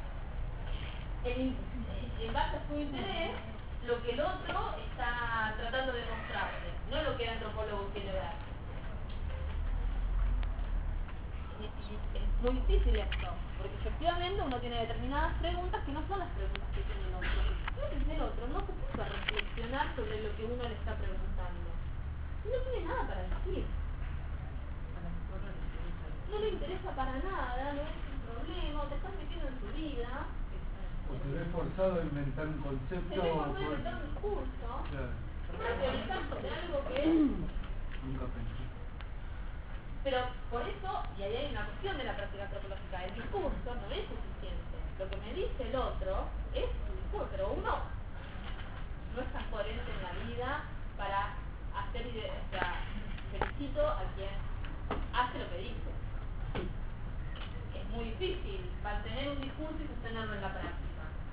en base a su interés lo que el otro está tratando de mostrarse, no lo que el antropólogo quiere ver. Y es muy difícil esto, porque efectivamente uno tiene determinadas preguntas que no son las preguntas que tiene el otro. Entonces el otro no se puede reflexionar sobre lo que uno le está preguntando. No tiene nada para decir. No le interesa para nada, no es un problema, te estás metiendo en su vida. O se ve forzado a inventar un concepto. Se ve forzado a inventar un discurso. Claro. Para teorizar sobre algo que Nunca pensé. Pero por eso, y ahí hay una cuestión de la práctica antropológica, el discurso no es suficiente. Lo que me dice el otro es su discurso, pero uno no es tan coherente en la vida para hacer ideas. O sea, felicito a quien hace lo que dice. Es muy difícil mantener un discurso y sostenerlo en la práctica.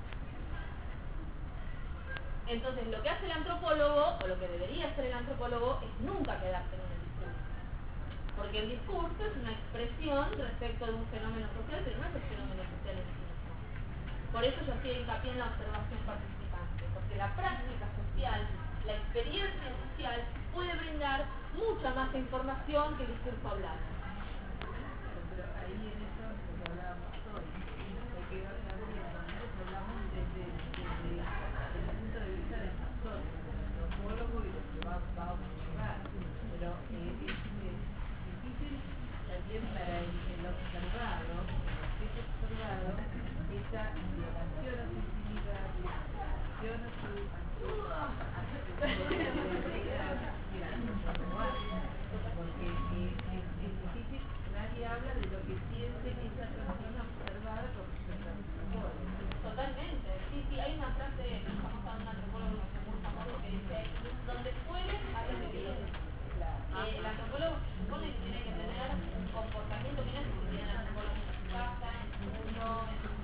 Entonces, lo que hace el antropólogo, o lo que debería hacer el antropólogo, es nunca quedarse en el discurso. Porque el discurso es una expresión respecto de un fenómeno social, pero no es el fenómeno social en sí mismo. Por eso yo hacía hincapié en la observación participante, porque la práctica social, la experiencia social, puede brindar mucha más información que el discurso hablado. Pero ahí en eso lo que hablábamos hoy, lo que nosotros hablamos desde el punto de vista del pastor, del antropólogo y lo que va a observar, pero es difícil también para el observado, el objeto observado, esa violación a su intimidad, violación a su Porque es difícil, nadie habla de lo que siente esa persona observada por sus antropólogos. Totalmente, sí, hay una frase famosa de un antropólogo que es muy famoso que dice, donde puedes, haz lo que quieres. El antropólogo se supone que tiene que tener un comportamiento, mira si tiene el antropólogo en su casa, en su mundo, en su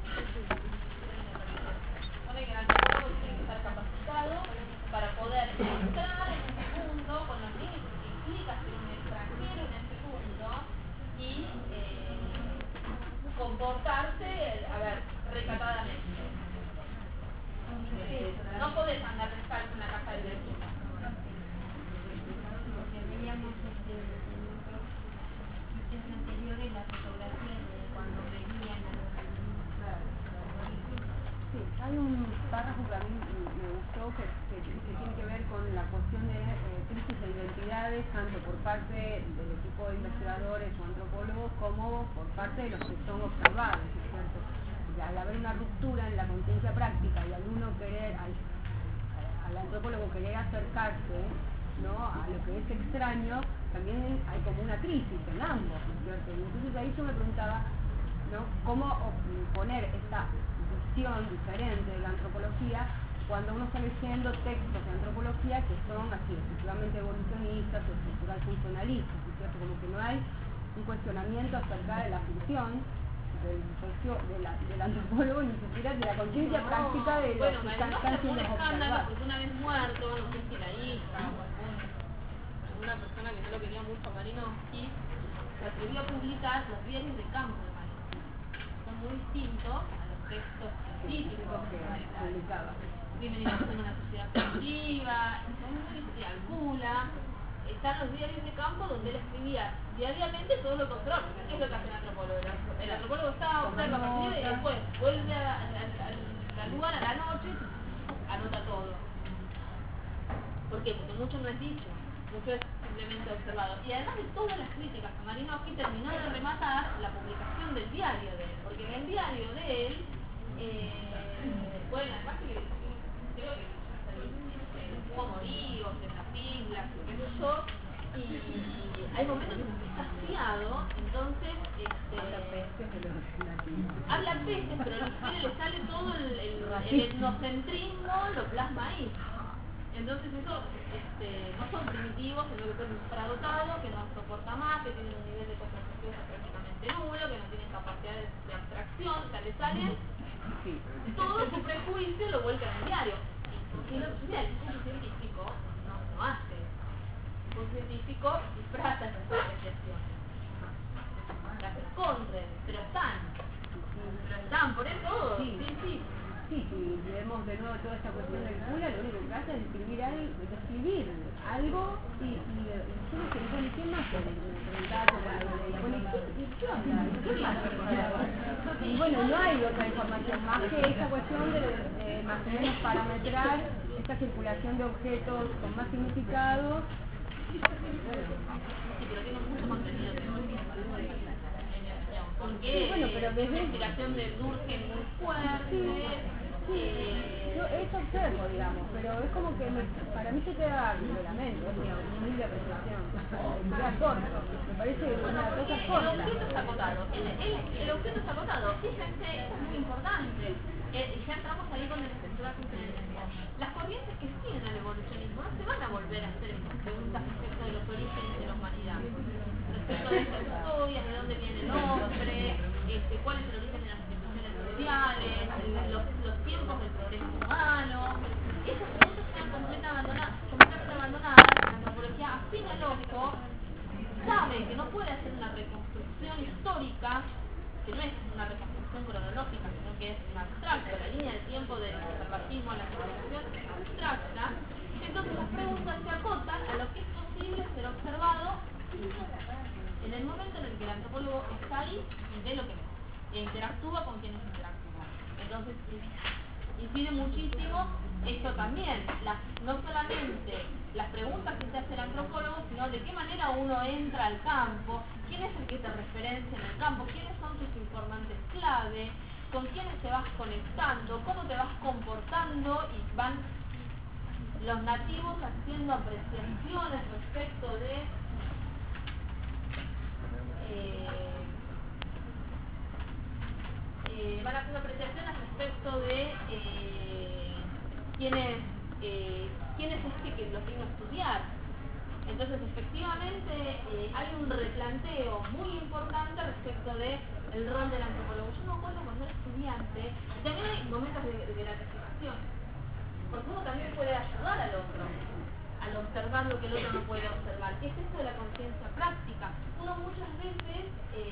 supone que el antropólogo tiene que estar capacitado para poder entrar en ese mundo con los límites que implica ser un extranjero en ese mundo y comportarse, recatadamente. No podés andar descalzo en la casa del vecino. Porque veíamos en otros sitios anteriores la fotografía de cuando venían a los Sí, hay un párrafo que a mí me gustó que tiene que ver con la cuestión de crisis de identidades, tanto por parte del equipo de investigadores o antropólogos como por parte de los que son observados, ¿no es cierto? Y al haber una ruptura en la conciencia práctica y al uno querer, al antropólogo querer acercarse, ¿no?, a lo que es extraño, también hay como una crisis en ambos, ¿no es cierto? Y entonces ahí yo me preguntaba, ¿no?, cómo poner esta visión diferente de la antropología cuando uno está leyendo textos de antropología que son así, efectivamente evolucionistas o estructural funcionalistas, ¿no es cierto? Como que no hay un cuestionamiento acerca de la función del antropólogo, ni siquiera de la conciencia práctica de los que están siendo observados. Porque una vez muerto, no sé si la hija o alguna persona que no lo quería mucho a Malinowski, se atrevió a publicar los diarios de campo de Malinowski. Son muy distintos a los textos científicos que publicaba. Criminalización de una sociedad primitiva, son muy Albula. Están los diarios de campo donde él escribía diariamente todo lo contrario. ¿Qué es lo que hace el antropólogo? El antropólogo está, observa, percibe y después vuelve al lugar a la noche, anota todo. ¿Por qué? Porque mucho no es dicho, mucho es simplemente observado. Y además de todas las críticas a Malinowski, terminó de rematar la publicación del diario de él, porque en el diario de él, bueno, además que creo que pudo morir o se siglas, qué sé yo, y hay momentos en que está hastiado, entonces habla peces, pero le sale todo el etnocentrismo, lo plasma ahí. Entonces eso no son primitivos, sino que son infradotados, que no soporta más, que tienen un nivel de concentración prácticamente nulo, que no tienen capacidad de abstracción, o sea, le salen todo su prejuicio, lo vuelca en el diario. Y lo que sucede, el discurso científico no hace. El discurso científico disfraza esas apreciaciones. Las esconden, pero están, por eso, Sí, si vemos de nuevo toda esta cuestión del cura, lo único que hace es describir algo y yo no sé, bueno, ¿qué más? Y bueno, no hay otra información más que esa cuestión de más o menos parametrar esta circulación de objetos con más significado. Sí, pero tiene mucho contenido teórico, porque bueno, pero desde una inspiración de Durkheim muy fuerte. Yo eso observo, digamos, pero es como que para mí se queda verdaderamente, es mi humilde apreciación, queda corto, me parece una cosa corta. El objeto está acotado, el objeto está acotado, fíjense, eso es muy importante, y ya entramos ahí con el estructural funcionalismo. Las corrientes que siguen al evolucionismo no se van a volver a hacer estas preguntas respecto de los orígenes de la humanidad, respecto de estas historias, de dónde viene el hombre, cuál es el origen de las instituciones sociales, los tiempos del progreso humano. Esas preguntas están completamente abandonadas. La antropología afina el ojo, sabe que no puede hacer una reconstrucción histórica, que no es una reconstrucción cronológica, sino que es una abstracta. La línea del tiempo del conservatismo a la civilización es abstracta. Entonces las preguntas se acotan a lo que es posible ser observado en el momento en el que el antropólogo está ahí y ve lo que ve, e interactúa con quienes interactúan. Entonces incide muchísimo esto también, no solamente las preguntas que se hace el antropólogo, sino de qué manera uno entra al campo, quién es el que te referencia en el campo, quiénes son tus informantes clave, con quiénes te vas conectando, cómo te vas comportando y van los nativos haciendo apreciaciones respecto de van haciendo apreciaciones respecto de quién es que los vino a estudiar. Entonces, efectivamente, hay un replanteo muy importante respecto de el rol del antropólogo. Yo me acuerdo cuando era estudiante, y también hay momentos de gratificación, porque uno también puede ayudar al otro, al observar lo que el otro no puede observar. ¿Qué es esto de la conciencia práctica? Uno muchas veces,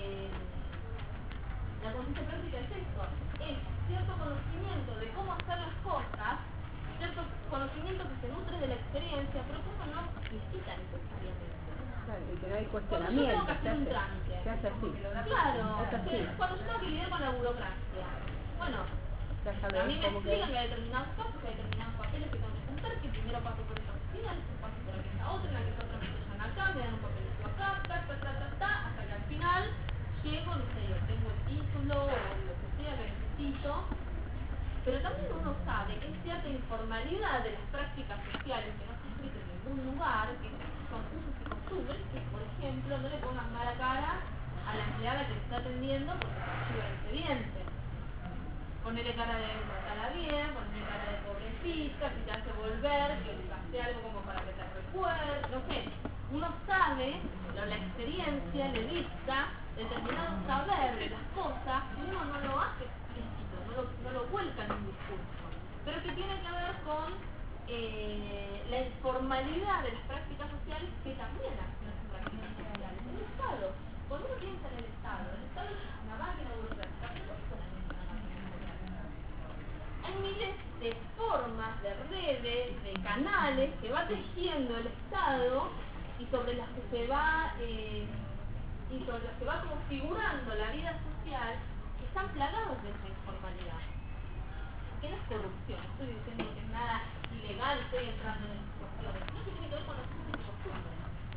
la conciencia práctica es esto, es cierto conocimiento de cómo hacer las cosas, cierto conocimiento que se nutre de la experiencia, pero que uno no necesita necesariamente. Claro, y que no hay Cuando yo cuestionamiento. tengo que hacer un trámite, Se hace así. claro, Es así. cuando yo tengo que lidiar con la burocracia, bueno, Ya a sabes mí me cómo que... explican que hay determinados casos, que hay determinados papeles que tengo que juntar, que primero paso por esta oficina, después paso por esta otra, en la que otra me sellan acá, me dan un papelito acá, hasta que al final llego, no sé, tengo el título o lo que sea que necesito. Pero también uno sabe que hay cierta informalidad de las prácticas sociales que no se escrito en ningún lugar, que son usos y costumbres, que por ejemplo no le pongan mala cara a la empleada que te está atendiendo porque se archiva el expediente. Ponele cara de tratarla bien, ponele cara de pobrecita, si te hace volver, que le hace algo como para que te recuerde, no sé. Uno sabe, la experiencia le dicta determinado saber de las cosas que uno no lo hace explícito, no lo vuelca en un discurso, pero que tiene que ver con la informalidad de las prácticas sociales que también hacen las prácticas sociales. El Estado, cuando uno piensa en el Estado es una máquina burocrática, pero no es solamente una máquina burocrática. Hay miles de formas, de redes, de canales que va tejiendo el Estado y sobre las que se va configurando la vida social, que están plagados de esa informalidad. ¿Qué no es corrupción? No estoy diciendo que es nada ilegal, estoy entrando en esas cuestiones, sino que tiene que ver con los usos y costumbres.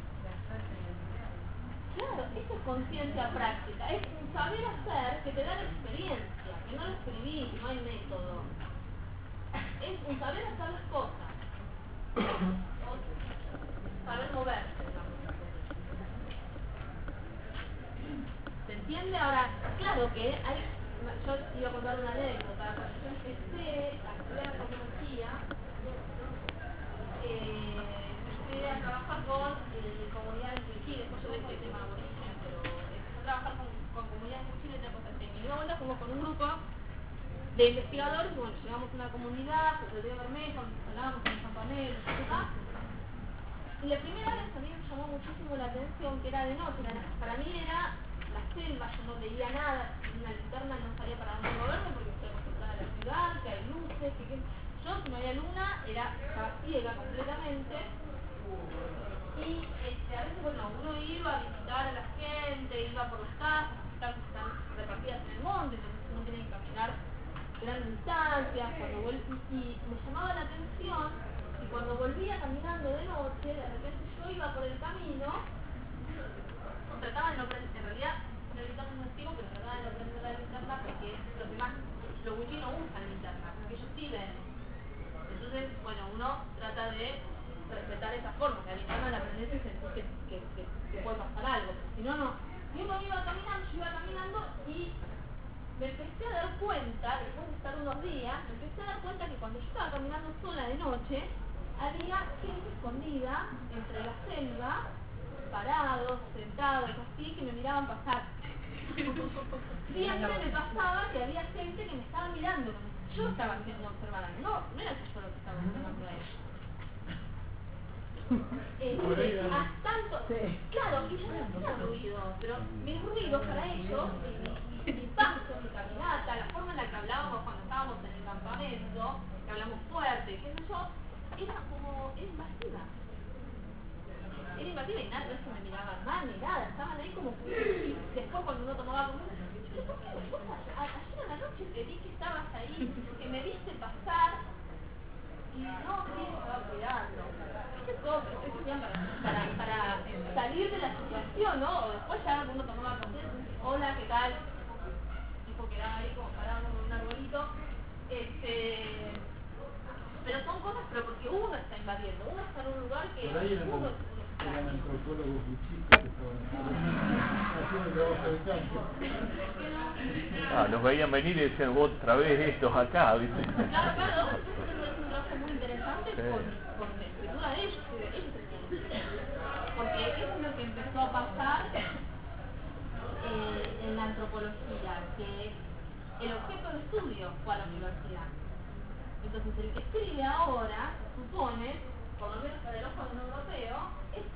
Claro, eso es conciencia práctica, es un saber hacer que te da la experiencia, que no lo escribí, que no hay método. Es un saber hacer las cosas. Saber moverse, digamos. ¿Se entiende? Ahora, claro que hay, yo iba a contar una anécdota, cuando yo empecé a estudiar antropología, empecé a trabajar con comunidades de Chile, después yo dejo el tema aborigen, pero empecé a trabajar con comunidades de Chile, y me di cuenta como con un grupo de investigadores, y bueno, llegamos a una comunidad, José Río Bermejo, nos instalábamos en un campamento, etc. Y la primera vez a mí me llamó muchísimo la atención que era de noche, para mí era la selva, yo no veía nada, una linterna no sabía para dónde moverme porque estoy acostumbrada a la ciudad, que hay luces, yo si no había luna estaba ciega completamente. Y a veces, bueno, uno iba a visitar a la gente, iba por las casas están repartidas en el monte, entonces uno tiene que caminar grandes distancias, y me llamaba la atención. Y cuando volvía caminando de noche, de repente yo iba por el camino, trataba de no prender, en realidad una linterna no es ciego, pero trataba de no prender la linterna porque los wichí no usan linterna, porque ellos sí ven. Entonces, bueno, uno trata de respetar esa forma, que la linterna la prendes y sentís que puede pasar algo, si no, no. Y uno yo iba caminando y me empecé a dar cuenta, después de estar unos días, me empecé a dar cuenta que cuando yo estaba caminando sola de noche, había gente escondida entre la selva, parados, sentados, así, que me miraban pasar. Siempre me pasaba que había gente que me estaba mirando, yo estaba siendo observada, no era yo lo que estaba observando a ellos. Tanto, claro, y yo no hacía ruido, pero mis ruidos para ellos, mi paso, mi caminata, la forma en la que hablábamos cuando estábamos en el campamento, que hablamos fuerte, qué sé yo, era invasiva. Era invasiva y nada, no es que me miraban mal ni nada, estaban ahí como y después cuando uno tomaba como pero ¿por qué después ayer a la noche te vi que estabas ahí, que me viste pasar y no, sí, estaba cuidando. Esas cosas que se hacían para salir de la situación, ¿no? O después ya uno tomaba conciencia y dice, hola, ¿qué tal? Tipo quedaba ahí como parado con un arbolito. Pero son cosas, pero porque uno está invadiendo. Uno está en un lugar que Por ahí eran uno eran antropólogos buchistas que estaban haciendo trabajo de campo. Los veían venir y decían, otra vez estos acá, ¿viste? Claro, claro, es un trabajo muy interesante por la escritura de ellos, porque eso es lo que empezó a pasar en la antropología, que el objeto de estudio fue a la universidad. Entonces el que escribe ahora, supone, por lo menos para el ojo de un europeo, es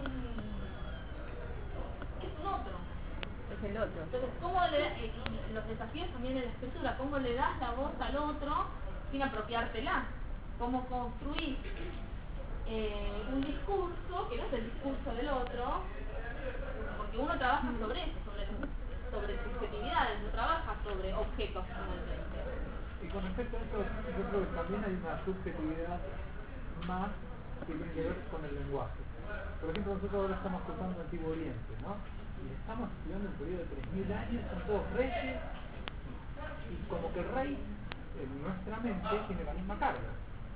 un otro. Es el otro. Entonces, ¿cómo los desafíos también en la escritura, cómo le das la voz al otro sin apropiártela? ¿Cómo construir un discurso que no es el discurso del otro? Porque uno trabaja sobre eso, sobre subjetividades, no trabaja sobre objetos finalmente. Y con respecto a eso, yo creo que también hay una subjetividad más que tiene que ver con el lenguaje. Por ejemplo, nosotros ahora estamos cursando Antiguo Oriente, ¿no? Y estamos estudiando un periodo de 3.000 años, son todos reyes, y como que el rey, en nuestra mente, tiene la misma carga.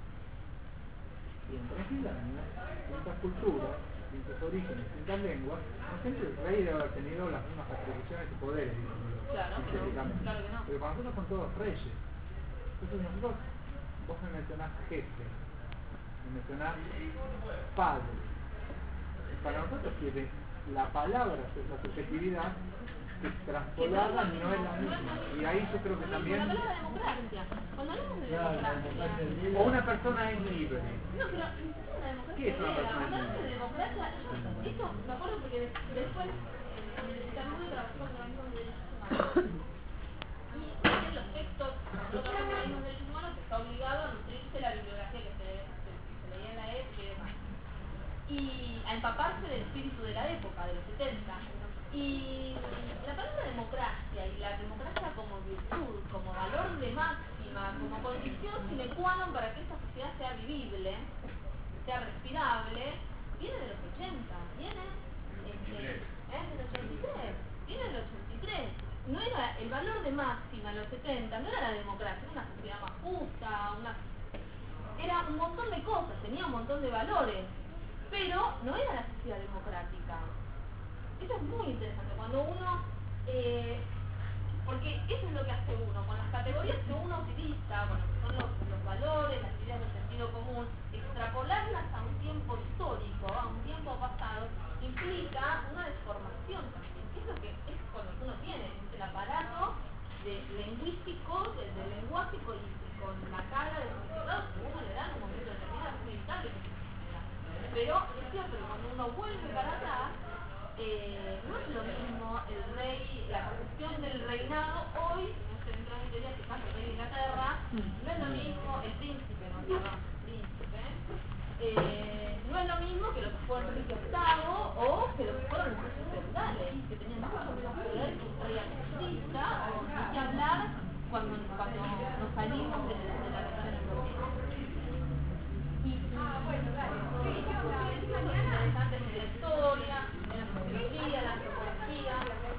Y en 3.000 años, distintas culturas, distintos orígenes, distintas lenguas, no siempre el rey debe haber tenido las mismas atribuciones y poderes, Claro que no. Pero para nosotros son todos reyes. Entonces nosotros, vos me mencionás jefe, me mencionás padre. Para nosotros quiere la palabra, la subjetividad, que transpolada no es la misma. Y ahí yo creo que también... Cuando hablamos de democracia, o una persona es libre. No, pero una democracia. ¿Qué es una persona Cuando hablamos de libre? democracia, esto me acuerdo porque después en el Talmud trabajó con organismos de derechos humanos. Y en los textos de los organismos de derechos humanos está obligado a nutrirse la bibliografía que se leía en la época y demás. Y a empaparse del espíritu de la época, de los 70. Y la palabra democracia y la democracia como virtud, como valor de máxima, como condición sine qua non para que esta sociedad sea vivible, sea respirable, viene de los 80, viene del 83, viene del 83. No era el valor de máxima en los 70, no era la democracia, era una sociedad más justa, era un montón de cosas, tenía un montón de valores, pero no era la sociedad democrática. Eso es muy interesante, cuando uno, porque eso es lo que hace uno, con las categorías que uno utiliza, bueno, que son los valores, las ideas del sentido común, extrapolarlas a un tiempo histórico, a un tiempo pasado, implica una deformación también, que es lo que es con lo que uno tiene, el aparato lingüístico, del lenguaje y con la carga de significados que uno le da en un momento determinado, es inevitable que se suceda. Pero es cierto que cuando uno vuelve para atrás, no es lo mismo el rey, la concepción del reinado hoy, no sé, dentro de mi teoría que pasa el rey de Inglaterra, no es lo mismo el príncipe, no es lo mismo que lo que fue Enrique VIII o que lo que fueron los reyes feudales, que tenían mucho menos poder que un rey absolutista, o no hay que hablar cuando nos salimos de la región europea. Y interesantes en la historia, en la sociología, la antropología,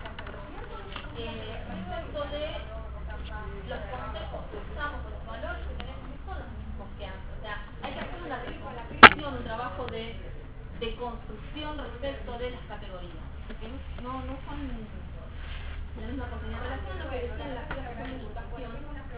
respecto de los consejos que usamos, los valores que tenemos, no son los mismos que antes. O sea, hay que hacer una reflexión, un trabajo de construcción respecto de las categorías, que no son la misma cosa. En relación a lo que decían las clases de educación,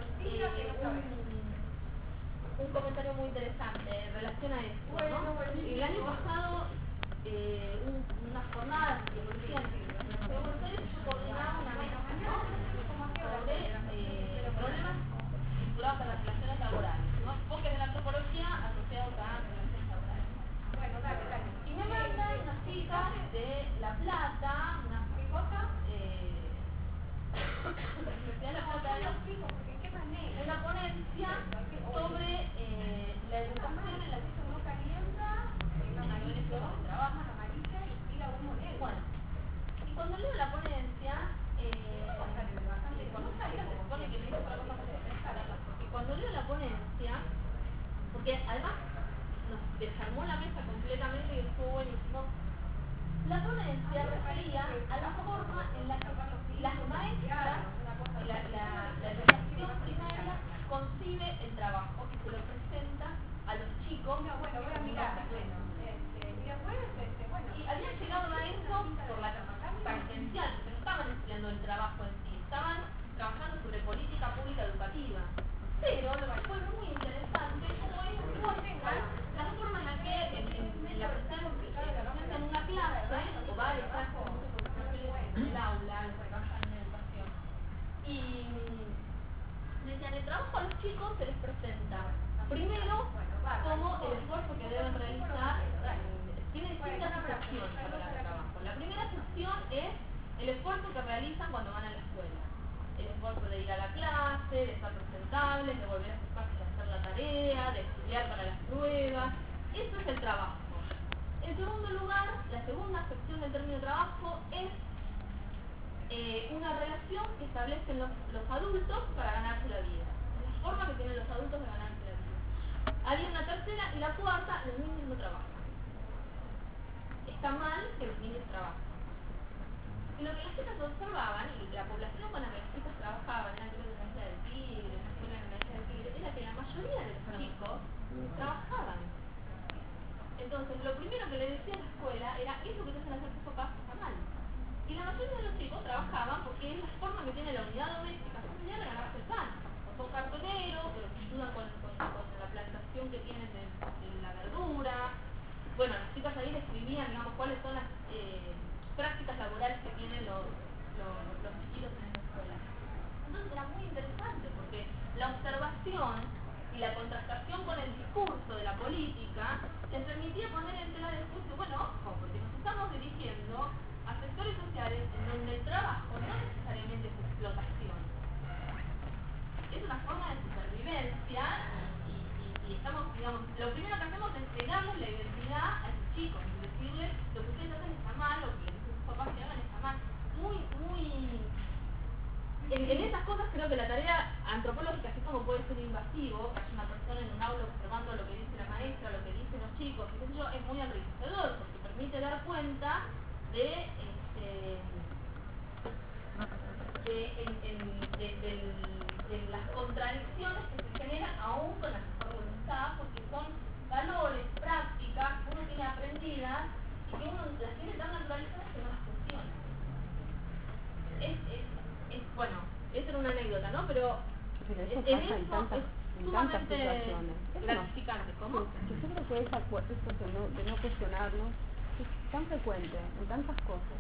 un comentario muy interesante en relación a esto, ¿no? El año pasado, unas jornadas que decían que yo coordinaba una mesa, ¿no? Sobre problemas vinculados a las relaciones laborales, ¿no? Enfoques de la antropología asociados a relaciones laborales. Y me mandan unas chicas de La Plata, unas cosas, Universidad de La Plata, una ponencia sobre la educación en la que se no calienta, una violencia que trabaja amarilla y tira humo negro. Bueno, y cuando leo la ponencia, cuando leo la ponencia, porque además nos desarmó la mesa completamente y estuvo buenísimo, la ponencia refería a la forma en la que las maestras, la educación primaria concibe el trabajo y se lo presenta a a los chicos. No, bueno, voy a mirar. Y después, bueno. Y habían llegado a eso por la tangencial, porque no estaban estudiando el trabajo en sí, estaban trabajando sobre política pública educativa. Pero lo que fue muy interesante fue la forma en la que la presencia en una clase, o varias clases, en el aula, lo que trabajan en educación, y decían, el trabajo a los chicos se les presenta primero como el esfuerzo que deben realizar. Tiene distintas secciones para el trabajo. La primera sección es el esfuerzo que realizan cuando van a la escuela. El esfuerzo de ir a la clase, de estar presentables, de volver a su casa y hacer la tarea, de estudiar para las pruebas. Eso es el trabajo. En segundo lugar, la segunda sección del término trabajo es una relación que establecen los adultos para ganarse la vida. La forma que tienen los adultos de ganarse la vida. Había una tercera y la cuarta, los niños no trabajan. Está mal que los niños trabajen. Y lo que las chicas observaban, y la población con la que las chicas trabajaban, en la Universidad del Tigre, en la escuela de la Universidad del Tigre, era que la mayoría de los chicos trabajaban. Entonces, lo primero que le decía a la escuela era, eso que te hacen hacer tus papás está mal. Y la mayoría de los chicos trabajaban porque es la forma que tiene la unidad doméstica familiar de ganarse el pan. O son cartoneros, pero que ayudan con la plantación que tienen de la verdura. Bueno, las chicas ahí describían, digamos, cuáles son las prácticas laborales que tienen los chiquitos en esta escuela. Entonces era muy interesante porque la observación y la contrastación con el discurso de la política les permitía poner en tela de juicio, bueno, ojo, porque nos estamos dirigiendo a sectores sociales en donde el trabajo no necesariamente es explotación. Es una forma de supervivencia y estamos, digamos, lo primero que hacemos es negarles la identidad a esos chicos y decirles lo que ustedes hacen está mal, lo que sus papás que hagan está mal. En esas cosas creo que la tarea antropológica, así como puede ser invasivo, que haya una persona en un aula observando lo que dice la maestra, lo que dicen los chicos, y qué sé yo, es muy enriquecedor porque permite dar cuenta de las contradicciones que se generan aún con la mejor voluntad, porque son valores, prácticas que uno tiene aprendidas y que uno las tiene tan naturalizadas que no las cuestiona. Bueno, esa era una anécdota, ¿no? Pero eso en pasa eso tantas es sumamente situaciones. gratificante. ¿Cómo? Yo creo que eso de no cuestionarnos es tan frecuente en tantas cosas.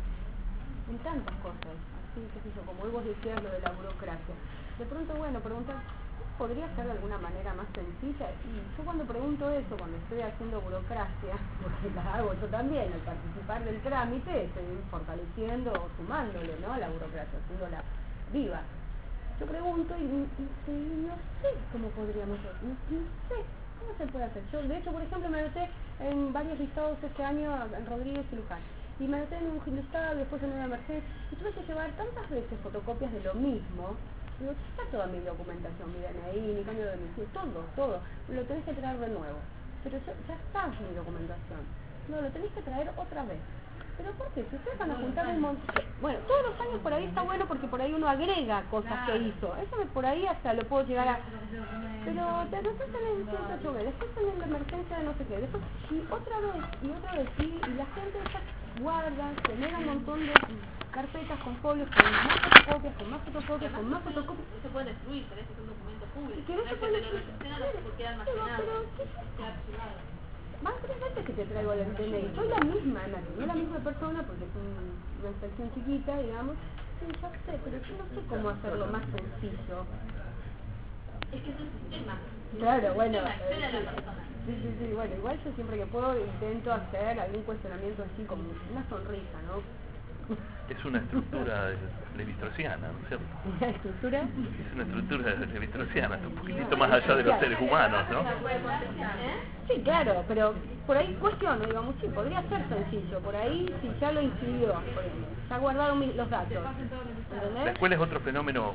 Así, qué sé yo, como vos decías lo de la burocracia. De pronto, bueno, preguntar, ¿podría ser de alguna manera más sencilla? Y yo cuando pregunto eso, cuando estoy haciendo burocracia, porque la hago yo también, al participar del trámite, estoy fortaleciendo o sumándole, ¿no?, a la burocracia, haciéndola viva. Yo pregunto y no sé cómo podríamos hacer, no sé cómo se puede hacer. Yo, de hecho, por ejemplo, me anoté en varios listados este año en Rodríguez y Luján. Y me anoté en un listado, después en una Mercedes, y tuve que llevar tantas veces fotocopias de lo mismo. Digo, está toda mi documentación, mi DNI, mi cambio de domicilio, todo. Lo tenés que traer de nuevo. Pero ya está mi documentación. No, lo tenés que traer otra vez. ¿Pero por qué? Si ustedes van a juntar un montón... Bueno, todos los años por ahí está bueno porque por ahí uno agrega cosas que hizo. Eso por ahí hasta lo puedo llegar a... Pero después tenés el 108B, después tenés la emergencia de no sé qué, después y otra vez, y la gente está... guarda, genera un montón de carpetas con folios, con más fotocopias, con más fotocopias. No se puede destruir, pero ese es un documento público. Que no se puede destruir. Porque queda almacenado, queda archivado. Van 3 veces que te traigo el DNI. Soy la misma, no la misma persona porque es una inspección chiquita, digamos. Sí, ya sé, pero yo no sé cómo hacerlo más sencillo. Es que es un sistema. Claro, bueno. Accede a la persona. Sí, bueno, igual yo siempre que puedo intento hacer algún cuestionamiento así como una sonrisa, ¿no? Es una estructura levi-straussiana, ¿no es cierto? ¿La estructura? Es una estructura levi-straussiana, un poquitito más allá de los seres humanos, ¿no? Sí, claro, pero por ahí cuestiono, digamos, sí, podría ser sencillo, por ahí si ya lo inscribió, por ejemplo, ya ha guardado los datos, ¿entendés? La escuela es otro fenómeno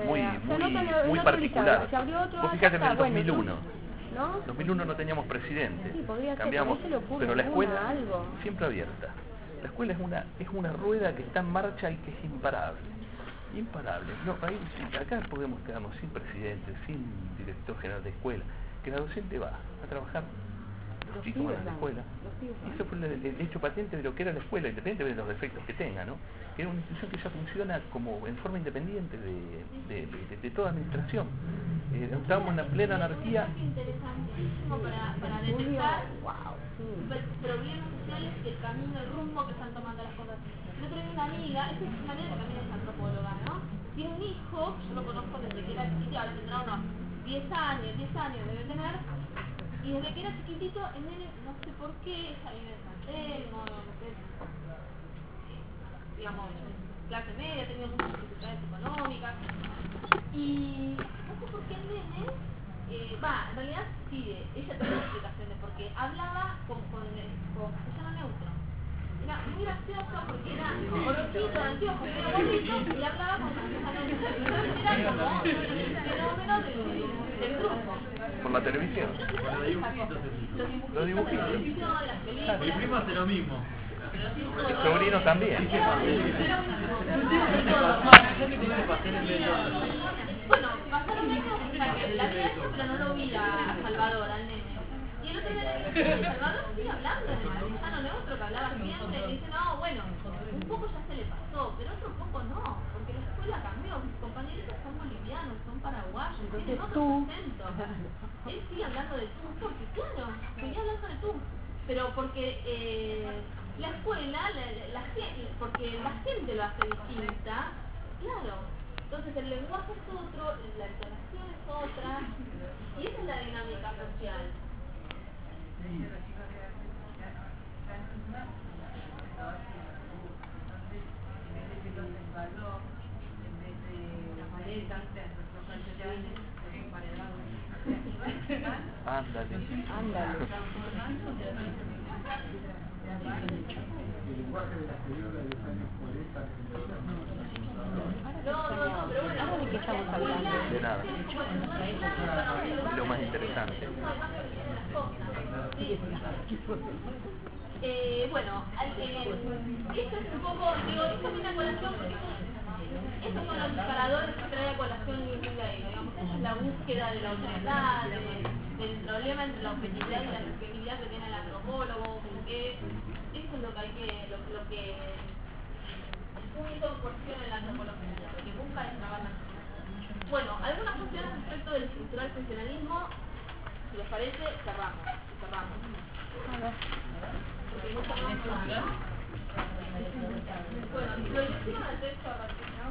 muy se particular. se abrió otro, Vos fíjate en el 2001. Bueno, ¿no? 2001 no teníamos presidente, Sí, podría ser, cambiamos, por ahí se le ocurre pero la escuela algo. siempre abierta. La escuela es una rueda que está en marcha y que es imparable. Imparable. No, acá podemos quedarnos sin presidente, sin director general de escuela. que la docente va a trabajar, los chicos van a la escuela. Y eso fue el hecho patente de lo que era la escuela, independientemente de los defectos que tenga, ¿no? Que era una institución que ya funciona como en forma independiente de toda administración. Estábamos en la plena anarquía. Es interesantísimo para detectar problemas sociales y el camino, el rumbo que están tomando las cosas. Yo tengo una amiga, esta es una amiga que también es antropóloga, ¿no? Tiene un hijo, yo lo conozco desde que era chiquito, ahora tendrá unos 10 años debe tener, y desde que era chiquitito, el nene, no sé por qué, ella vive en San Telmo, no sé, digamos, clase media, tenía muchas dificultades económicas, y no sé por qué el nene, en realidad sí, ella tiene explicaciones, porque hablaba se llama neutro. Era muy gracioso porque era gordito, anteojos, medio gordito, y hablaba con esa neutro. Entonces era como el fenómeno del grupo. Por la televisión. Los dibujitos. Las películas. Mi primo hace lo mismo. El sobrino también. Bueno, pasaron eso, o sea, que la vi a eso, pero no lo vi a Salvador, al nene. Y el otro día le dije, Salvador sigue hablando en el castellano neutro que hablaba siempre, y dice, no, bueno, un poco ya se le pasó, pero otro poco no, porque la escuela cambió, mis compañeritos son bolivianos, son paraguayos, tienen otro acento. Él sigue hablando de tú, porque claro, seguía hablando de tú, pero porque la escuela, porque la gente lo hace distinta, claro. Entonces el lenguaje es otro, la entonación es otra, y esa es la dinámica social. Ándale. El lenguaje de las películas de los años 40 argentinas No, pero bueno, ¿de qué estamos hablando? De nada. Es lo más interesante. Bueno, esto es un poco, digo, esto viene a colación porque estos son los disparadores que trae a colación Yungai, digamos, esa es la búsqueda de la objetividad, del problema entre la objetividad y la subjetividad que tiene el antropólogo, como que eso es lo que hay lo que puso en cuestión en la antropología, lo que busca es trabajar la sociedad. Bueno, algunas cuestiones respecto del estructural funcionalismo, si les parece, cerramos. Porque hay mucho más. Bueno, proyección al texto a partir de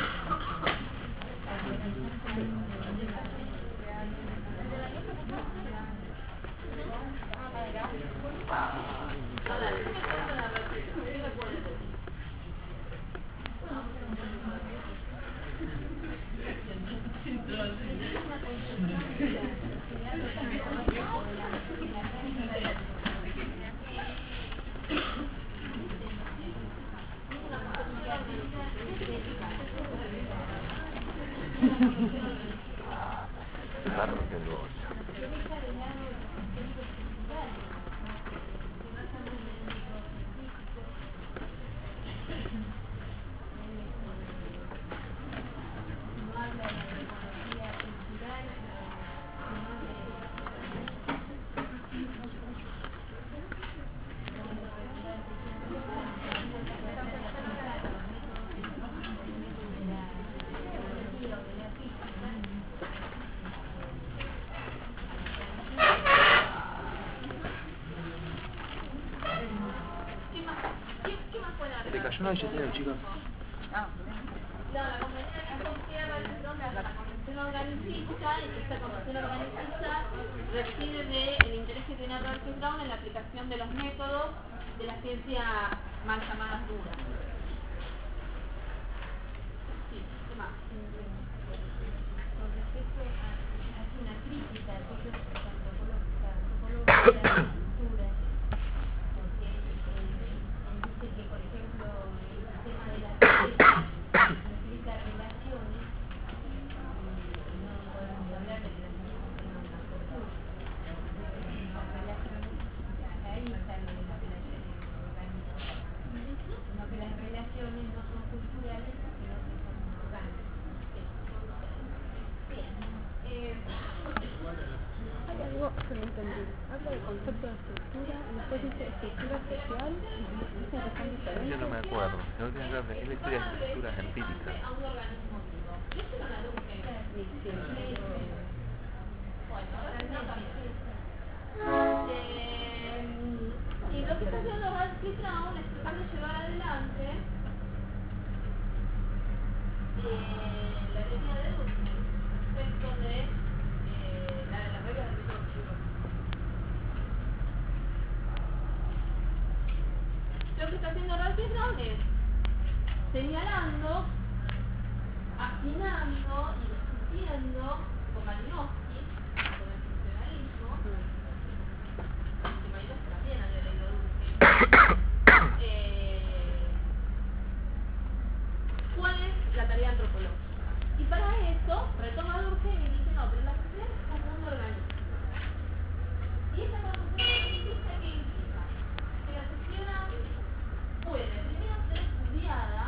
No, yo tengo, chicos. la Convención la Convención organicista, y esta Convención organicista requiere del interés que tiene Rodríguez Brown en la aplicación de los métodos de la ciencia mal llamadas duras. Sí, ¿qué más? Con respecto a una crítica a aquellos antropólogos de la cultura, porque dice que, por ejemplo, el sistema de la ciencia implica relaciones, y no podemos hablar de que las ciencias tengan una cultura. Las relaciones, ahí están las relaciones orgánicas, sino que las relaciones no son culturales, sino que son orgánicas. Bien. entendí. Habla del concepto de estructura y después dice estructura social y dicen que son diferentes. Yo no me acuerdo. La última vez que aprendí la historia de estructuras empíricas. A un organismo vivo. Y esto lo traduje. Bueno, ahora sí también. Y lo que está haciendo Ralph Brown es tratar de llevar adelante la teoría de Durkheim respecto de las reglas del método psicológico. Lo que está haciendo Ralph Brown es señalando, afinando y discutiendo con Malinowski, con el funcionalismo, que Malinowski también había leído Durkheim, cuál es la tarea antropológica. Y para eso retoma Durkheim y dice, no, pero la sociedad es como un organismo. Y esta construcción analítica, ¿qué implica? Que la sociedad puede primero ser estudiada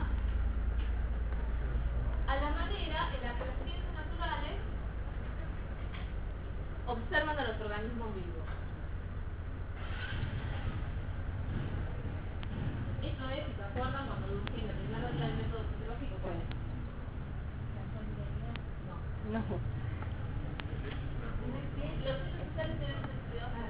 a la manera en la que las ciencias naturales observan a los organismos vivos. Esto es, si se acuerdan, cuando Durkheim, la primera regla del método sociológico, ¿cuál es? No. Los hechos sociales deben ser estudiados como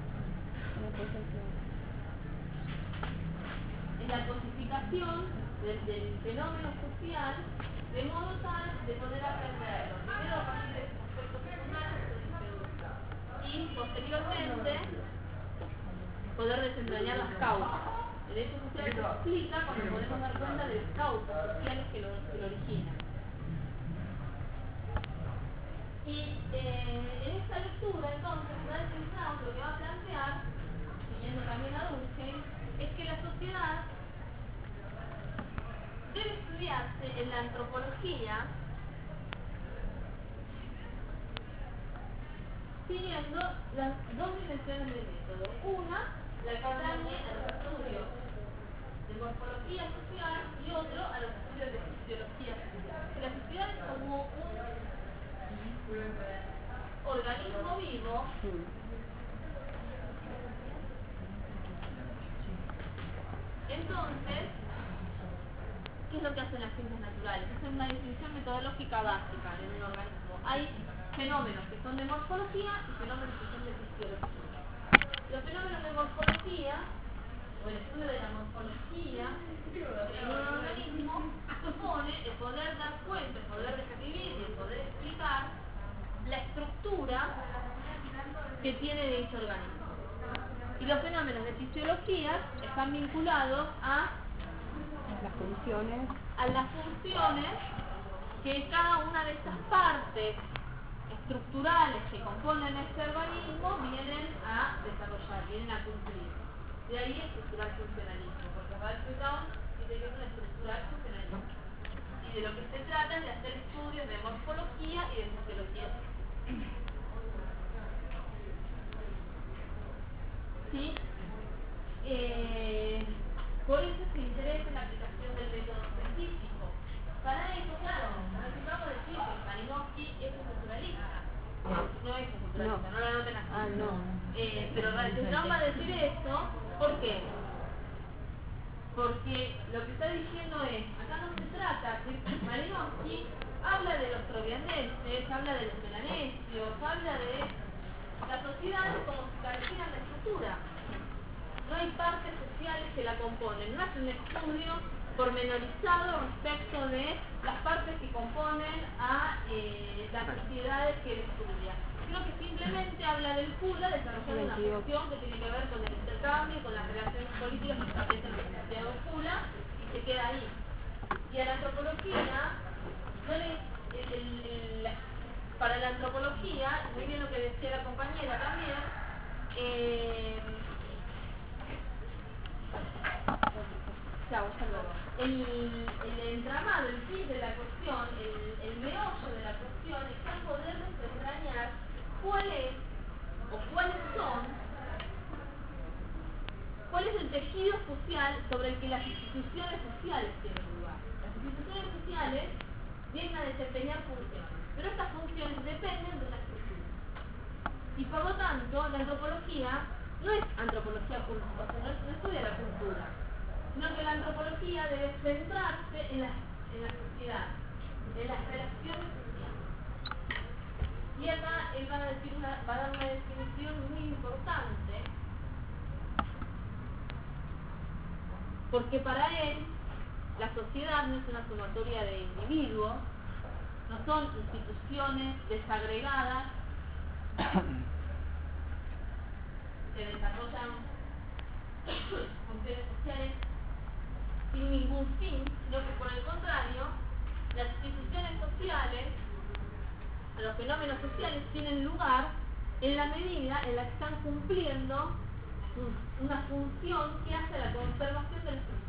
es la cosificación del fenómeno social de modo tal de poder aprenderlo primero a partir de sus aspectos secundarios y posteriormente poder desentrañar las causas. El hecho social se explica cuando podemos dar cuenta de las causas sociales que lo originan. Y en esta lectura, entonces, Ralph Brown lo que va a plantear, siguiendo también a Durkheim, es que la sociedad debe estudiarse en la antropología siguiendo las dos dimensiones del método. Una, la que atañe a los estudios de morfología social y otro a los estudios de fisiología social. La sociedad es como un organismo vivo entonces, ¿qué es lo que hacen las ciencias naturales? Hacen una definición metodológica básica de un organismo. Hay fenómenos que son de morfología y fenómenos que son de fisiología. Los fenómenos de morfología, o el estudio de la morfología en un organismo, supone el poder dar cuenta, el poder describir y el poder explicar la estructura que tiene dicho organismo. Y los fenómenos de fisiología están vinculados a las funciones que cada una de estas partes estructurales que componen este organismo vienen a desarrollar, vienen a cumplir. De ahí estructural funcionalismo, porque Ralph Brown dice que es un estructural funcionalismo. Y de lo que se trata es de hacer estudios de morfología y de fisiología. ¿Sí? Por eso se interesa en la aplicación del método científico. Para eso, claro, necesitamos decir que Malinowski es un culturalista. No es un culturalista, no lo anoten así. Pero Ralph Brown va a decir esto, ¿por qué? Porque lo que está diciendo es, acá no se trata, que Malinowski habla de los trovianenses, habla de los melanesios, habla de las sociedades como si carecieran de estructura. No hay partes sociales que la componen, no hace un estudio pormenorizado respecto de las partes que componen a las sociedades que él estudia, sino que simplemente habla del Kula desarrollando una función que tiene que ver con el intercambio, con las relaciones políticas que establecen los asociados Kula, y se queda ahí. Y a la antropología, para la antropología, muy bien lo que decía la compañera también, el entramado, el fin de la cuestión, el meollo de la cuestión está en poder desentrañar cuál es el tejido social sobre el que las instituciones sociales tienen lugar. Las instituciones sociales vienen a desempeñar funciones, pero estas funciones dependen de una estructura. Y Y por lo tanto, la antropología no es antropología cultural, o sea, no estudia la cultura, sino que la antropología debe centrarse en la sociedad, en las relaciones sociales. Y acá él va a dar una definición muy importante, porque para él la sociedad no es una sumatoria de individuos, no son instituciones desagregadas que desarrollan funciones sociales sin ningún fin, sino que por el contrario, las instituciones sociales, los fenómenos sociales tienen lugar en la medida en la que están cumpliendo una función que hace la conservación de la estructura.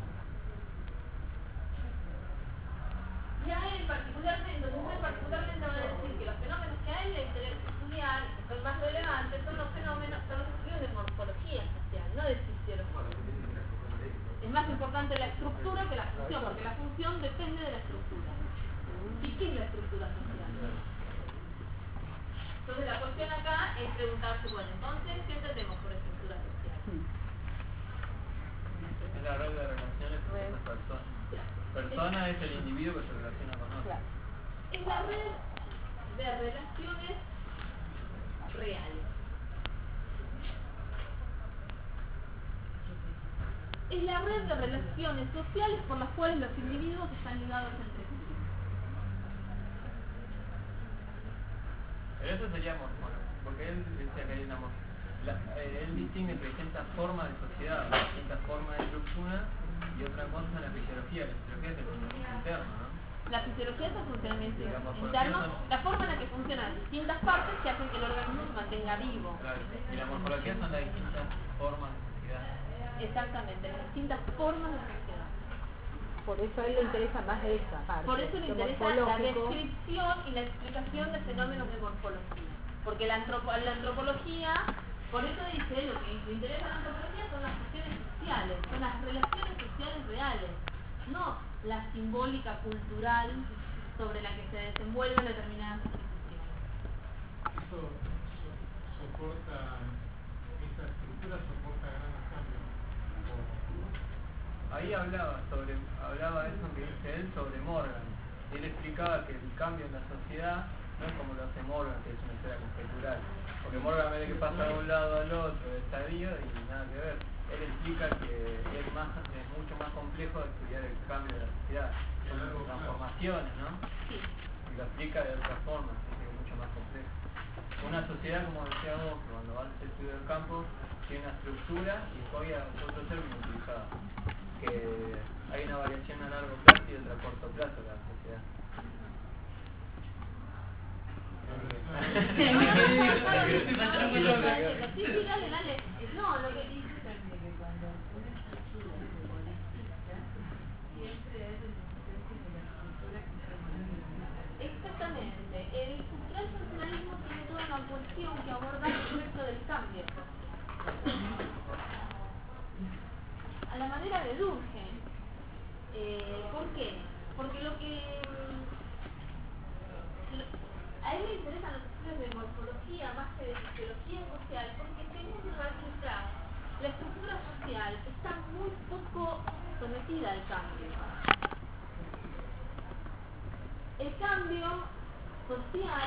Y a él particularmente va a decir que los fenómenos que a él le interesa estudiar, que son más relevantes, son los estudios de morfología social, no de fisiología. Es más importante la estructura que la función, porque la función depende de la estructura. ¿Y qué es la estructura social? Entonces la cuestión acá es preguntarse, bueno, entonces, ¿qué entendemos por estructura social? Es la red de relaciones entre las personas. Persona es el individuo que se relaciona con otro. Es la red de relaciones reales. Es la red de relaciones sociales por las cuales los individuos están ligados entre sí. Pero eso sería porque él decía que hay una él distingue entre distintas formas de sociedad, distintas formas de estructura y otra cosa en la fisiología. La fisiología es el funcionamiento interno, ¿no? La fisiología es el funcionamiento interno, la forma en la que funcionan las distintas partes que hacen que el organismo se mantenga vivo. Claro. Y la morfología son las distintas formas de sociedad. Exactamente, las distintas formas de sociedad. Por eso a él le interesa más esa parte. Por eso le lo interesa la morfológico. descripción y la explicación de fenómenos de morfología. Porque la antropología, por eso dice, lo que le interesa a la antropología son las cuestiones sociales, son las relaciones sociales reales, no la simbólica cultural sobre la que se desenvuelven determinadas instituciones. Eso soporta, esa estructura soporta grandes cambios. Ahí hablaba eso que dice él sobre Morgan. Él explicaba que el cambio en la sociedad no es como lo hace Morgan, que es una historia conjetural. Porque Morgan ve que pasa de un lado al otro del estadio y nada que ver. Él explica que es mucho más complejo de estudiar el cambio de la sociedad. Son transformaciones, ¿no? Sí. Y lo explica de otra forma, así que es mucho más complejo. Una sociedad, como decía vos, cuando vas al estudio del campo, tiene una estructura y después había otro término utilizado, que hay una variación a largo plazo y otra a corto plazo de la sociedad. Sí, dale. No, lo que dice que cuando una estructura se modifica, siempre es en existencia de la estructura que se modifica. exactamente, el cultural funcionalismo tiene toda una cuestión que aborda el efecto del cambio. A la manera de Durkheim. ¿Por qué? Porque a él le interesan los estudios de morfología más que de fisiología social, porque según Martin Krauss, la estructura social está muy poco sometida al cambio. El cambio social,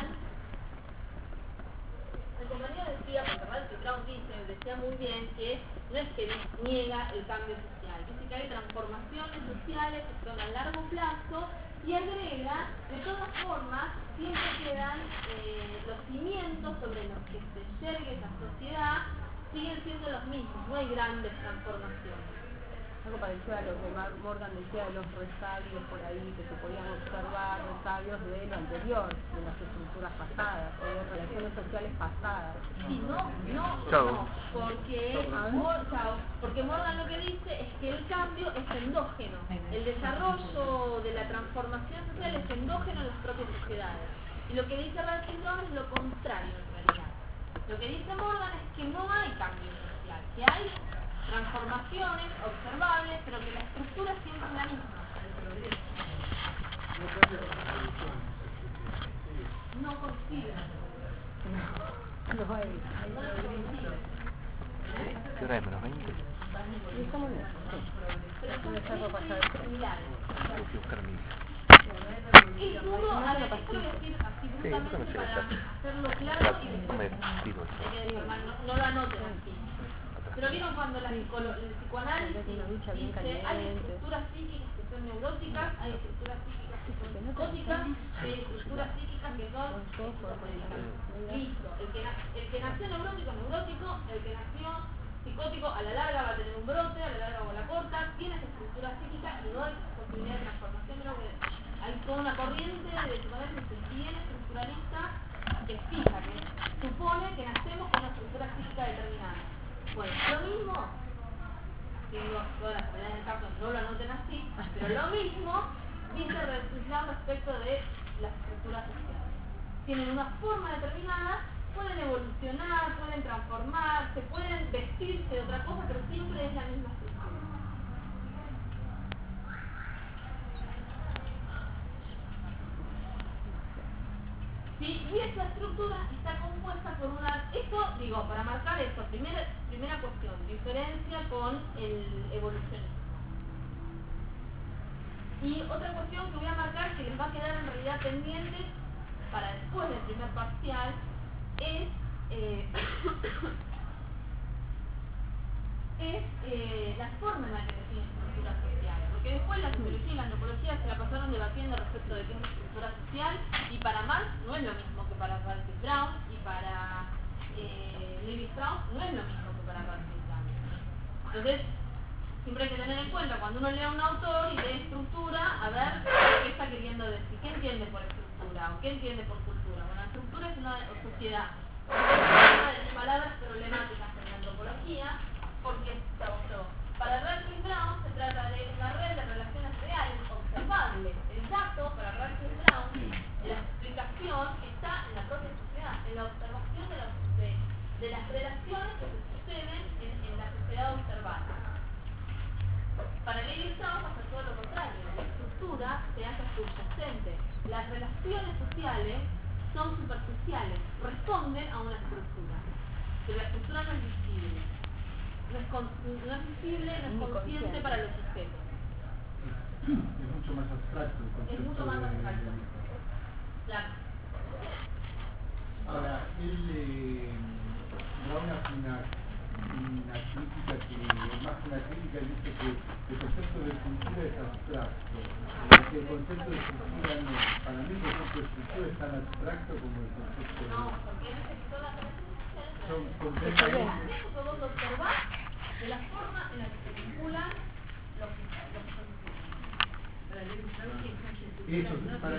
el compañero decía, porque Martin Krauss decía muy bien que no es que niega el cambio social, dice que hay transformaciones sociales que son a largo plazo y agrega, de todas formas, siempre quedan los cimientos sobre los que se yergue esa sociedad, siguen siendo los mismos, no hay grandes transformaciones. Algo parecido a lo que Morgan decía de los resabios por ahí, que se podían observar resabios de lo anterior, de las estructuras pasadas, o de relaciones sociales pasadas. Sí, no, porque Morgan lo que dice es que el cambio es endógeno, el desarrollo de la transformación social es endógeno en las propias sociedades. Y lo que dice Ratzinger es lo contrario en realidad. Lo que dice Morgan es que no hay cambio social, que hay transformaciones observables, pero que la estructura siempre es la misma. No cambia la solución. No coincide. Los hay. ¿Qué hora es? ¿Menos 20? Y estamos en eso, sí. Voy a hacerlo pasar. Tengo que buscar mi... Es duro, a ver, esto lo voy a decir así Sí, bruscamente no me para sé, hacerlo claro y no me tiro eso. no lo anoten aquí. Pero vieron cuando el psicoanálisis dice hay estructuras psíquicas que son neuróticas, hay estructuras psíquicas que son psicóticas, hay estructuras psíquicas que son psicosóticas. Listo, el que nació neurótico es neurótico, el que nació psicótico a la larga va a tener un brote, a la larga o a la corta, tiene esa estructura psíquica y no hay posibilidad de transformación. Creo que hay toda una corriente de psicoanálisis bien estructuralista que fija, que supone que nacemos con una estructura psíquica determinada. Bueno, lo mismo, digo, todas las comunidades del caso no lo anoten así, pero lo mismo dice Islam respecto de las estructuras sociales. Tienen una forma determinada, pueden evolucionar, pueden transformarse, pueden vestirse de otra cosa, pero siempre es la misma estructura. Sí, y esta estructura está compuesta por una... Esto, digo, para marcar esto, primera cuestión, diferencia con el evolucionismo. Y otra cuestión que voy a marcar, que les va a quedar en realidad pendiente para después del primer parcial, es la forma en la que define estructuras sociales. Porque después la sociología y la antropología se la pasaron debatiendo respecto de qué es una estructura social, y para Marx no es lo mismo que para Ralph Brown, y para Levi Strauss no es lo mismo que para Ralph Brown. Entonces, siempre hay que tener en cuenta cuando uno lee a un autor y lee estructura, a ver qué está queriendo decir, qué entiende por estructura o qué entiende por cultura. Bueno, la estructura es una sociedad. Una de las palabras problemáticas en la antropología, porque para Ralph Brown se trata de una red de relaciones reales, observables. El dato para Ralph Brown, la explicación está en la propia sociedad, en la observación de las relaciones que se suceden en la sociedad observada. Para Levi Strauss pasa todo lo contrario, la estructura se hace subyacente. Las relaciones sociales son superficiales, responden a una estructura, pero la estructura no es visible. No es visible, no es consciente para los sujetos. Es mucho más abstracto el concepto. Es mucho más abstracto. Claro. Ahora, Brown hace una crítica que, más que una crítica, dice que el concepto de cultura es abstracto. Que el concepto de cultura no. Para mí el concepto de cultura es tan abstracto como el concepto de... No, porque en efecto las relaciones sociales son completamente... eso que vos observás de la forma en la que se vinculan los Eso, para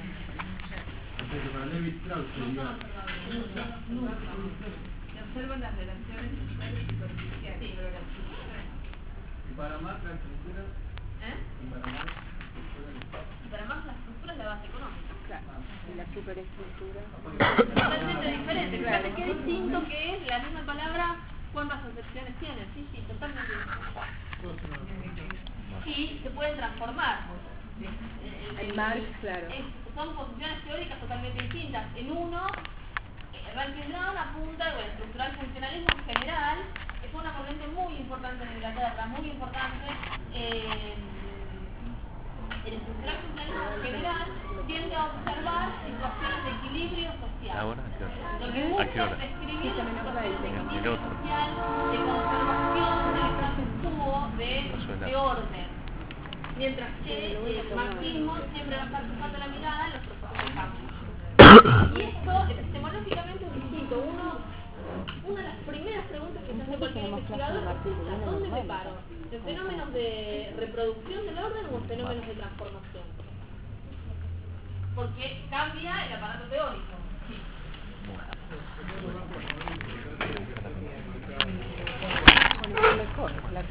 Levi Strauss sería... Se observan las relaciones sociales superficiales. Sí, pero la estructura. Y para Marx la estructura... Y para Marx Y para Marx la estructura es la base económica. Claro, y la superestructura. Totalmente diferente. Fíjate qué distinto que es la misma palabra, cuántas acepciones tiene. Sí, totalmente distinto. Y se pueden transformar. En Marx, claro. Son posiciones teóricas totalmente distintas. En uno, Ralph Brown apunta, bueno, estructural funcionalismo en general, que fue una corriente muy importante en Inglaterra, muy importante. El estructural funcionalismo en general tiende a observar situaciones de equilibrio social. ¿Ahora? ¿A qué hora? Lo que busca es describir las situaciones de equilibrio social, de conservación del status quo, de orden. Mientras que el marxismo siempre va a estar fijando la mirada en los procesos de cambio. Y esto epistemológicamente es distinto. Una de las primeras preguntas que se hace cualquier investigador es esta: ¿dónde me paro? ¿En fenómenos de reproducción del orden o en fenómenos de transformación? Porque cambia el aparato teórico. Sí. Mejor, la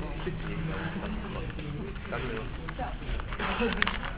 Hasta luego.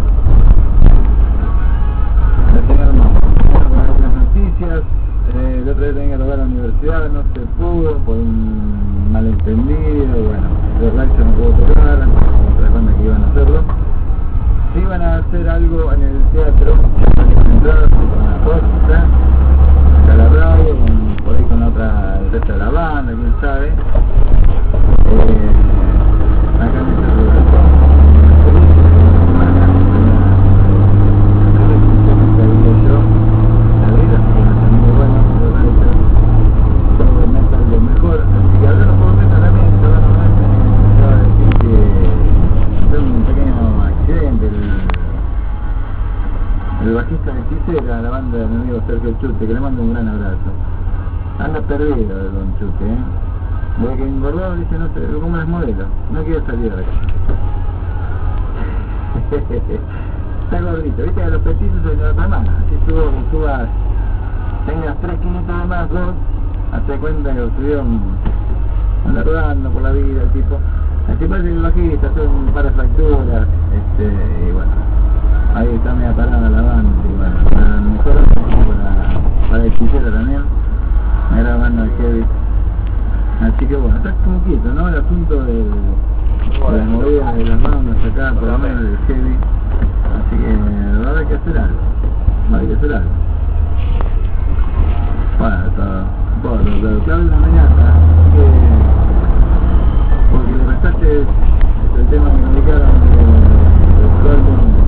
Buenas noticias. El otro día tenía que tocar a la universidad, no se pudo por un malentendido. Bueno, de Racho no pudo tocar, otras bandas que iban a hacerlo. Sí iban a hacer algo en el teatro, entradas con la Costa, la radio, por ahí con otra, el resto de la banda, quién sabe. Acá en este lugar. El bajista de Hechicera, la banda de mi amigo Sergio Chute, que le mando un gran abrazo. Anda perdido el don Chute, Desde que engordó dice, no sé, como es modelo, no quiero salir de aquí. Está gordito, viste que los petitos se los demás, así subas, tengas 3 kilitos de más, 2, hazte cuenta que lo subieron andando por la vida el tipo. El tipo es el bajista, hace un par de fracturas, y bueno. Ahí está media parada la banda, y bueno, para mejor para el Hechicera también, era banda de heavy. Así que bueno, está como quieto, ¿no? El asunto de las movidas de las bandas acá, por lo menos del heavy. Así que va a haber que hacer algo, Bueno, todo, claro, una mañana, porque le restaste el tema que me indicaron del álbum.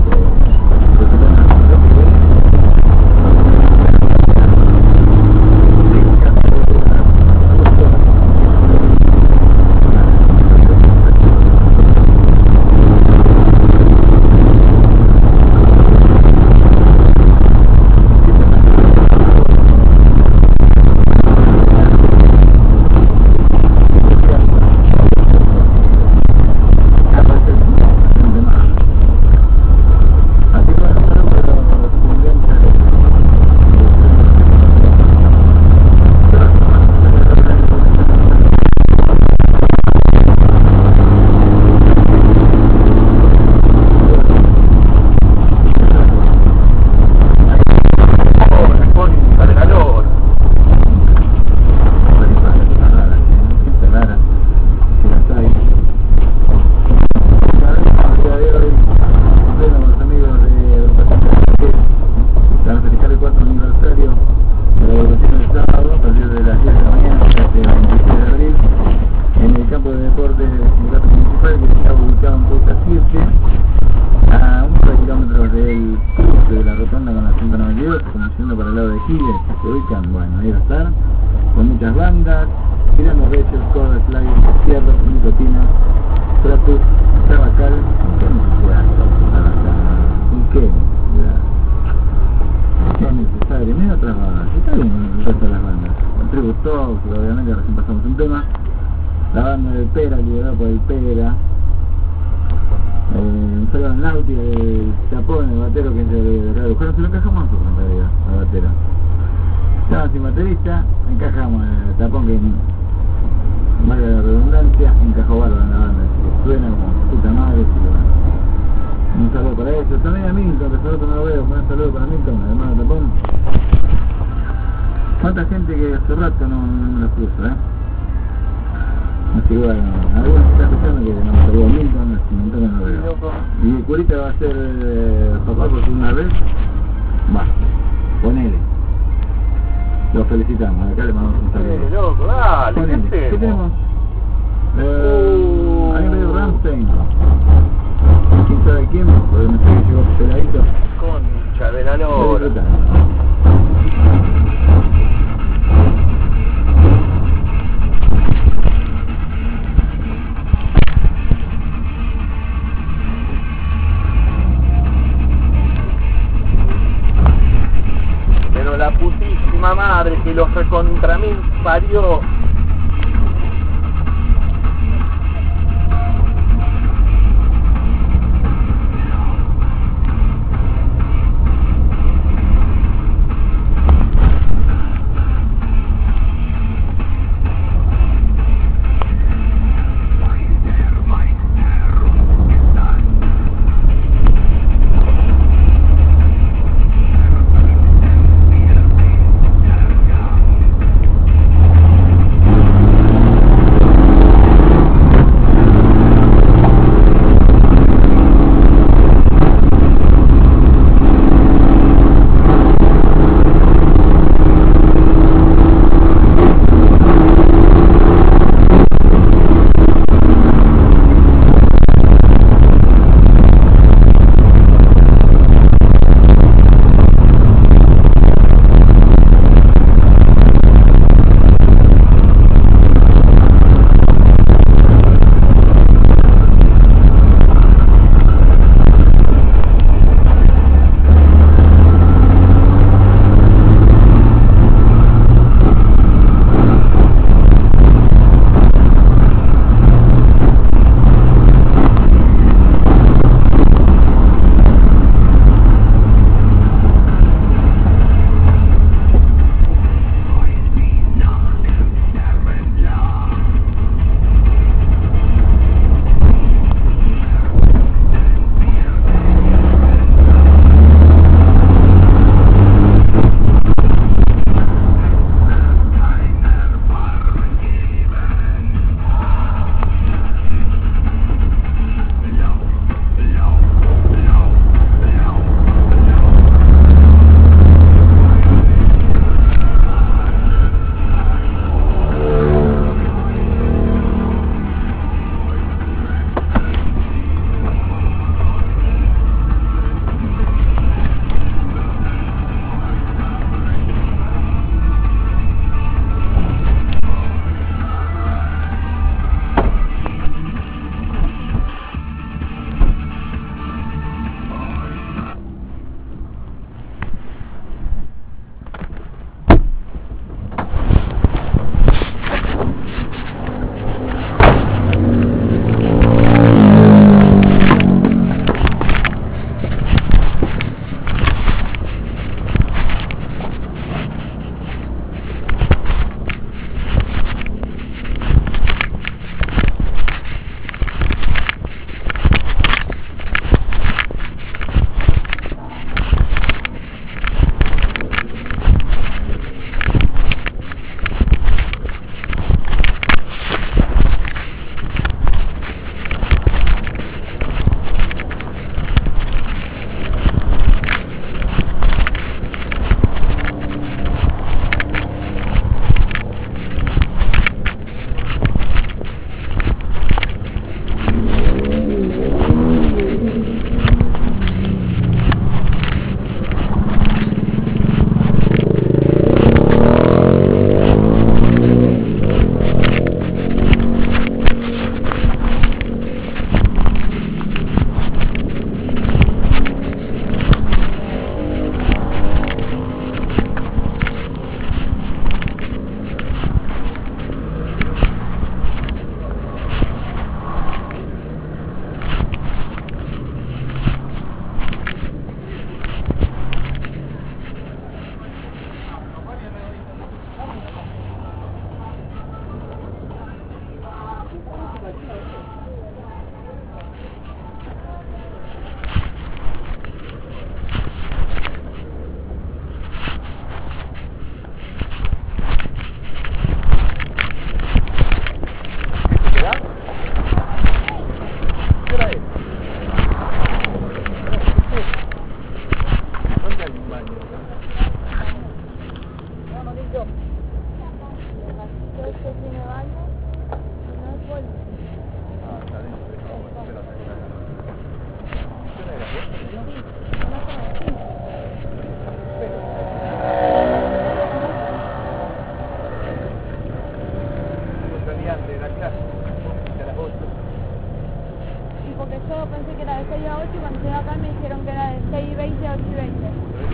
6:20 a 8:20.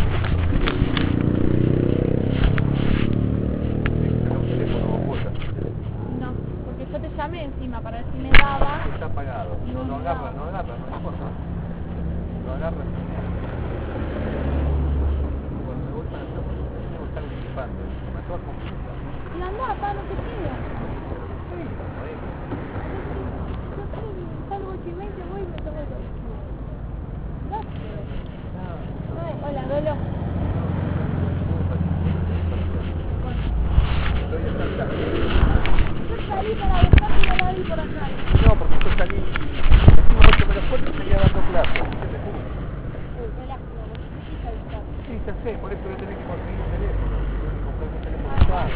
No, porque yo te llamé encima para ver si me daba. Está apagado. No agarra, no importa. Lo agarra. Bueno, me voy para acá porque tengo que estar equipando. Me acabo de complicado. Y anda, acá no te queda. Sí, ahí. Yo salgo 8:20, voy y me tomo todo. Hola, Dolo. Yo salí para buscar y no la vi por acá. No, porque yo salí, encima 8 menos 4 seguía dando clases. Sí, ya sé, por eso voy a tener que conseguir un teléfono. Tengo que comprar un teléfono usado.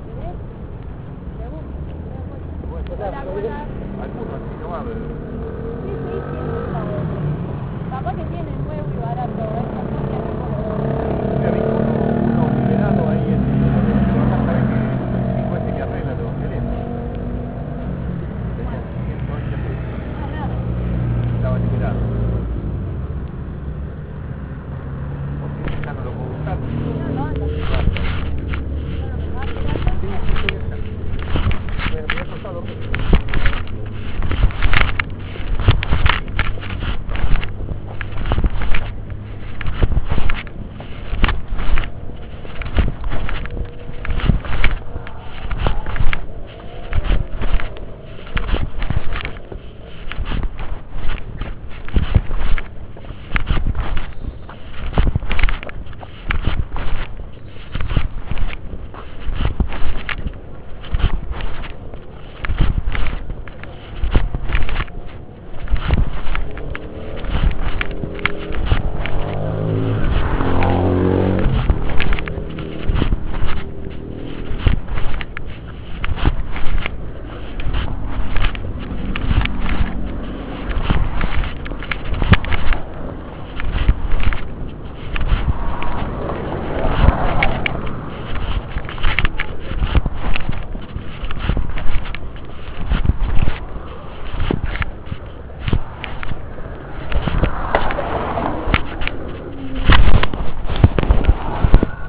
Bueno, algunos así no va a haber.